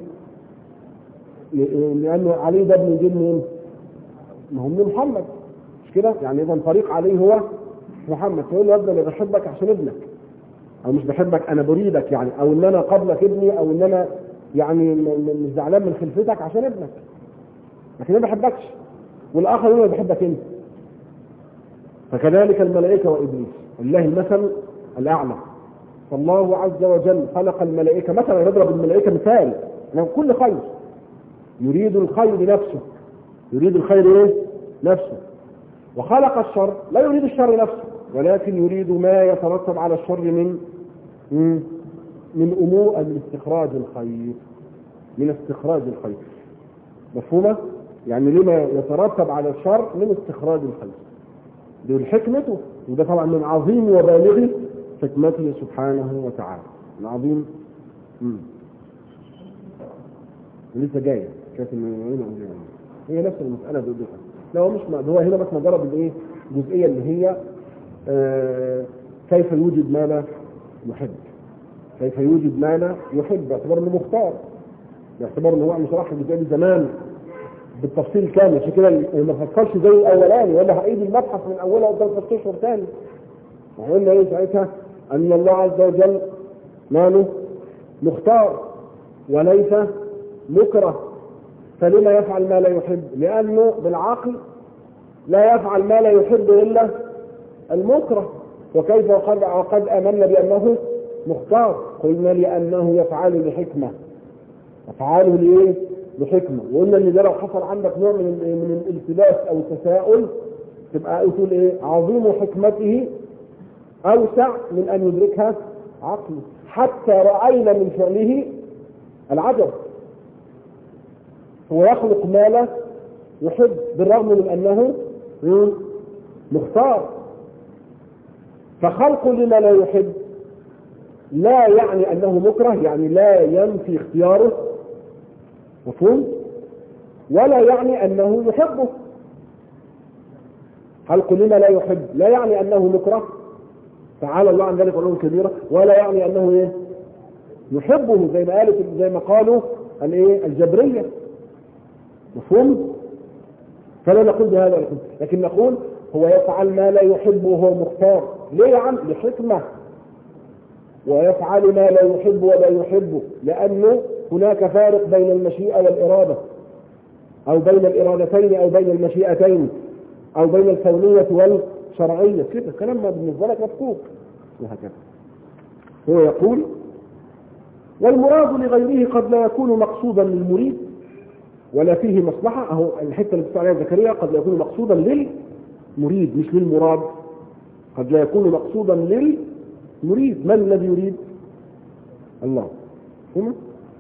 لأنه علي ده ابن جن من محمد، مش كده؟ يعني إذا طريق علي هو محمد، فيقول له أنا بحبك عشان ابنك، أو مش بحبك أنا بريدك، يعني أو إن أنا قبلك ابني، أو إن أنا يعني مش زعلان من خلفتك عشان ابنك، لكن أنا ما بحبكش، والآخر يقول أنا بحبك أنت. فكذلك الملائكة وإبليس لله المثل الأعلى، فالله عز وجل خلق الملائكة، مثلا نضرب الملائكة مثال، أنه كل خير يريد الخير لنفسه، يريد الخير نفسه، وخلق الشر لا يريد الشر نفسه، ولكن يريد ما يترتب على الشر من أمور من استخراج الخير، مفهومة؟ يعني لما يترتب على الشر من استخراج الخير، دي حكمته، وده طبعا من عظيم وبالغ حكمته سبحانه وتعالى، من عظيم. لسه جايه كانت هي نفس المساله دي، لو مش هو هنا بس مجرد الايه الجزئيه اللي هي كيف يوجد ما لا يحب، باعتبار انه مختار، باعتبار انه هو مش راح الجزئيه دي زمان بالتفصيل كامل، عشان كده ما فكرش زي الاولاني ولا هعيد المبحث من اولها قدام 3 اشهر ثاني. وقلنا ايه ساعتها؟ ان الله عز وجل ماله مختار وليس مكره، فلما يفعل ما لا يحب؟ لانه بالعقل لا يفعل ما لا يحب الا المكره، وكيف وقد امنا بانه مختار؟ قلنا لانه يفعل لحكمه، افعاله ليه؟ بحكمه، وقلنا ان ده لو حصل عندك نوع من الالتباس او التساؤل تبقى تقول ايه؟ عظيم حكمته اوسع من ان يدركها عقله، حتى راينا من فعله العجب، هو يخلق ما لا يحب بالرغم من انه مختار، فخلق لما لا يحب لا يعني انه مكره، يعني لا ينفي اختياره، مفهوم؟ ولا يعني انه يحبه. خلق لما لا يحب لا يعني انه مكره، تعالى الله عن ذلك علوا كبيرة، ولا يعني انه ايه؟ يحبه، زي ما قالوا الايه؟ الجبرية، مفهوم؟ فلا نقول بهذا، لكن نقول هو يفعل ما لا يحب وهو مختار، ليه يا عم؟ لحكمة، ويفعل ما لا يحب ولا يحبه لأنه هناك فارق بين المشيئة والإرادة، أو بين الإرادتين، أو بين المشيئتين، أو بين الكونية والشرعية، كده كلام ما بالنسبة لك مفكوك، وهكذا. هو يقول والمراد لغيره قد لا يكون مقصودا للمريد ولا فيه مصلحة، أهو الحتة اللي بتقول عليها زكريا قد لا يكون مقصودا للمريد مش للمراد، قد لا يكون مقصودا للمريد. من الذي يريد؟ الله. هنا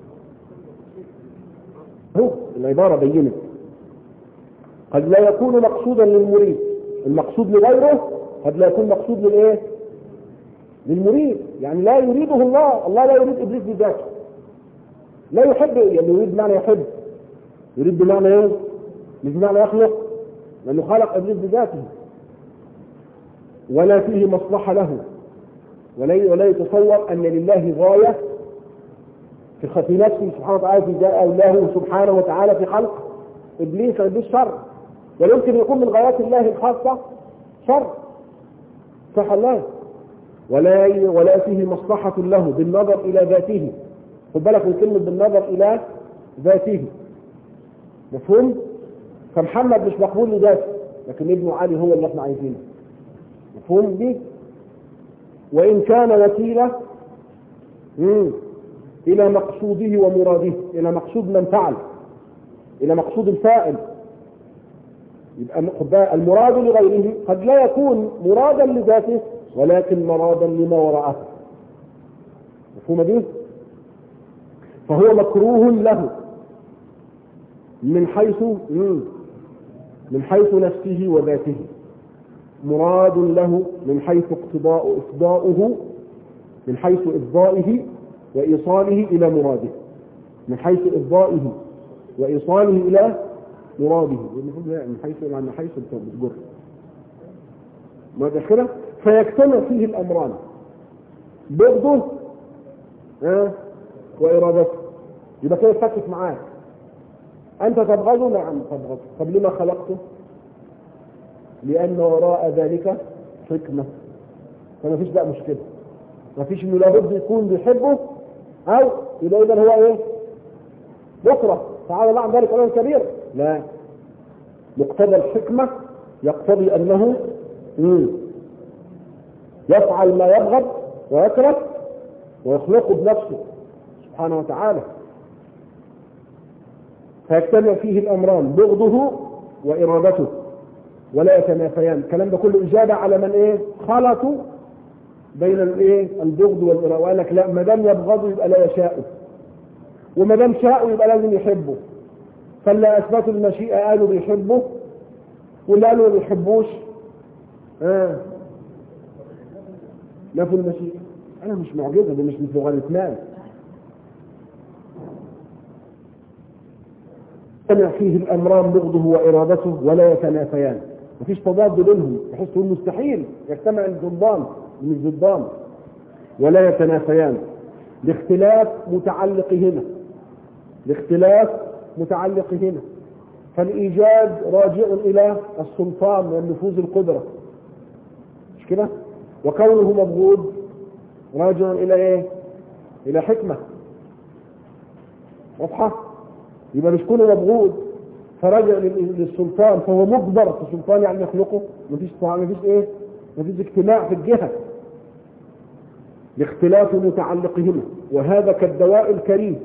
هو العبارة بينت قد لا يكون مقصودا للمريد، المقصود لغيره قد لا يكون مقصود للايه؟ للمريد، يعني لا يريده الله لا يريد إبليس بذاته، لا يحب، يعني يريد بمعنى يحب، يريد بمعنى ايه؟ مش بمعنى يخلق، لأنه خلق إبليس بذاته، ولا فيه مصلحة له، ولا يتصور أن لله غاية في نفسه سبحانه وتعالى، في الله سبحانه وتعالى في خلق إبليس شر، ويمكن يكون من غايات الله الخاصة شر، صح الله، ولا فيه مصلحة له بالنظر إلى ذاته. خد بالك من كلمة بالنظر إلى ذاته، مفهوم؟ فمحمد مش مقبول لذاته، لكن ابنه علي هو اللي احنا عايزينه، مفهوم دي؟ وإن كان وسيلة إلى مقصوده ومراده، إلى مقصود من فعل، إلى مقصود الفاعل. يبقى المراد لغيره قد لا يكون مرادا لذاته، ولكن مرادا لما وراءه، مفهوم دي؟ فهو مكروه له من حيث نفسه وذاته، مراد له من حيث إفضاؤه، من حيث إفضائه وإيصاله إلى مراده، من حيث إفضائه وإيصاله إلى مراده، من حيث الجر ما دخله. فيجتمع فيه الأمران، بغضه وإرادته. يبقى كده يفتك معاك، أنت تبغضه؟ نعم تبغضه. طب لما خلقته؟ لأن وراء ذلك حكمة، فما فيش بقى مشكلة، ما فيش إنه لابد يكون بيحبه أو يبقى إذا هو إيه؟ بكرة تعالى الله عن ذلك أمر كبير. لا، مقتضى الحكمة يقتضي أنه يفعل ما يبغض ويكره ويخلقه بنفسه سبحانه وتعالى. فيجتمع فيه الأمران، بغضه وإرادته، ولا يتنافيان. الكلام ده كله إجابة على من خلطوا بين البغض والإرادة، وقال لك لا، ما دام يبغضه يبقى لا يشاءه، وما دام شاءه يبقى لازم يحبه. فاللي أثبتوا المشيئة قالوا بيحبه، واللي قالوا ما بيحبوش نفوا المشيئة. أنا مش معجزة، دي مش مثل غلطمان. يجتمع فيه الأمران، بغضه وإرادته، ولا يتنافيان، مفيش تضاد بينهم، بحيث تقول مستحيل يجتمع الضدان من الضدان، ولا يتنافيان لاختلاف متعلقهما. فالإيجاد راجع إلى السلطان والنفوذ القدرة، مش كده؟ وكونه مبغوض راجع إلى إلى حكمة واضحة. يبقى مش كونه مبغوض فراجع للسلطان، فهو مجبر في السلطان يعني يخلقه. مفيش اجتماع في الجهة، لاختلاف متعلقهما. وهذا كالدواء الكريم،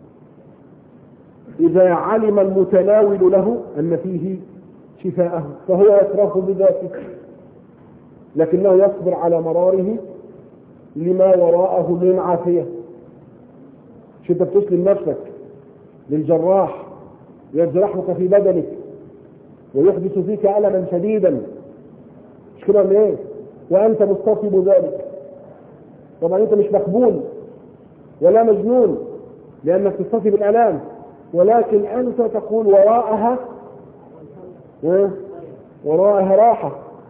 إذا علم المتناول له أن فيه شفاءه فهو يكره بذاته، لكنه يصبر على مراره لما وراءه من عافية. مش انت بتسلم نفسك للجراح يجرحك في بدنك ويحدث فيك ألما شديدا، مش كده ليه؟ وأنت مستصب ذلك. طبعا أنت مش مقبول ولا مجنون لأنك تستصب الألام، ولكن أنت تقول وراءها راحة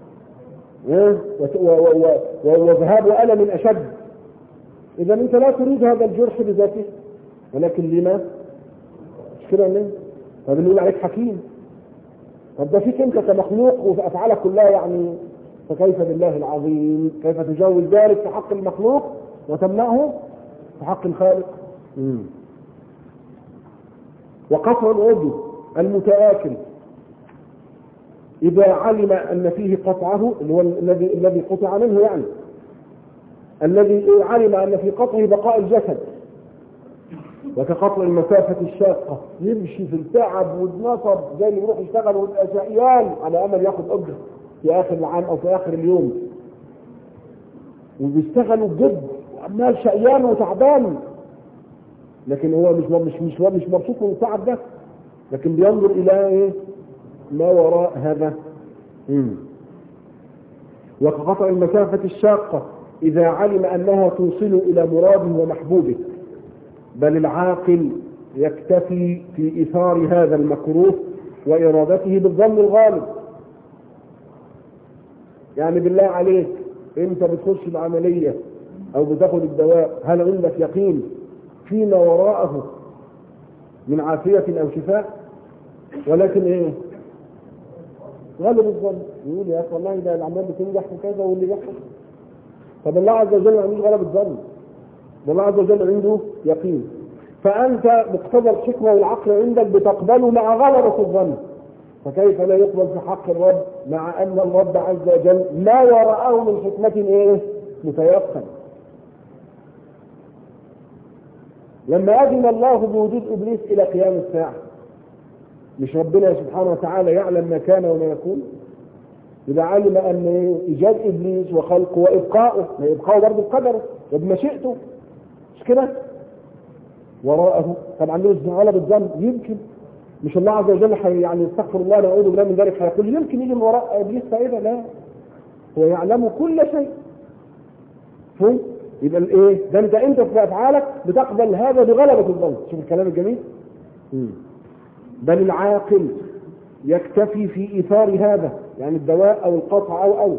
وذهاب ألم أشد. إذا أنت لا تريد هذا الجرح بذاته، ولكن لما؟ مش كده ليه؟ فبنقول عليك حكيم. طب ده فيك أنت كمخلوق وفي أفعالك كلها يعني، فكيف بالله العظيم؟ كيف تجاوز ذلك في حق المخلوق وتمنعه في حق الخالق؟ وقطع العضو المتآكل إذا علم أن فيه قطعه، اللي هو الذي قطع منه، يعني الذي علم أن في قطعه بقاء الجسد، وكقطع المسافة الشاقة، يمشي في التعب والنصب زي اللي يروح يشتغل ويبقى شقيان على أمل ياخد أجر في آخر العام أو في آخر اليوم، وبيشتغلوا بجد وعمال شقيان وتعبان، لكن هو مش مبسوط من التعب ده، لكن بينظر إلى ما وراء هذا. وكقطع المسافة الشاقة إذا علم أنها توصل إلى مراده ومحبوبه، بل العاقل يكتفي في إثار هذا المكروه وإرادته بالظن الغالب. يعني بالله عليك، أنت بتخش العملية أو بتاخد الدواء، هل عندك يقين فيما وراءه من عافية أو شفاء، ولكن إيه؟ غالب الظن. يقول يا أخي والله ده الأعمال بتنجح وكذا واللي بيحصل. طب الله عز وجل ما عندوش غلب الظن، ده الله عز وجل عنده يقين. فأنت مقتضى الحكمة والعقل عندك بتقبله مع غلبة الظن، فكيف لا يقبل في حق الرب مع أن الرب عز وجل ما وراءه من حكمة إيه؟ متيقن. لما أذن الله بوجود إبليس إلى قيام الساعة، مش ربنا سبحانه وتعالى يعلم ما كان وما يكون؟ إذا علم أن إيجاد إبليس وخلقه وإبقاؤه، ما إبقاؤه برضه بقدره وبمشيئته، مش كده؟ وراءه طبعا له غلب الظن. يمكن مش الله عز وجل يعني استغفر الله نعوذ بالله من ذلك هيقول يمكن يجي من وراء إبليس فائدة؟ لا، هو يعلم كل شيء. فهم؟ يبقى الايه ده انت في افعالك بتقبل هذا بغلبة الظن. شوف الكلام الجميل. بل العاقل يكتفي في ايثار هذا، يعني الدواء او القطع او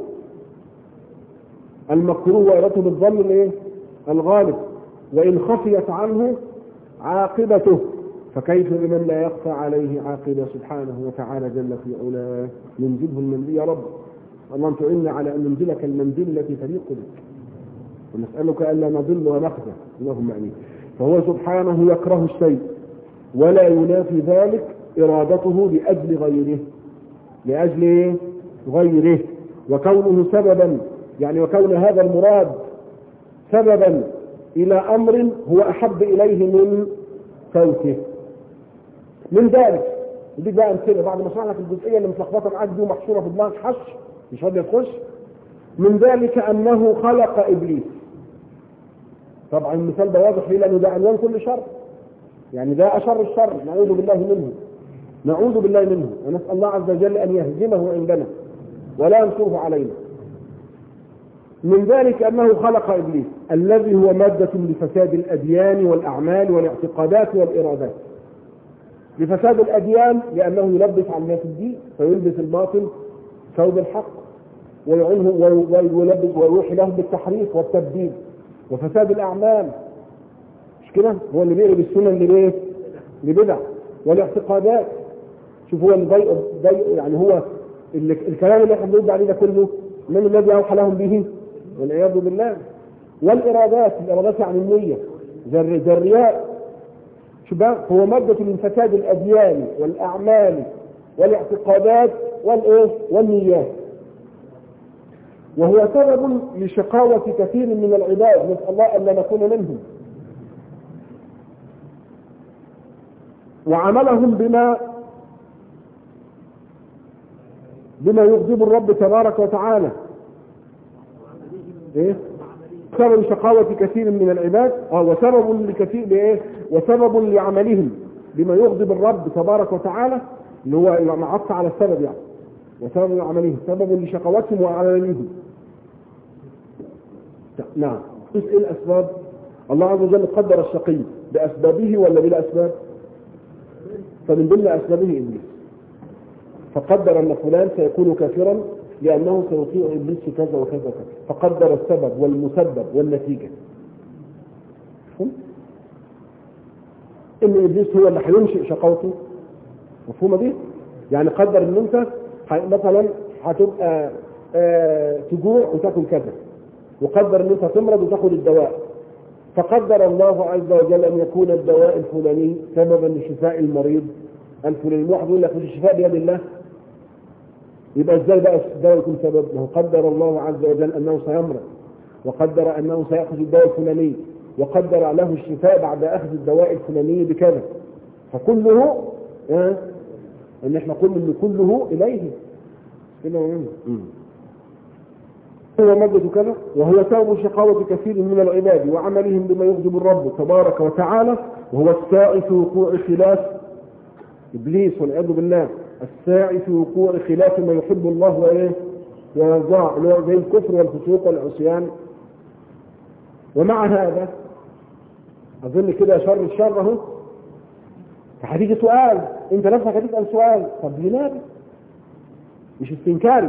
المكروه وإرادته بالظن الايه الغالب، وان خفيت عنه عاقبته فكيف بمن لا يخفى عليه عاقبة سبحانه وتعالى جل في علاه. ننزله المنزل يا رب، اللهم تعنا على ان ننزلك المنزل التي تليق بك، ونسألك ألا نضل ونخزى، اللهم امين. فهو سبحانه يكره الشيء ولا ينافي ذلك إرادته لأجل غيره، لأجل غيره، وكونه سببا، يعني وكون هذا المراد سببا إلى أمر هو أحب إليه من فوته. من ذلك دي بقى أمثلة بعد ما شرحنا في الجزئية اللي متلخبطة معاك دي ومحشورة في دماغك حش مش راضي تخش. من ذلك أنه خلق إبليس. طبعا المثال ده واضح ليه، لأنه ده عنوان كل شر، يعني ده أشر الشر، نعوذ بالله منه، نعوذ بالله منه، ونسأل الله عز وجل أن يهزمه عندنا ولا ينصره علينا. من ذلك أنه خلق إبليس الذي هو مادة لفساد الأديان والأعمال والاعتقادات والإرادات. لفساد الأديان لأنه يلبس على الناس الدين فيلبس الباطل ثوب الحق ويعينه ويلبس ويوحي له بالتحريف والتبديل. وفساد الأعمال مش كده هو اللي بيقلب السنن لبدع. والاعتقادات شوف هو يعني هو الكلام اللي احنا بنرد عليه ده كله من الذي أوحى لهم به والعياذ بالله. والإرادات يعني النية زي الرياء. شوف بقى هو مادة من فساد الأديان والأعمال والاعتقادات والنيات، وهو سبب لشقاوة كثير من العباد، نسأل الله أن لا نكون منهم، وعملهم بما يغضب الرب تبارك وتعالى. سبب شقاوة كثير من العباد وسبب لكثير وسبب لعملهم بما يغضب الرب تبارك وتعالى، اللي هو معطى على السبب يعني. وسبب لعملهم سبب لشقواتهم وعملهم. نعم. ايه الاسباب؟ الله عز وجل قدر الشقي باسبابه ولا بلا اسباب؟ فمن ضمن اسبابه ابليس، فقدر ان فلان سيكون كافرا لانه سيطيع ابليس في كذا وكذا وكذا، فقدر السبب والمسبب والنتيجه. ان ابليس هو اللي هينشئ شقاوته، مفهومه دي؟ يعني قدر ان انت مثلا هتبقى تجوع وتاكل كذا، وقدر ان انت تمرض وتاخد الدواء، فقدر الله عز وجل ان يكون الدواء الفلاني سببا لشفاء المريض الفلاني. واحد يقول لك الشفاء بيد الله، يبقى ازاي بقى الدواء يكون سبب؟ ما هو قدر الله عز وجل انه سيمرض، وقدر انه سيأخذ الدواء الفلاني، وقدر له الشفاء بعد اخذ الدواء الفلاني بكذا. فكله ان احنا نقول ان كله اليه هو مادة كذا، وهو سبب شقاوة كثير من العباد وعملهم بما يغضب الرب تبارك وتعالى، وهو الساعي في وقوع خلاف ابليس والعياذ بالله، الساعي في وقوع خلاف ما يحب الله ويرضاه، اللي هو زي الكفر والفسوق والعصيان. ومع هذا اظن كده شر الشر اهو. فهتيجي سؤال، انت نفسك هتسأل سؤال، طب لماذا؟ مش استنكاري.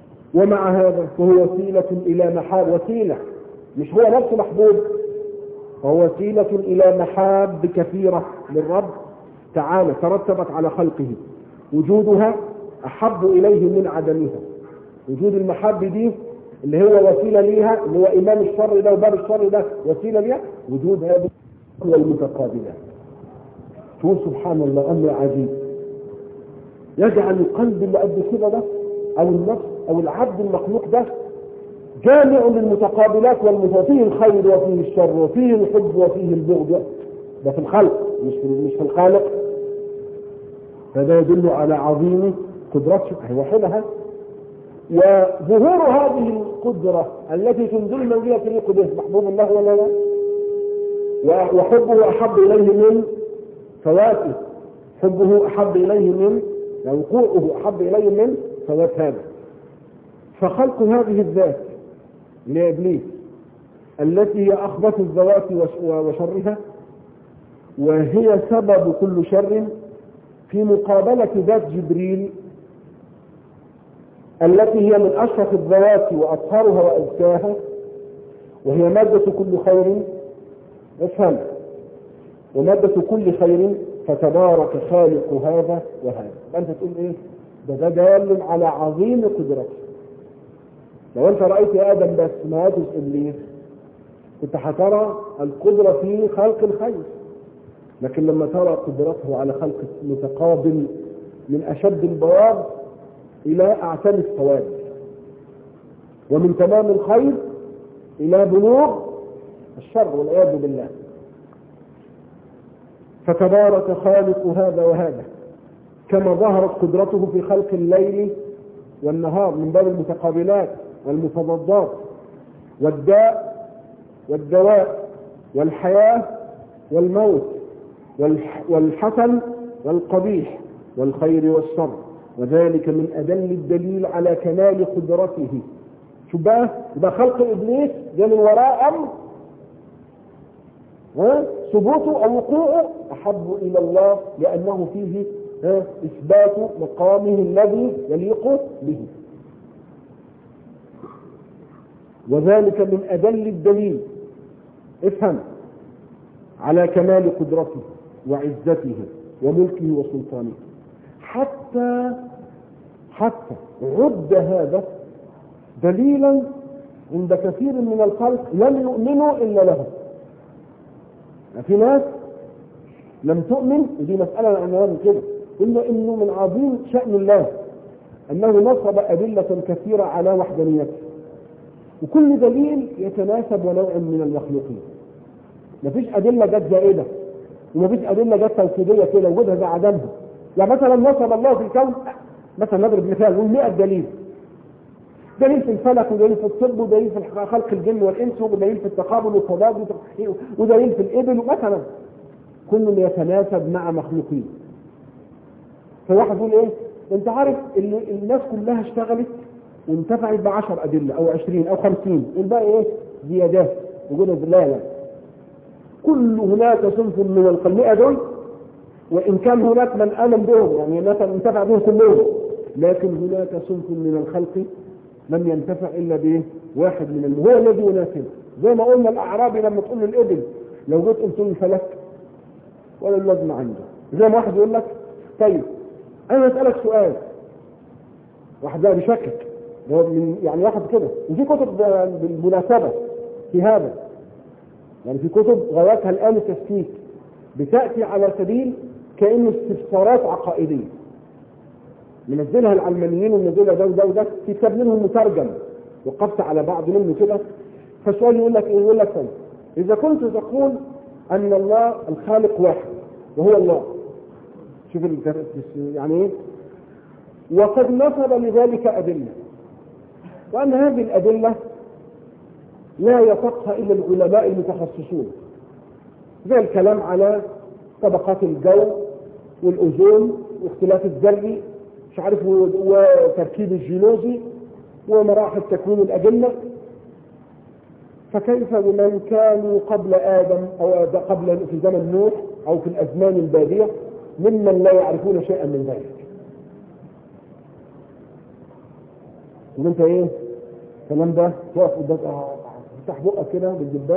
ومع هذا فهو وسيلة إلى محال، وسيلة مش هو نفسه محبوب، ووسيلة إلى محاب كثيرة للرب تعالى ترتبت على خلقه، وجودها أحب إليه من عدمها. وجود المحاب دي اللي هو وسيلة ليها، اللي هو إمام الشر ده وباب الشر ده وسيلة ليها، وجود هذه المتقابلات. شوف سبحان الله أمر عجيب، يجعل القلب اللي قد كده ده أو النفس أو العبد المخلوق ده جامع للمتقابلات فيه الخير وفيه الشر وفيه الحب وفيه البغض. ده في الخلق مش في الخالق. فده يدل على عظيم قدرته وحدها. وظهور هذه القدرة التي تنزل منزلة تليق به محبوب الله ولا لا؟ وحبه أحب إليه من فواته، حبه أحب إليه من وقوعه أحب إليه من فوات هذا. فخلق هذه الذات لإبليس التي هي أخبث الذوات وشرها، وهي سبب كل شر، في مقابلة ذات جبريل التي هي من أشرف الذوات وأطهرها وأزكاها، وهي مادة كل خير. افهم، ومادة كل خير، فتبارك خالق هذا وهذا. أنت تقول إيه؟ ده دال على عظيم قدرته. لو أنت رأيت آدم بس ما يدرس إبليس كنت هترى القدرة في خلق الخير، لكن لما ترى قدرته على خلق متقابل من أشد البياض إلى أعتم السواد، ومن تمام الخير إلى بلوغ الشر والعياذ بالله. فتبارك خالق هذا وهذا، كما ظهرت قدرته في خلق الليل والنهار من باب المتقابلات والمتضادات، والداء والدواء، والحياة والموت، والحسن والقبيح، والخير والشر، وذلك من أدل الدليل على كمال قدرته. شو بقى؟ يبقى خلق إبليس ده من وراء أمر ثبوته أو وقوعه أحب إلى الله، لأنه فيه إثبات مقامه الذي يليق به. وذلك من أدل الدليل، افهم، على كمال قدرته وعزته وملكه وسلطانه. حتى عد هذا دليلا عند كثير من الخلق لم يؤمنوا إلا له. في ناس لم تؤمن، ودي مسألة عنوان كده، إلا إنه من عظيم شأن الله أنه نصب أدلة كثيرة على وحدانيته، وكل دليل يتناسب ونوع من المخلوقين. مفيش أدلة جت زائدة، ومفيش أدلة جت توكيدية كده وجودها زي عدمها. يعني مثلا نصب الله في الكون، مثلا نضرب مثال نقول 100 دليل، دليل في الفلك، ودليل في الطب، ودليل في خلق الجن والإنس، ودليل في التقابل والتضاد، ودليل في الإبل مثلا، كل يتناسب مع مخلوقين. فواحد يقول إيه؟ أنت عارف إن الناس كلها اشتغلت وانتفعت ب10 أدلة أو 20 أو 50، والباقي إيه؟ زيادات وجودها لا. كل هناك صنف من الخلق 100 دول، وإن كان هناك من آمن بهم يعني مثلا انتفع بهم كلهم، لكن هناك صنف من الخلق لم ينتفع إلا بواحد من هو الذي يناسبه. زي ما قلنا الأعرابي لما تقول الإبل لو جيت قلت له فلك ولا اللازم عنده، زي ما واحد يقول لك طيب أنا أسألك سؤال، واحد بقى بيشكك يعني واحد كده. وفي كتب بالمناسبة في هذا، يعني في كتب غايتها الآن التشكيك، بتأتي على سبيل كأنه استفسارات عقائدية، منزلها العلمانيين ومنزلها ده وده، في كتاب منهم مترجم وقفت على بعض منه كده. فالسؤال يقول لك ايه؟ يقول لك طيب إذا كنت تقول أن الله الخالق واحد وهو الله، شوف يعني ايه، وقد نصب لذلك أدلة، وأن هذه الأدلة لا يطقها إلا العلماء المتخصصون، زي الكلام على طبقات الجو والأوزون واختلاف الذري مش عارف وتركيب الجيولوجي ومراحل تكوين الأجنة. فكيف بمن كانوا قبل آدم أو قبل في زمن نوح أو في الأزمان البادية ممن لا يعرفون شيئا من ذلك؟ وانت ايه الكلام ده؟ تقف قدام تفتح بقك كده بالجبال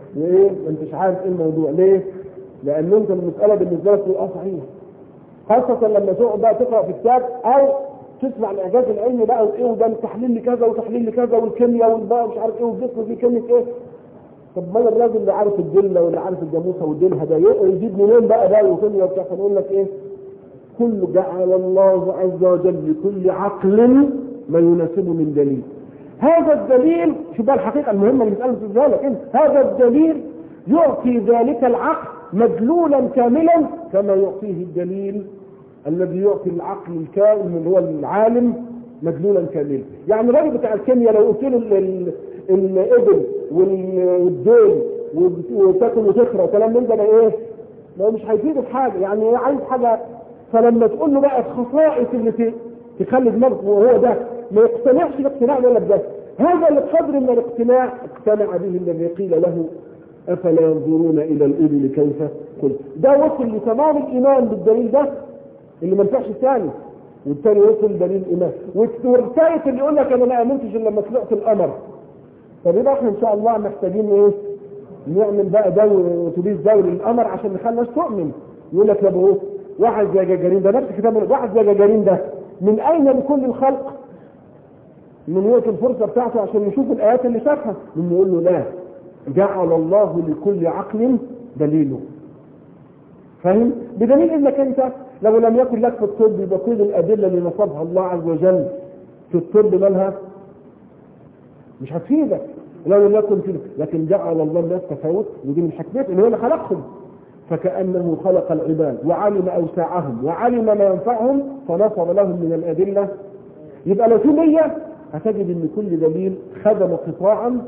وايه انت مش عارف ايه الموضوع ليه؟ لان انت المساله بالنسبه لك تبقى صحيح، خاصه لما تقعد بقى تقرا في كتاب او تسمع الاعجاز العلمي بقى وايه وده تحليل لكذا وتحليل لكذا والكيمياء والبقى مش عارف ايه والجسم فيه كلمه ايه. طب ما الراجل اللي عارف الدله واللي عارف الجاموسه والدلها ده يجيب منين بقى ده وكيمياء وبتاع؟ فنقول لك ايه؟ كل جعل الله عز وجل لكل عقل ما يناسبه من دليل. هذا الدليل شو بقى الحقيقه المهمه اللي مساله ذلك انت، هذا الدليل يعطي ذلك العقل مدلولا كاملا كما يعطيه الدليل الذي يعطي العقل الكامل اللي هو العالم مدلولا كاملا. يعني الراجل بتاع الكيمياء لو قلت له الابل والديل وتاكل وتخرى وكلام من ده ايه؟ ما مش هيفيده في حاجه، يعني عايز حاجه. فلما تقول له بقى الخصائص اللي تخلي دماغه وهو ده ما يقتنعش باقتناع ولا بده، هذا القدر من الاقتناع اقتنع به الذي قيل له افلا ينظرون الى الابل كيف خلقت. ده وصل لتمام الايمان بالدليل ده اللي ما ينفعش الثاني، والثاني وصل دليل الايمان. والثالث اللي يقول لك انا ما امنتش الا لما طلعت القمر. طب يبقى احنا ان شاء الله محتاجين ايه؟ نعمل بقى اتوبيس دولي للقمر عشان نخلي الناس تؤمن. يقول لك يا ابو واحد زي جاجارين ده، نفس كتاب واحد زي جاجارين ده من اين لكل الخلق؟ من يؤتي الفرصه بتاعته عشان نشوف الايات اللي شافها. من يقول له لا، جعل الله لكل عقل دليله. فاهم؟ بدليل انك انت لو لم يكن لك في الطب يبقى كل الادله اللي نصبها الله عز وجل في الطب مالها مش هتفيدك لو لم يكن في، لكن جعل الله الناس تفاوت، ودي من حكمته ان هو اللي خلقهم، فكانه خلق العباد وعلم اوساعهم وعلم ما ينفعهم فنصب لهم من الادله. يبقى لو في 100 هتجد ان كل دليل خدم قطاعا،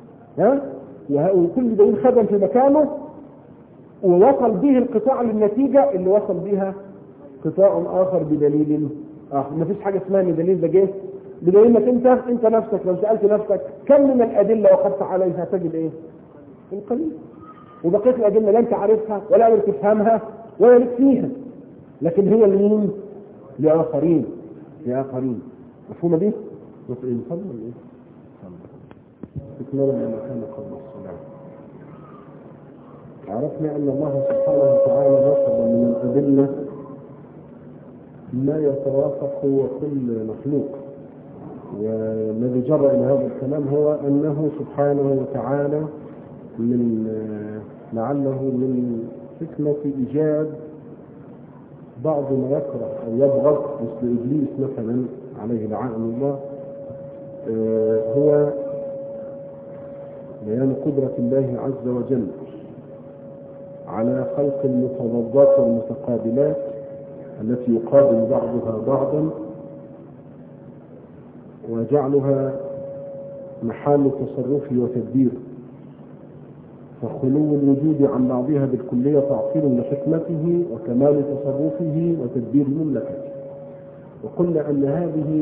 وكل دليل خدم في مكانه ووصل به القطاع للنتيجه اللي وصل بها قطاع اخر بدليل اخر. ما فيش حاجه اسمها ان دليل ده جه بدليل انك انت نفسك لو سالت نفسك كم من الادله وقفت عليها هتجد ايه؟ القليل. وبقيه الادله لا انت عارفها ولا قادر تفهمها ولا لك فيها، لكن هي لمين؟ لاخرين. مفهومه دي؟ نفضل ايه؟ تكمله من مكان قبل الصلاه. عرفنا ان الله سبحانه وتعالى نصب من الادله ما يتوافق وكل مخلوق، والذي جرى الى هذا الكلام هو انه سبحانه وتعالى من لعله من حكمة ايجاد بعض ما يكره او يبغض مثل ابليس مثلا عليه لعائن الله، هو بيان قدرة الله عز وجل على خلق المتضادات والمتقابلات التي يقابل بعضها بعضا وجعلها محل تصرفه وتدبيره، فخلو الوجود عن بعضها بالكلية تعطيل لحكمته وكمال تصرفه وتدبير مملكته. وقلنا أن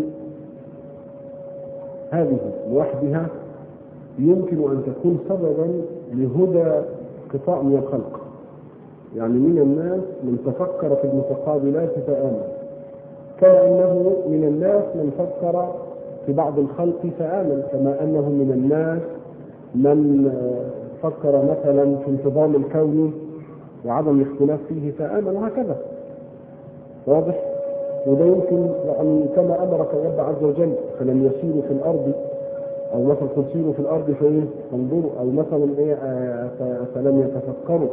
هذه لوحدها يمكن أن تكون سببا لهدى قطاع من الخلق. يعني من الناس من تفكر في المتقابلات فآمن، كما أنه من الناس من فكر في بعض الخلق فآمن، كما أنه من الناس من فكر مثلا في انتظام الكون وعدم الاختلاف فيه فآمن، وهكذا. واضح؟ وده يمكن أن كما أمرك الرب عز وجل فلم يسيروا في الأرض، أو مثلا تسيروا في الأرض فانظروا، أو مثلا فلم يتفكروا.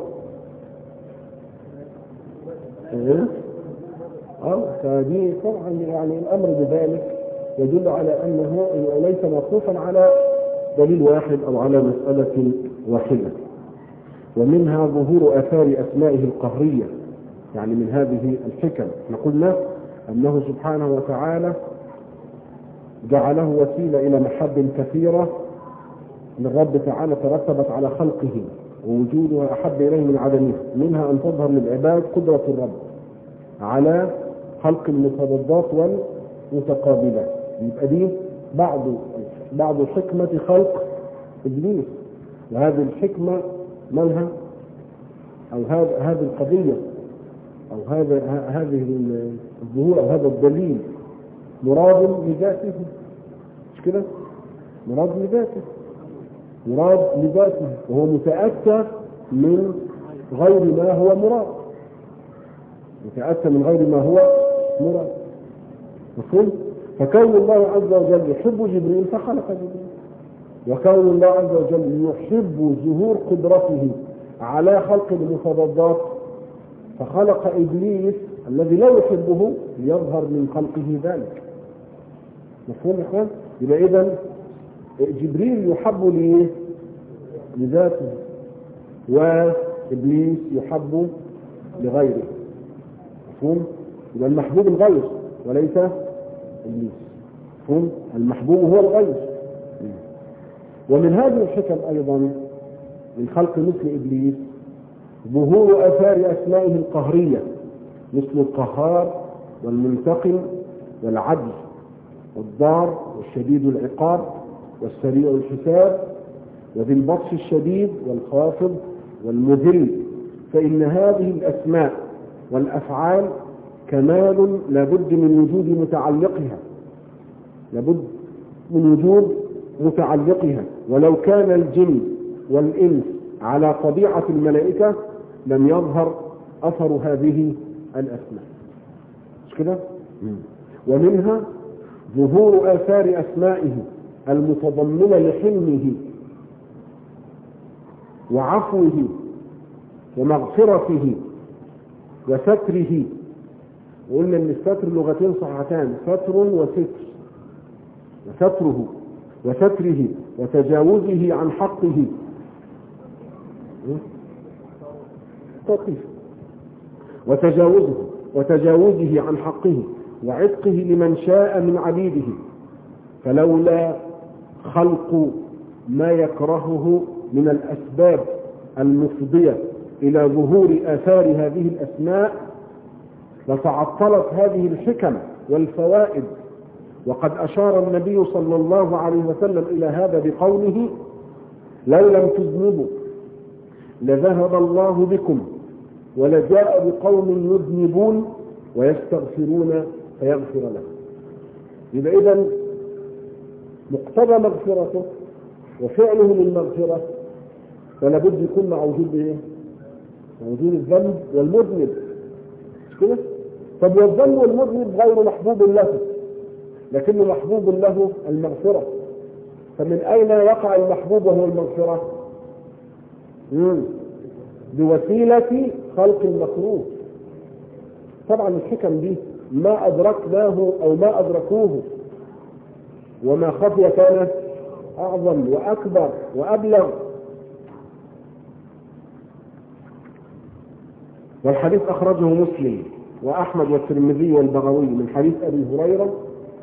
فدي طبعا يعني الأمر بذلك يدل على أنه ليس موقوفا على دليل واحد أو على مسألة واحدة. ومنها ظهور آثار أسمائه القهرية، يعني من هذه الحكم قلنا أنه سبحانه وتعالى جعله وسيلة إلى محب كثيرة للرب تعالى ترتبت على خلقه ووجودها أحب إليه من عدمها. منها أن تظهر للعباد قدرة الرب على خلق المتضادات والمتقابلات. يبقى دي بعض حكمة خلق إبليس، وهذه الحكمة منها أو هذه القضية أو هذه الظهور أو هذا الدليل مراد لذاته، مش كده؟ مراد لذاته. مراد لذاته، وهو متأتى من غير ما هو مراد، متأتى من غير ما هو مراد. مفهوم؟ فكون الله عز وجل يحب جبريل فخلق جبريل، وكون الله عز وجل يحب ظهور قدرته على خلق المفردات فخلق إبليس الذي لا يحبه ليظهر من خلقه ذلك. مفهوم يا اخوان؟ يبقى إذن جبريل يحب لذاته، وإبليس يحب لغيره. مفهوم؟ يبقى المحبوب الغير وليس إبليس. مفهوم؟ المحبوب هو الغير. ومن هذه الحكم أيضا من خلق مثل إبليس ظهور آثار أسمائه القهرية، مثل القهار والمنتقم والعدل والضار والشديد العقاب والسريع الحساب وذي البطش الشديد والخافض والمذل. فإن هذه الأسماء والأفعال كمال لابد من وجود متعلقها، لابد من وجود متعلقها. ولو كان الجن والإنس على طبيعة الملائكة لم يظهر أثر هذه الأسماء. مش كده؟ ومنها ظهور آثار أسمائه المتضمنة لحلمه وعفوه ومغفرته وستره. وقلنا ان الستر لغتين صحتان، ستر وستر، وستره وستره وتجاوزه عن حقه وتجاوزه عن حقه وعتقه لمن شاء من عبيده. فلولا خلق ما يكرهه من الأسباب المفضية إلى ظهور آثار هذه الأسماء لتعطلت هذه الحكم والفوائد. وقد أشار النبي صلى الله عليه وسلم إلى هذا بقوله: لو لم تذنبوا لذهب الله بكم ولجاء بقوم يذنبون ويستغفرون فيغفر لهم. يبقى إذن مقتضى مغفرته وفعله للمغفرة فلا بد يكون مع وجود ايه؟ وجود الذنب والمذنب. مش كده؟ طب والذنب والمذنب غير محبوب له، لكنه محبوب له المغفرة. فمن أين يقع المحبوب وهو المغفرة؟ بوسيلة خلق المكروه. طبعا الحكم دي ما أدركناه أو ما أدركوه، وما خفي كان أعظم وأكبر وأبلغ. والحديث أخرجه مسلم وأحمد والترمذي والبغوي من حديث أبي هريرة،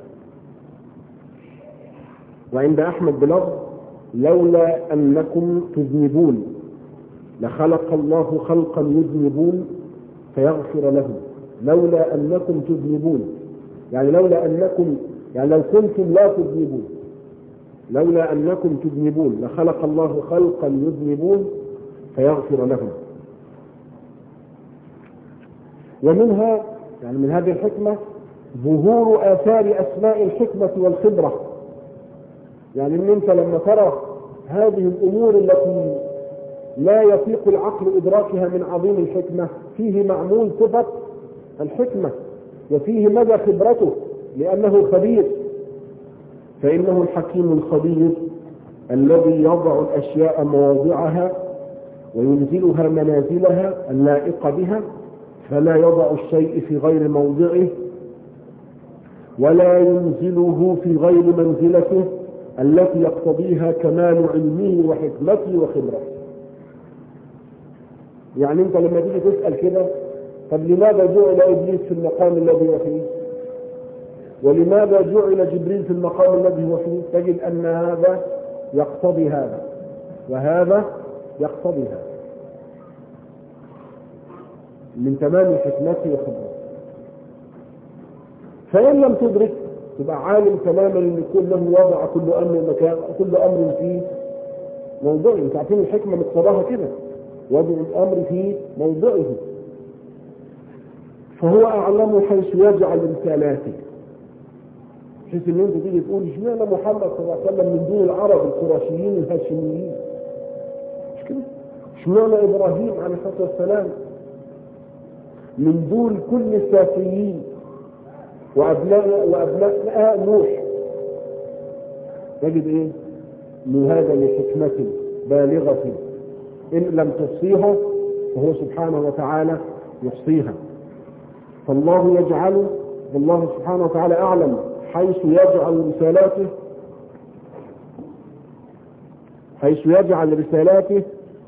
وعند أحمد بلفظ: لولا أنكم تذنبون لخلق الله خلقا يذنبون فيغفر لهم. لولا أنكم تذنبون يعني لولا أنكم، يعني لو كنتم لا تذنبون، لولا أنكم تذنبون لخلق الله خلقا يذنبون فيغفر لهم. ومنها يعني من هذه الحكمة ظهور آثار أسماء الحكمة والخبرة. يعني ان انت لما ترى هذه الأمور التي لا يطيق العقل إدراكها من عظيم الحكمة، فيه معمول صفة الحكمة وفيه مدى خبرته لأنه خبير. فإنه الحكيم الخبير الذي يضع الأشياء مواضعها وينزلها منازلها اللائقة بها، فلا يضع الشيء في غير موضعه ولا ينزله في غير منزلته التي يقتضيها كمال علمه وحكمته وخبرته. يعني انت لما تيجي تسأل كده: طب لماذا جعل إبليس في المقام الذي هو فيه؟ ولماذا جعل جبريل في المقام الذي هو فيه؟ تجد أن هذا يقتضي هذا وهذا يقتضي هذا من تمام حكمته وخبرته. فإن لم تدرك تبقى عالم تماما ان يكون له وضع كل امر مكان، كل امر في موضعه. انت عارفين الحكمه مقتضاها كده، وضع الامر في موضعه. فهو اعلم حيث يجعل رسالاته، بحيث ان انت تيجي تقول اشمعنى محمد صلى الله عليه وسلم من دون العرب القرشيين الهاشميين؟ مش كده؟ اشمعنى ابراهيم عليه الصلاه والسلام من دون كل السافيين وابناء نوح؟ تجد ايه؟ من هذا لحكمة بالغة ان لم تحصيها فهو سبحانه وتعالى يحصيها. فالله يجعل، والله سبحانه وتعالى اعلم حيث يجعل رسالاته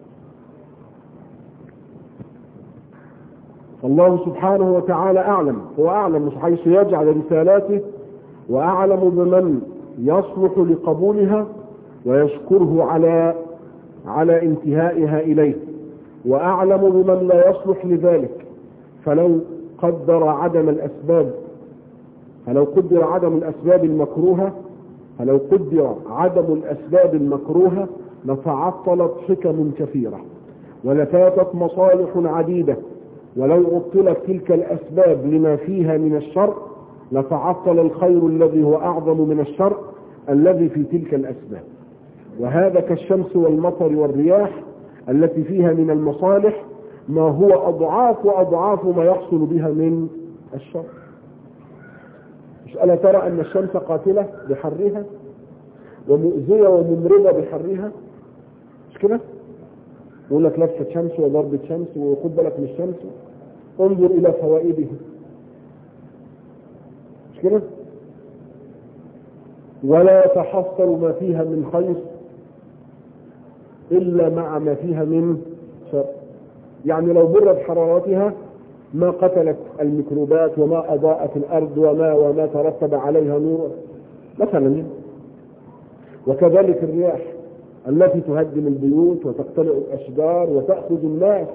الله سبحانه وتعالى أعلم، هو أعلم حيث يجعل رسالاته، وأعلم بمن يصلح لقبولها ويشكره على انتهائها إليه، وأعلم بمن لا يصلح لذلك. فلو قدر عدم الأسباب المكروهة لتعطلت حكم كثيرة ولفاتت مصالح عديدة، ولو عطلت تلك الأسباب لما فيها من الشر لتعطل الخير الذي هو أعظم من الشر الذي في تلك الأسباب. وهذا كالشمس والمطر والرياح التي فيها من المصالح ما هو أضعاف ما يحصل بها من الشر. مش ألا ترى أن الشمس قاتلة بحرها ومؤذية وممرضة بحرها؟ مش كده؟ يقول لك لفة شمس وضربة شمس وخد بالك من الشمس، انظر إلى فوائده. مش كده؟ ولا يتحصل ما فيها من خير إلا مع ما فيها من شر. يعني لو برد حرارتها ما قتلت الميكروبات وما أضاءت الأرض وما ترتب عليها نور مثلا. وكذلك الرياح التي تهدم البيوت وتقتلع الأشجار وتأخذ الناس،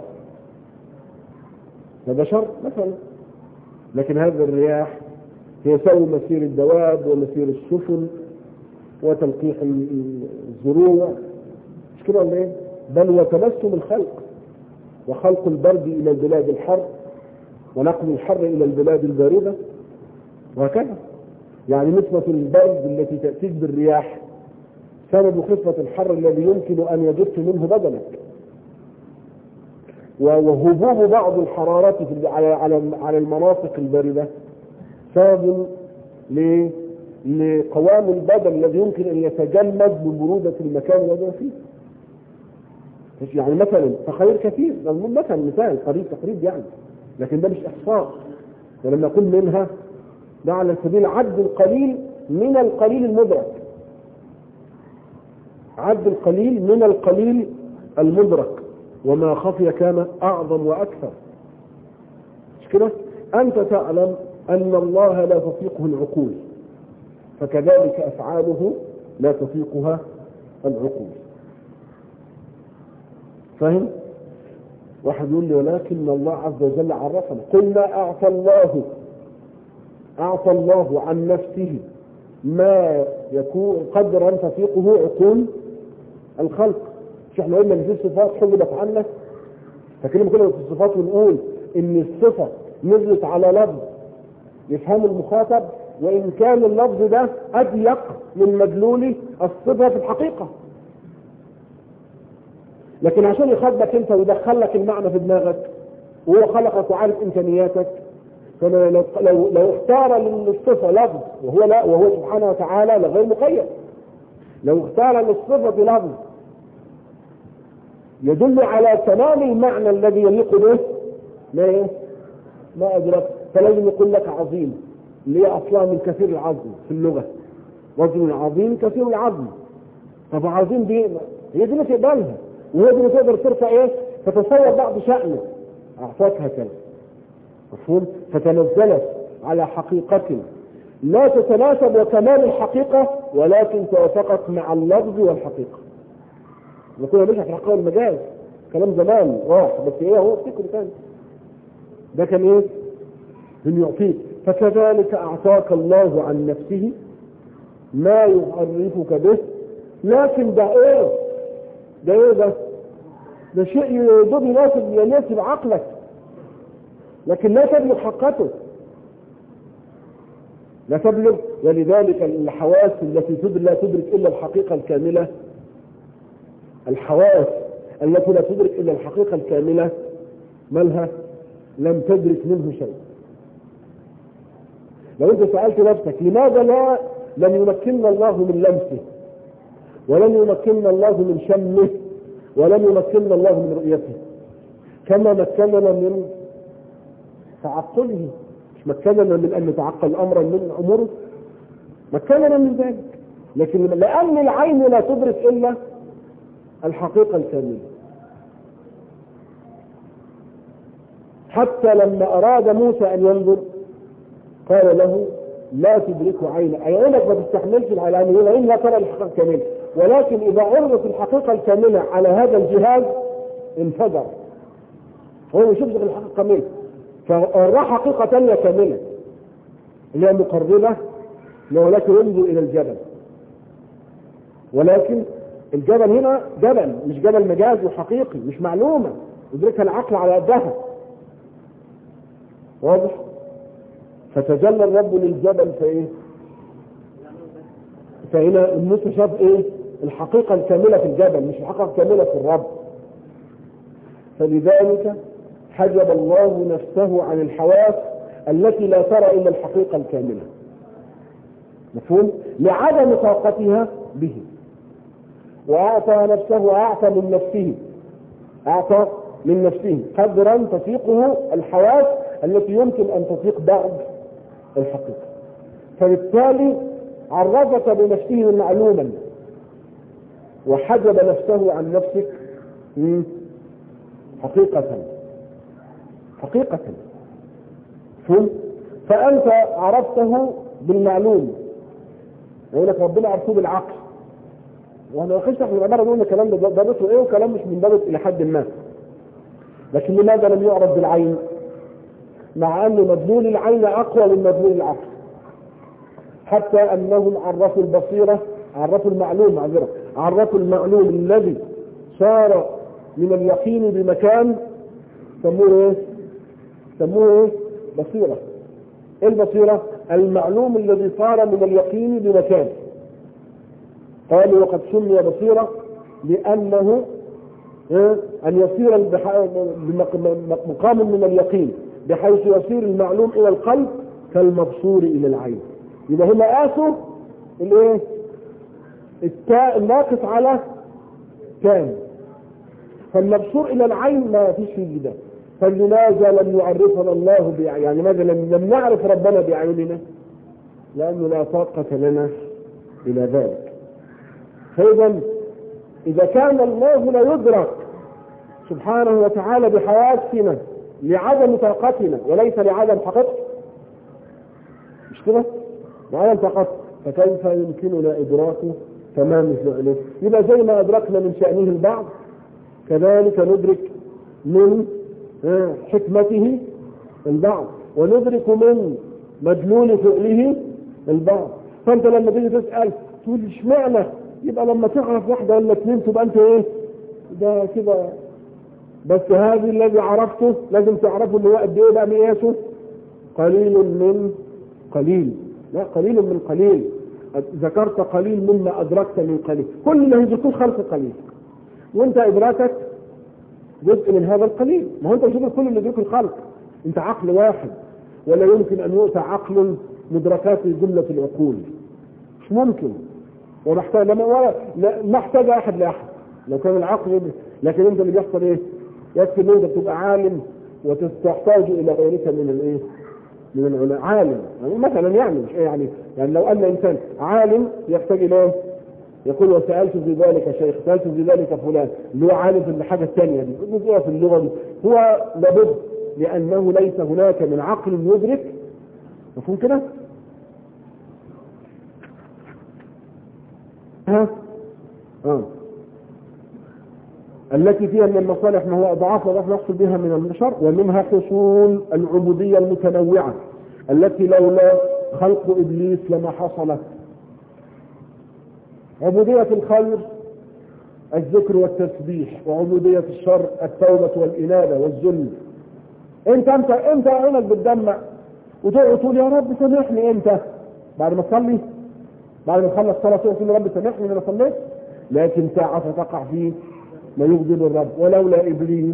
هذا شر مثلا. لكن هذه الرياح تساوي مسير الدواب ومسير السفن وتلقيح الزروع، مش كده ولا ايه؟ بل وتبسم الخلق وخلق البرد إلى البلاد الحر ونقل الحر إلى البلاد الباردة وهكذا. يعني نسبة البرد التي تأتيك بالرياح سبب خفة الحر الذي يمكن أن يجف منه بدنك، وهبوب بعض الحرارات على المناطق الباردة سبب لقوام البدن الذي يمكن أن يتجمد ببرودة المكان الذي هو فيه. يعني مثلا تخيل كثير، مثلا مثال قريب يعني، لكن ده مش إحصاء. ولما نقول منها ده على سبيل عد القليل من القليل المدرك، عد القليل من القليل المدرك، وما خفي كان أعظم وأكثر. مش كده؟ أنت تعلم أن الله لا تطيقه العقول، فكذلك أفعاله لا تطيقها العقول. فهم؟ واحد يقول لي ولكن الله عز وجل عرفنا. قلنا أعطى الله عن نفسه ما يكون قدرا تطيقه عقول الخلق. مش احنا قلنا ان في صفات حجبت عنك؟ فكلمة كلمة الصفات ونقول ان الصفة نزلت على لفظ يفهم المخاطب، وان كان اللفظ ده اضيق من مدلول الصفة في الحقيقة، لكن عشان يخاطبك انت ويدخل لك المعنى في دماغك، وهو خلقك وعارف امكانياتك. فلو اختار للصفة لفظ وهو سبحانه وتعالى لغير مقيد، لو اختار للصفة لفظ يدل على تمام المعنى الذي يليق به ما أدرك، فلازم يقول لك عظيم، اللي هي أصلها من كثير العظم في اللغة، رجل عظيم كثير العظم. طب عظيم دي هي دي اللي تقبلها، وهي دي اللي تقدر ترفع تتصور بعض شأنه، أعطاكها كذا مفهوم. فتنزلت على حقيقة لا تتناسب وكمال الحقيقة، ولكن توافقت مع اللفظ والحقيقة. نقول مش في الحقيقة والمجاز، كلام زمان راح، بس هو فكر ثاني. ده كان من يعطيك. فكذلك أعطاك الله عن نفسه ما يعرفك به، لكن ده شيء يدوب يناسب عقلك، لكن لا تبلغ حقته، لا تبلغ ولذلك الحواس التي لا تدرك إلا الحقيقة الكاملة، الحواس التي لا تدرك إلا الحقيقة الكاملة مالها؟ لم تدرك منه شيء. لو أنت سألت نفسك لماذا لم يمكننا الله من لمسه، ولم يمكننا الله من شمه، ولم يمكننا الله من رؤيته، كما مكننا من تعقله؟ مش مكننا من أن نتعقل أمرا من أموره، مكننا من ذلك، لكن لأن العين لا تدرك إلا الحقيقة الكاملة. حتى لما أراد موسى أن ينظر قال له لا تدركه عينك، أي عينك ما تستحملش العين، العين لا ترى الحقيقة الكاملة، ولكن إذا عرضت الحقيقة الكاملة على هذا الجهاز انفجر، هو ما يشوفش الحقيقة الكاملة، فأرى حقيقة ثانية كاملة اللي هي مقربة، ولكن ينظر إلى الجبل، ولكن الجبل هنا جبل، مش جبل مجاز وحقيقي، مش معلومة يدركها العقل على قدها، واضح؟ فتجلى الرب للجبل فايه؟ فهنا موسى شاف ايه؟ الحقيقة الكاملة في الجبل، مش الحقيقة الكاملة في الرب. فلذلك حجب الله نفسه عن الحواس التي لا ترى إلا الحقيقة الكاملة، مفهوم؟ لعدم طاقتها به، وأعطى نفسه، أعطى من نفسه قدرا تطيقه الحواس التي يمكن أن تطيق بعض الحقيقة، فبالتالي عرضك بنفسه معلوما وحجب نفسه عن نفسك حقيقة فهم؟ فأنت عرفته بالمعلوم، يقول لك ربنا عرفوه بالعقل، وانا ما خشت في العبارة دول الكلام ده ضابطه ايه وكلام مش منضبط الى حد ما، لكن لماذا لم يعرف بالعين؟ مع ان مدلول العين اقوى من مدلول العقل، حتى انهم عرفوا البصيرة، عرفوا المعلوم الذي صار من اليقين بمكان سموه ايه؟ بصيرة. ايه البصيرة؟ المعلوم الذي صار من اليقين بمكان. قالوا وقد سمي بصيرة لأنه أن يصير بمقام من اليقين، بحيث يصير المعلوم إلى القلب كالمبصور إلى العين. يبقى هنا قاسوا الايه؟ التاء الناقص على كان، فالمبصور إلى العين ما فيش فيه ده. فلماذا لم يعرفنا الله يعني ماذا لم نعرف ربنا بأعيننا؟ لأنه لا طاقة لنا إلى ذلك. فإذا إذا كان الله لا يدرك سبحانه وتعالى بحواسنا لعدم طاقتنا وليس لعدم حقيقته، مش كده؟ لعدم طاقته، فكيف يمكننا إدراكه تمام فعله؟ يبقى زي ما أدركنا من شأنه البعض كذلك ندرك من حكمته البعض، وندرك من مدلول فعله البعض. فأنت لما تيجي تسأل تقول اشمعنى؟ يبقى لما تعرف واحدة ولا اثنين تبقى انت ايه؟ ده كده بس. هذه الذي عرفته لازم تعرفه اللي هو قد ايه بقى مقياسه؟ قليل من قليل، لا قليل من قليل. ذكرت قليل مما أدركت من قليل، كل اللي يدركوه خلق قليل، وانت إدراكك جزء من هذا القليل. ما هو انت شوف كل اللي يدركه الخلق، انت عقل واحد ولا يمكن أن يؤتى عقل مدركات جملة العقول، مش ممكن. ومحتاج ما احتاج أحد لأحد لو كان العقل، لكن انت اللي بيحصل ايه؟ يكفي ان انت تبقى عالم وتحتاج الى غيرك من الايه؟ من العلماء. عالم يعني مثلا يعني مش يعني لو ان انسان عالم يحتاج الى ايه؟ يقول وسألت في ذلك شيخ، سألت في ذلك فلان، اللي هو عالم في الحاجة الثانية دي في اللغة دي، هو لابد لأنه ليس هناك من عقل يدرك. مفهوم كده؟ التي فيها من المصالح ما هو أضعاف وضعف نحصل بها من البشر، ومنها حصول العبودية المتنوعة التي لولا خلق إبليس لما حصلت. عبودية الخير الذكر والتسبيح، وعبودية الشر التوبة والإنابة والذل. انت عينك بتدمع وتقول يا رب سامحني، انت بعد ما تصلي، بعد ما تخلص صلاة تقول له رب سامحني إن أنا صليت، لكن ساعة تقع فيه ما يغضب الرب. ولولا إبليس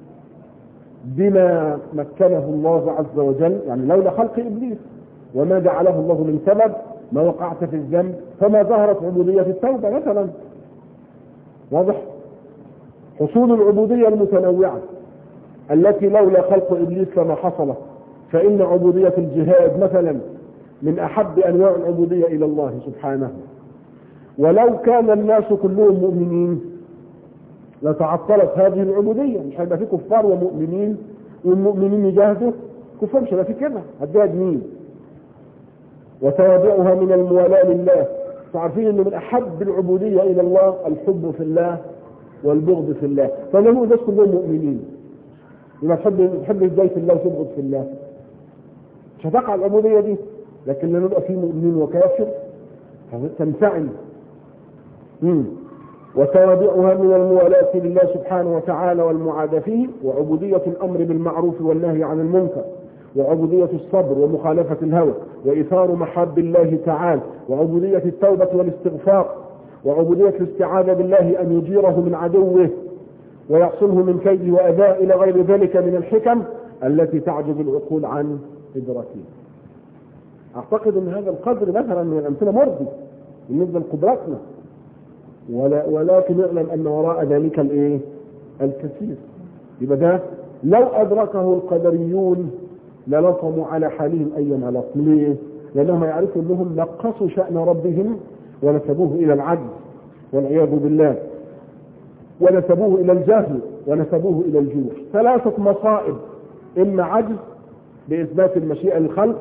بما مكنه الله عز وجل، يعني لولا خلق إبليس وما جعله الله من سبب ما وقعت في الذنب، فما ظهرت عبودية التوبة مثلا. واضح؟ حصول العبودية المتنوعة التي لولا خلق إبليس لما حصلت. فإن عبودية الجهاد مثلا من أحب أنواع العبودية إلى الله سبحانه. ولو كان الناس كلهم مؤمنين لتعطلت هذه العبودية، مش هيبقى في كفار ومؤمنين، والمؤمنين يجاهدوا كفار، مش هيبقى في كده، هتجاهد مين؟ وتوابعها من الموالاة لله. تعرفين انه من احب العبودية الى الله الحب في الله والبغض في الله. فلو الناس كلهم مؤمنين لما تحب ازاي في الله وتبغض في الله، مش هتقع العبودية دي. لكن لما يبقى في مؤمن وكافر تنفعل. وتوابعها من الموالاة لله سبحانه وتعالى والمعاداة فيه، وعبودية الأمر بالمعروف والنهي عن المنكر، وعبودية الصبر ومخالفة الهوى، وإثار محاب الله تعالى، وعبودية التوبة والاستغفار، وعبودية الاستعاذة بالله أن يجيره من عدوه ويحصله من كيده وأذاه إلى غير ذلك من الحكم التي تعجب العقول عن إدراكها. أعتقد أن هذا القدر مثلا من الأمثلة مرضي بالنسبة لقدراتنا، ولكن نعلم أن وراء ذلك الكثير. يبقى ده لو أدركه القدريون للطموا على حالهم أيما لطم. ليه؟ لأنهم يعرفوا أنهم نقصوا شأن ربهم ونسبوه إلى العجز والعياذ بالله، ونسبوه إلى الجهل، ونسبوه إلى الجوع. ثلاثة مصائب: إما عجز بإثبات المشيئة للخلق،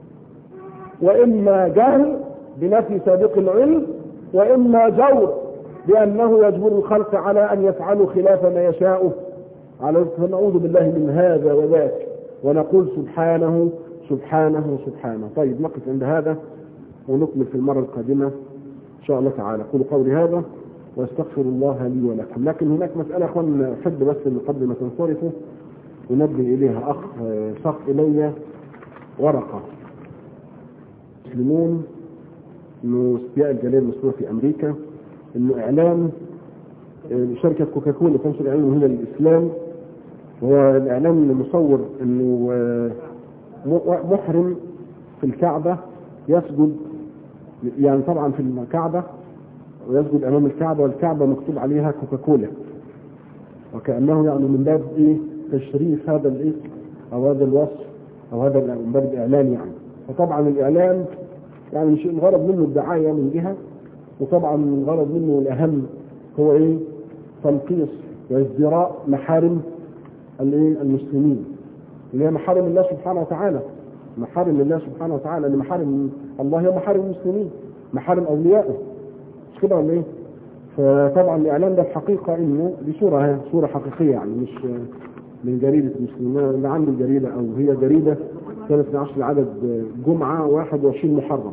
وإما جهل بنفي سابق العلم، وإما جور بأنه يجبر الخلق على أن يفعلوا خلاف ما يشاء. فنعوذ بالله من هذا وذاك، ونقول سبحانه سبحانه سبحانه. طيب نقف عند هذا ونكمل في المرة القادمة إن شاء الله تعالى. قولوا قولي هذا واستغفر الله لي ولكم. لكن هناك مسألة أخوان أحب بس قبل ما تنصرفوا ونبه إليها. أخ صف إلي ورقة مسلمون إنه استياء الجالية المسلمة في أمريكا، إنه إعلان شركة كوكاكولا تنشر إعلان هنا للإسلام، وهو الإعلان مصور إنه محرم في الكعبة يسجد، يعني طبعا في الكعبة ويسجد أمام الكعبة، والكعبة مكتوب عليها كوكاكولا، وكأنه يعني من باب تشريف هذا الاسم أو هذا الوصف أو هذا من باب الإعلان يعني. فطبعا الإعلان يعني مش الغرض منه الدعاية من جهة، وطبعا الغرض منه الأهم هو تنقيص وازدراء محارم المسلمين، اللي هي محارم الله سبحانه وتعالى. محارم الله سبحانه وتعالى، اللي محارم الله هي محارم المسلمين، محارم أوليائه، مش كده ولا ايه؟ فطبعا الإعلان ده الحقيقة إنه دي صورة حقيقية، يعني مش من جريدة المسلمين اللي عندي الجريدة، أو هي جريدة سنة 12 عدد جمعة 21 محرم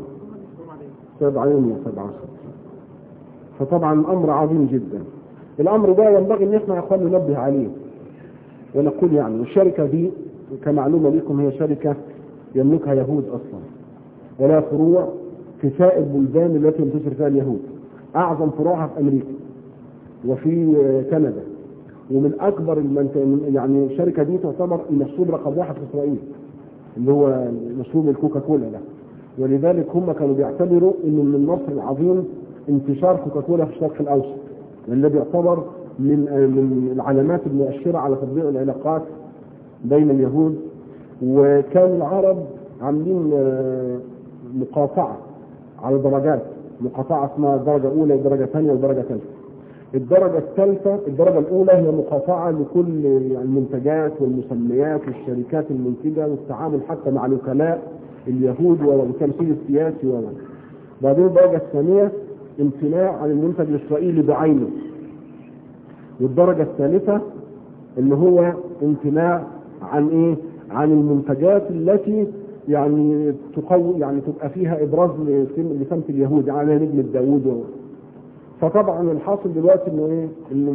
7/7. فطبعا أمر عظيم جدا. الأمر ده ينبغي إن احنا يا أخوان ننبه عليه ونقول يعني الشركة دي كمعلومة لكم هي شركة يملكها يهود أصلا، ولا فروع في سائر البلدان التي ينتشر فيها اليهود. أعظم فروعها في أمريكا وفي كندا، ومن أكبر يعني الشركة دي تعتبر المشروب رقم 1 في إسرائيل، اللي هو مشروب الكوكاكولا ده. ولذلك هم كانوا بيعتبروا إنه من النصر العظيم انتشار كوكاكولا في الشرق الأوسط، لأنه بيعتبر من العلامات المؤشرة على تطبيق العلاقات بين اليهود. وكان العرب عاملين مقاطعة على درجات، مقاطعة اسمها درجة أولى ودرجة ثانية ودرجة ثالثة. الدرجة الثالثة، الدرجة الأولى هي مقاطعة لكل المنتجات والمسميات والشركات المنتجة والتعامل حتى مع الوكلاء اليهود والتمثيل السياسي بعدين الدرجة الثانية امتناع عن المنتج الإسرائيلي بعينه. والدرجة الثالثة اللي هو امتناع عن عن المنتجات التي يعني تقوي، يعني تبقى فيها ابراز لسمت اليهود على نجم الداوود. فطبعا الحاصل دلوقتي انه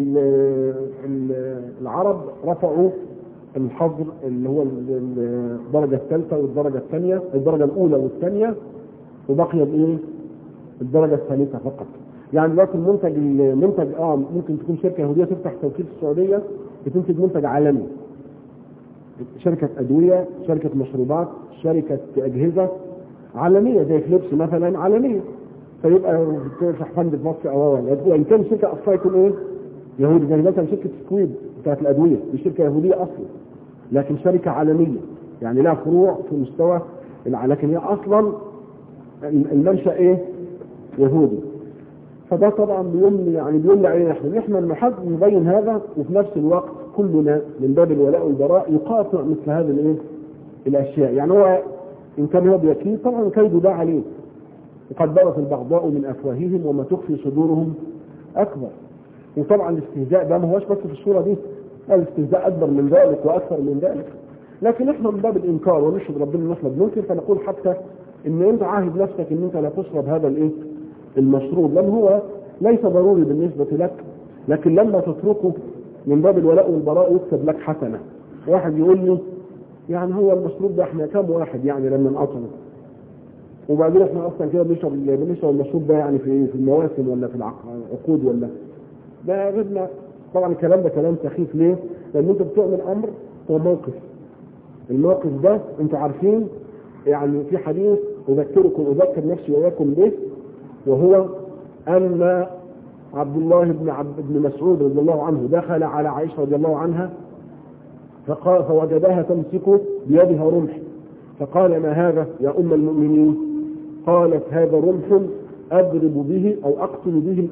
العرب رفعوا الحظر اللي هو الدرجة الثالثة والدرجة الثانية، الدرجة الأولى والثانية، وبقي بايه الدرجة الثالثة فقط. يعني دلوقتي المنتج ممكن تكون شركة يهودية تفتح توكيل في السعودية بتنتج منتج عالمي، شركة أدوية، شركة مشروبات، شركة أجهزة عالمية زي فليبس مثلا عالمية، فيبقى تفتح فند في مصر أو وإن كان شركة أصلا يكون إيه يهودي، زي مثلا شركة سكويد بتاعت الأدوية دي شركة يهودية أصلا لكن شركة عالمية، يعني لها فروع في مستوى لكن هي أصلا المنشأ إيه يهودي. فده طبعا بيملي علينا احنا نحب نبين هذا، وفي نفس الوقت كلنا من باب الولاء والبراء يقاطع مثل هذا الايه الاشياء. يعني هو ان كان هو بيكيد طبعا كيده ده عليه، وقد برت البغضاء من افواههم وما تخفي صدورهم اكبر. وطبعا الاستهزاء ده ما هوش بس في الصوره دي، الاستهزاء اكبر من ذلك واكثر من ذلك، لكن احنا من باب الانكار ونشهد ربنا ان احنا بننكر، فنقول حتى ان انت عاهد نفسك ان انت لا تشرب هذا الايه المشروب، لان هو ليس ضروري بالنسبة لك، لكن لما تتركه من باب الولاء والبراء يكتب لك حسنة. واحد يقول لي يعني هو المشروب ده احنا كم واحد يعني لما نقطعه، وبعدين احنا اصلا كده بنشرب المشروب ده يعني في المواسم ولا في العقود ولا ده غيرنا. طبعا الكلام ده كلام سخيف. ليه؟ لان انت بتعمل امر هو موقف، الموقف ده انتوا عارفين يعني في حديث اذكر نفسي واياكم به، وهو أن عبد الله بن مسعود رضي الله عنه دخل على عائشة رضي الله عنها فوجدها تمسك بيدها رمح، فقال ما هذا يا أم المؤمنين؟ قالت هذا رمح أضرب به أو أقتل به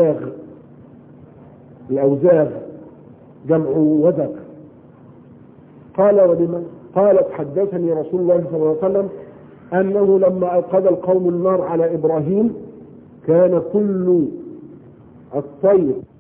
الأوزاغ جمع وزغ. قال ولمن؟ قالت حدثني رسول الله صلى الله عليه وسلم أنه لما أوقد القوم النار على إبراهيم كان كل الطير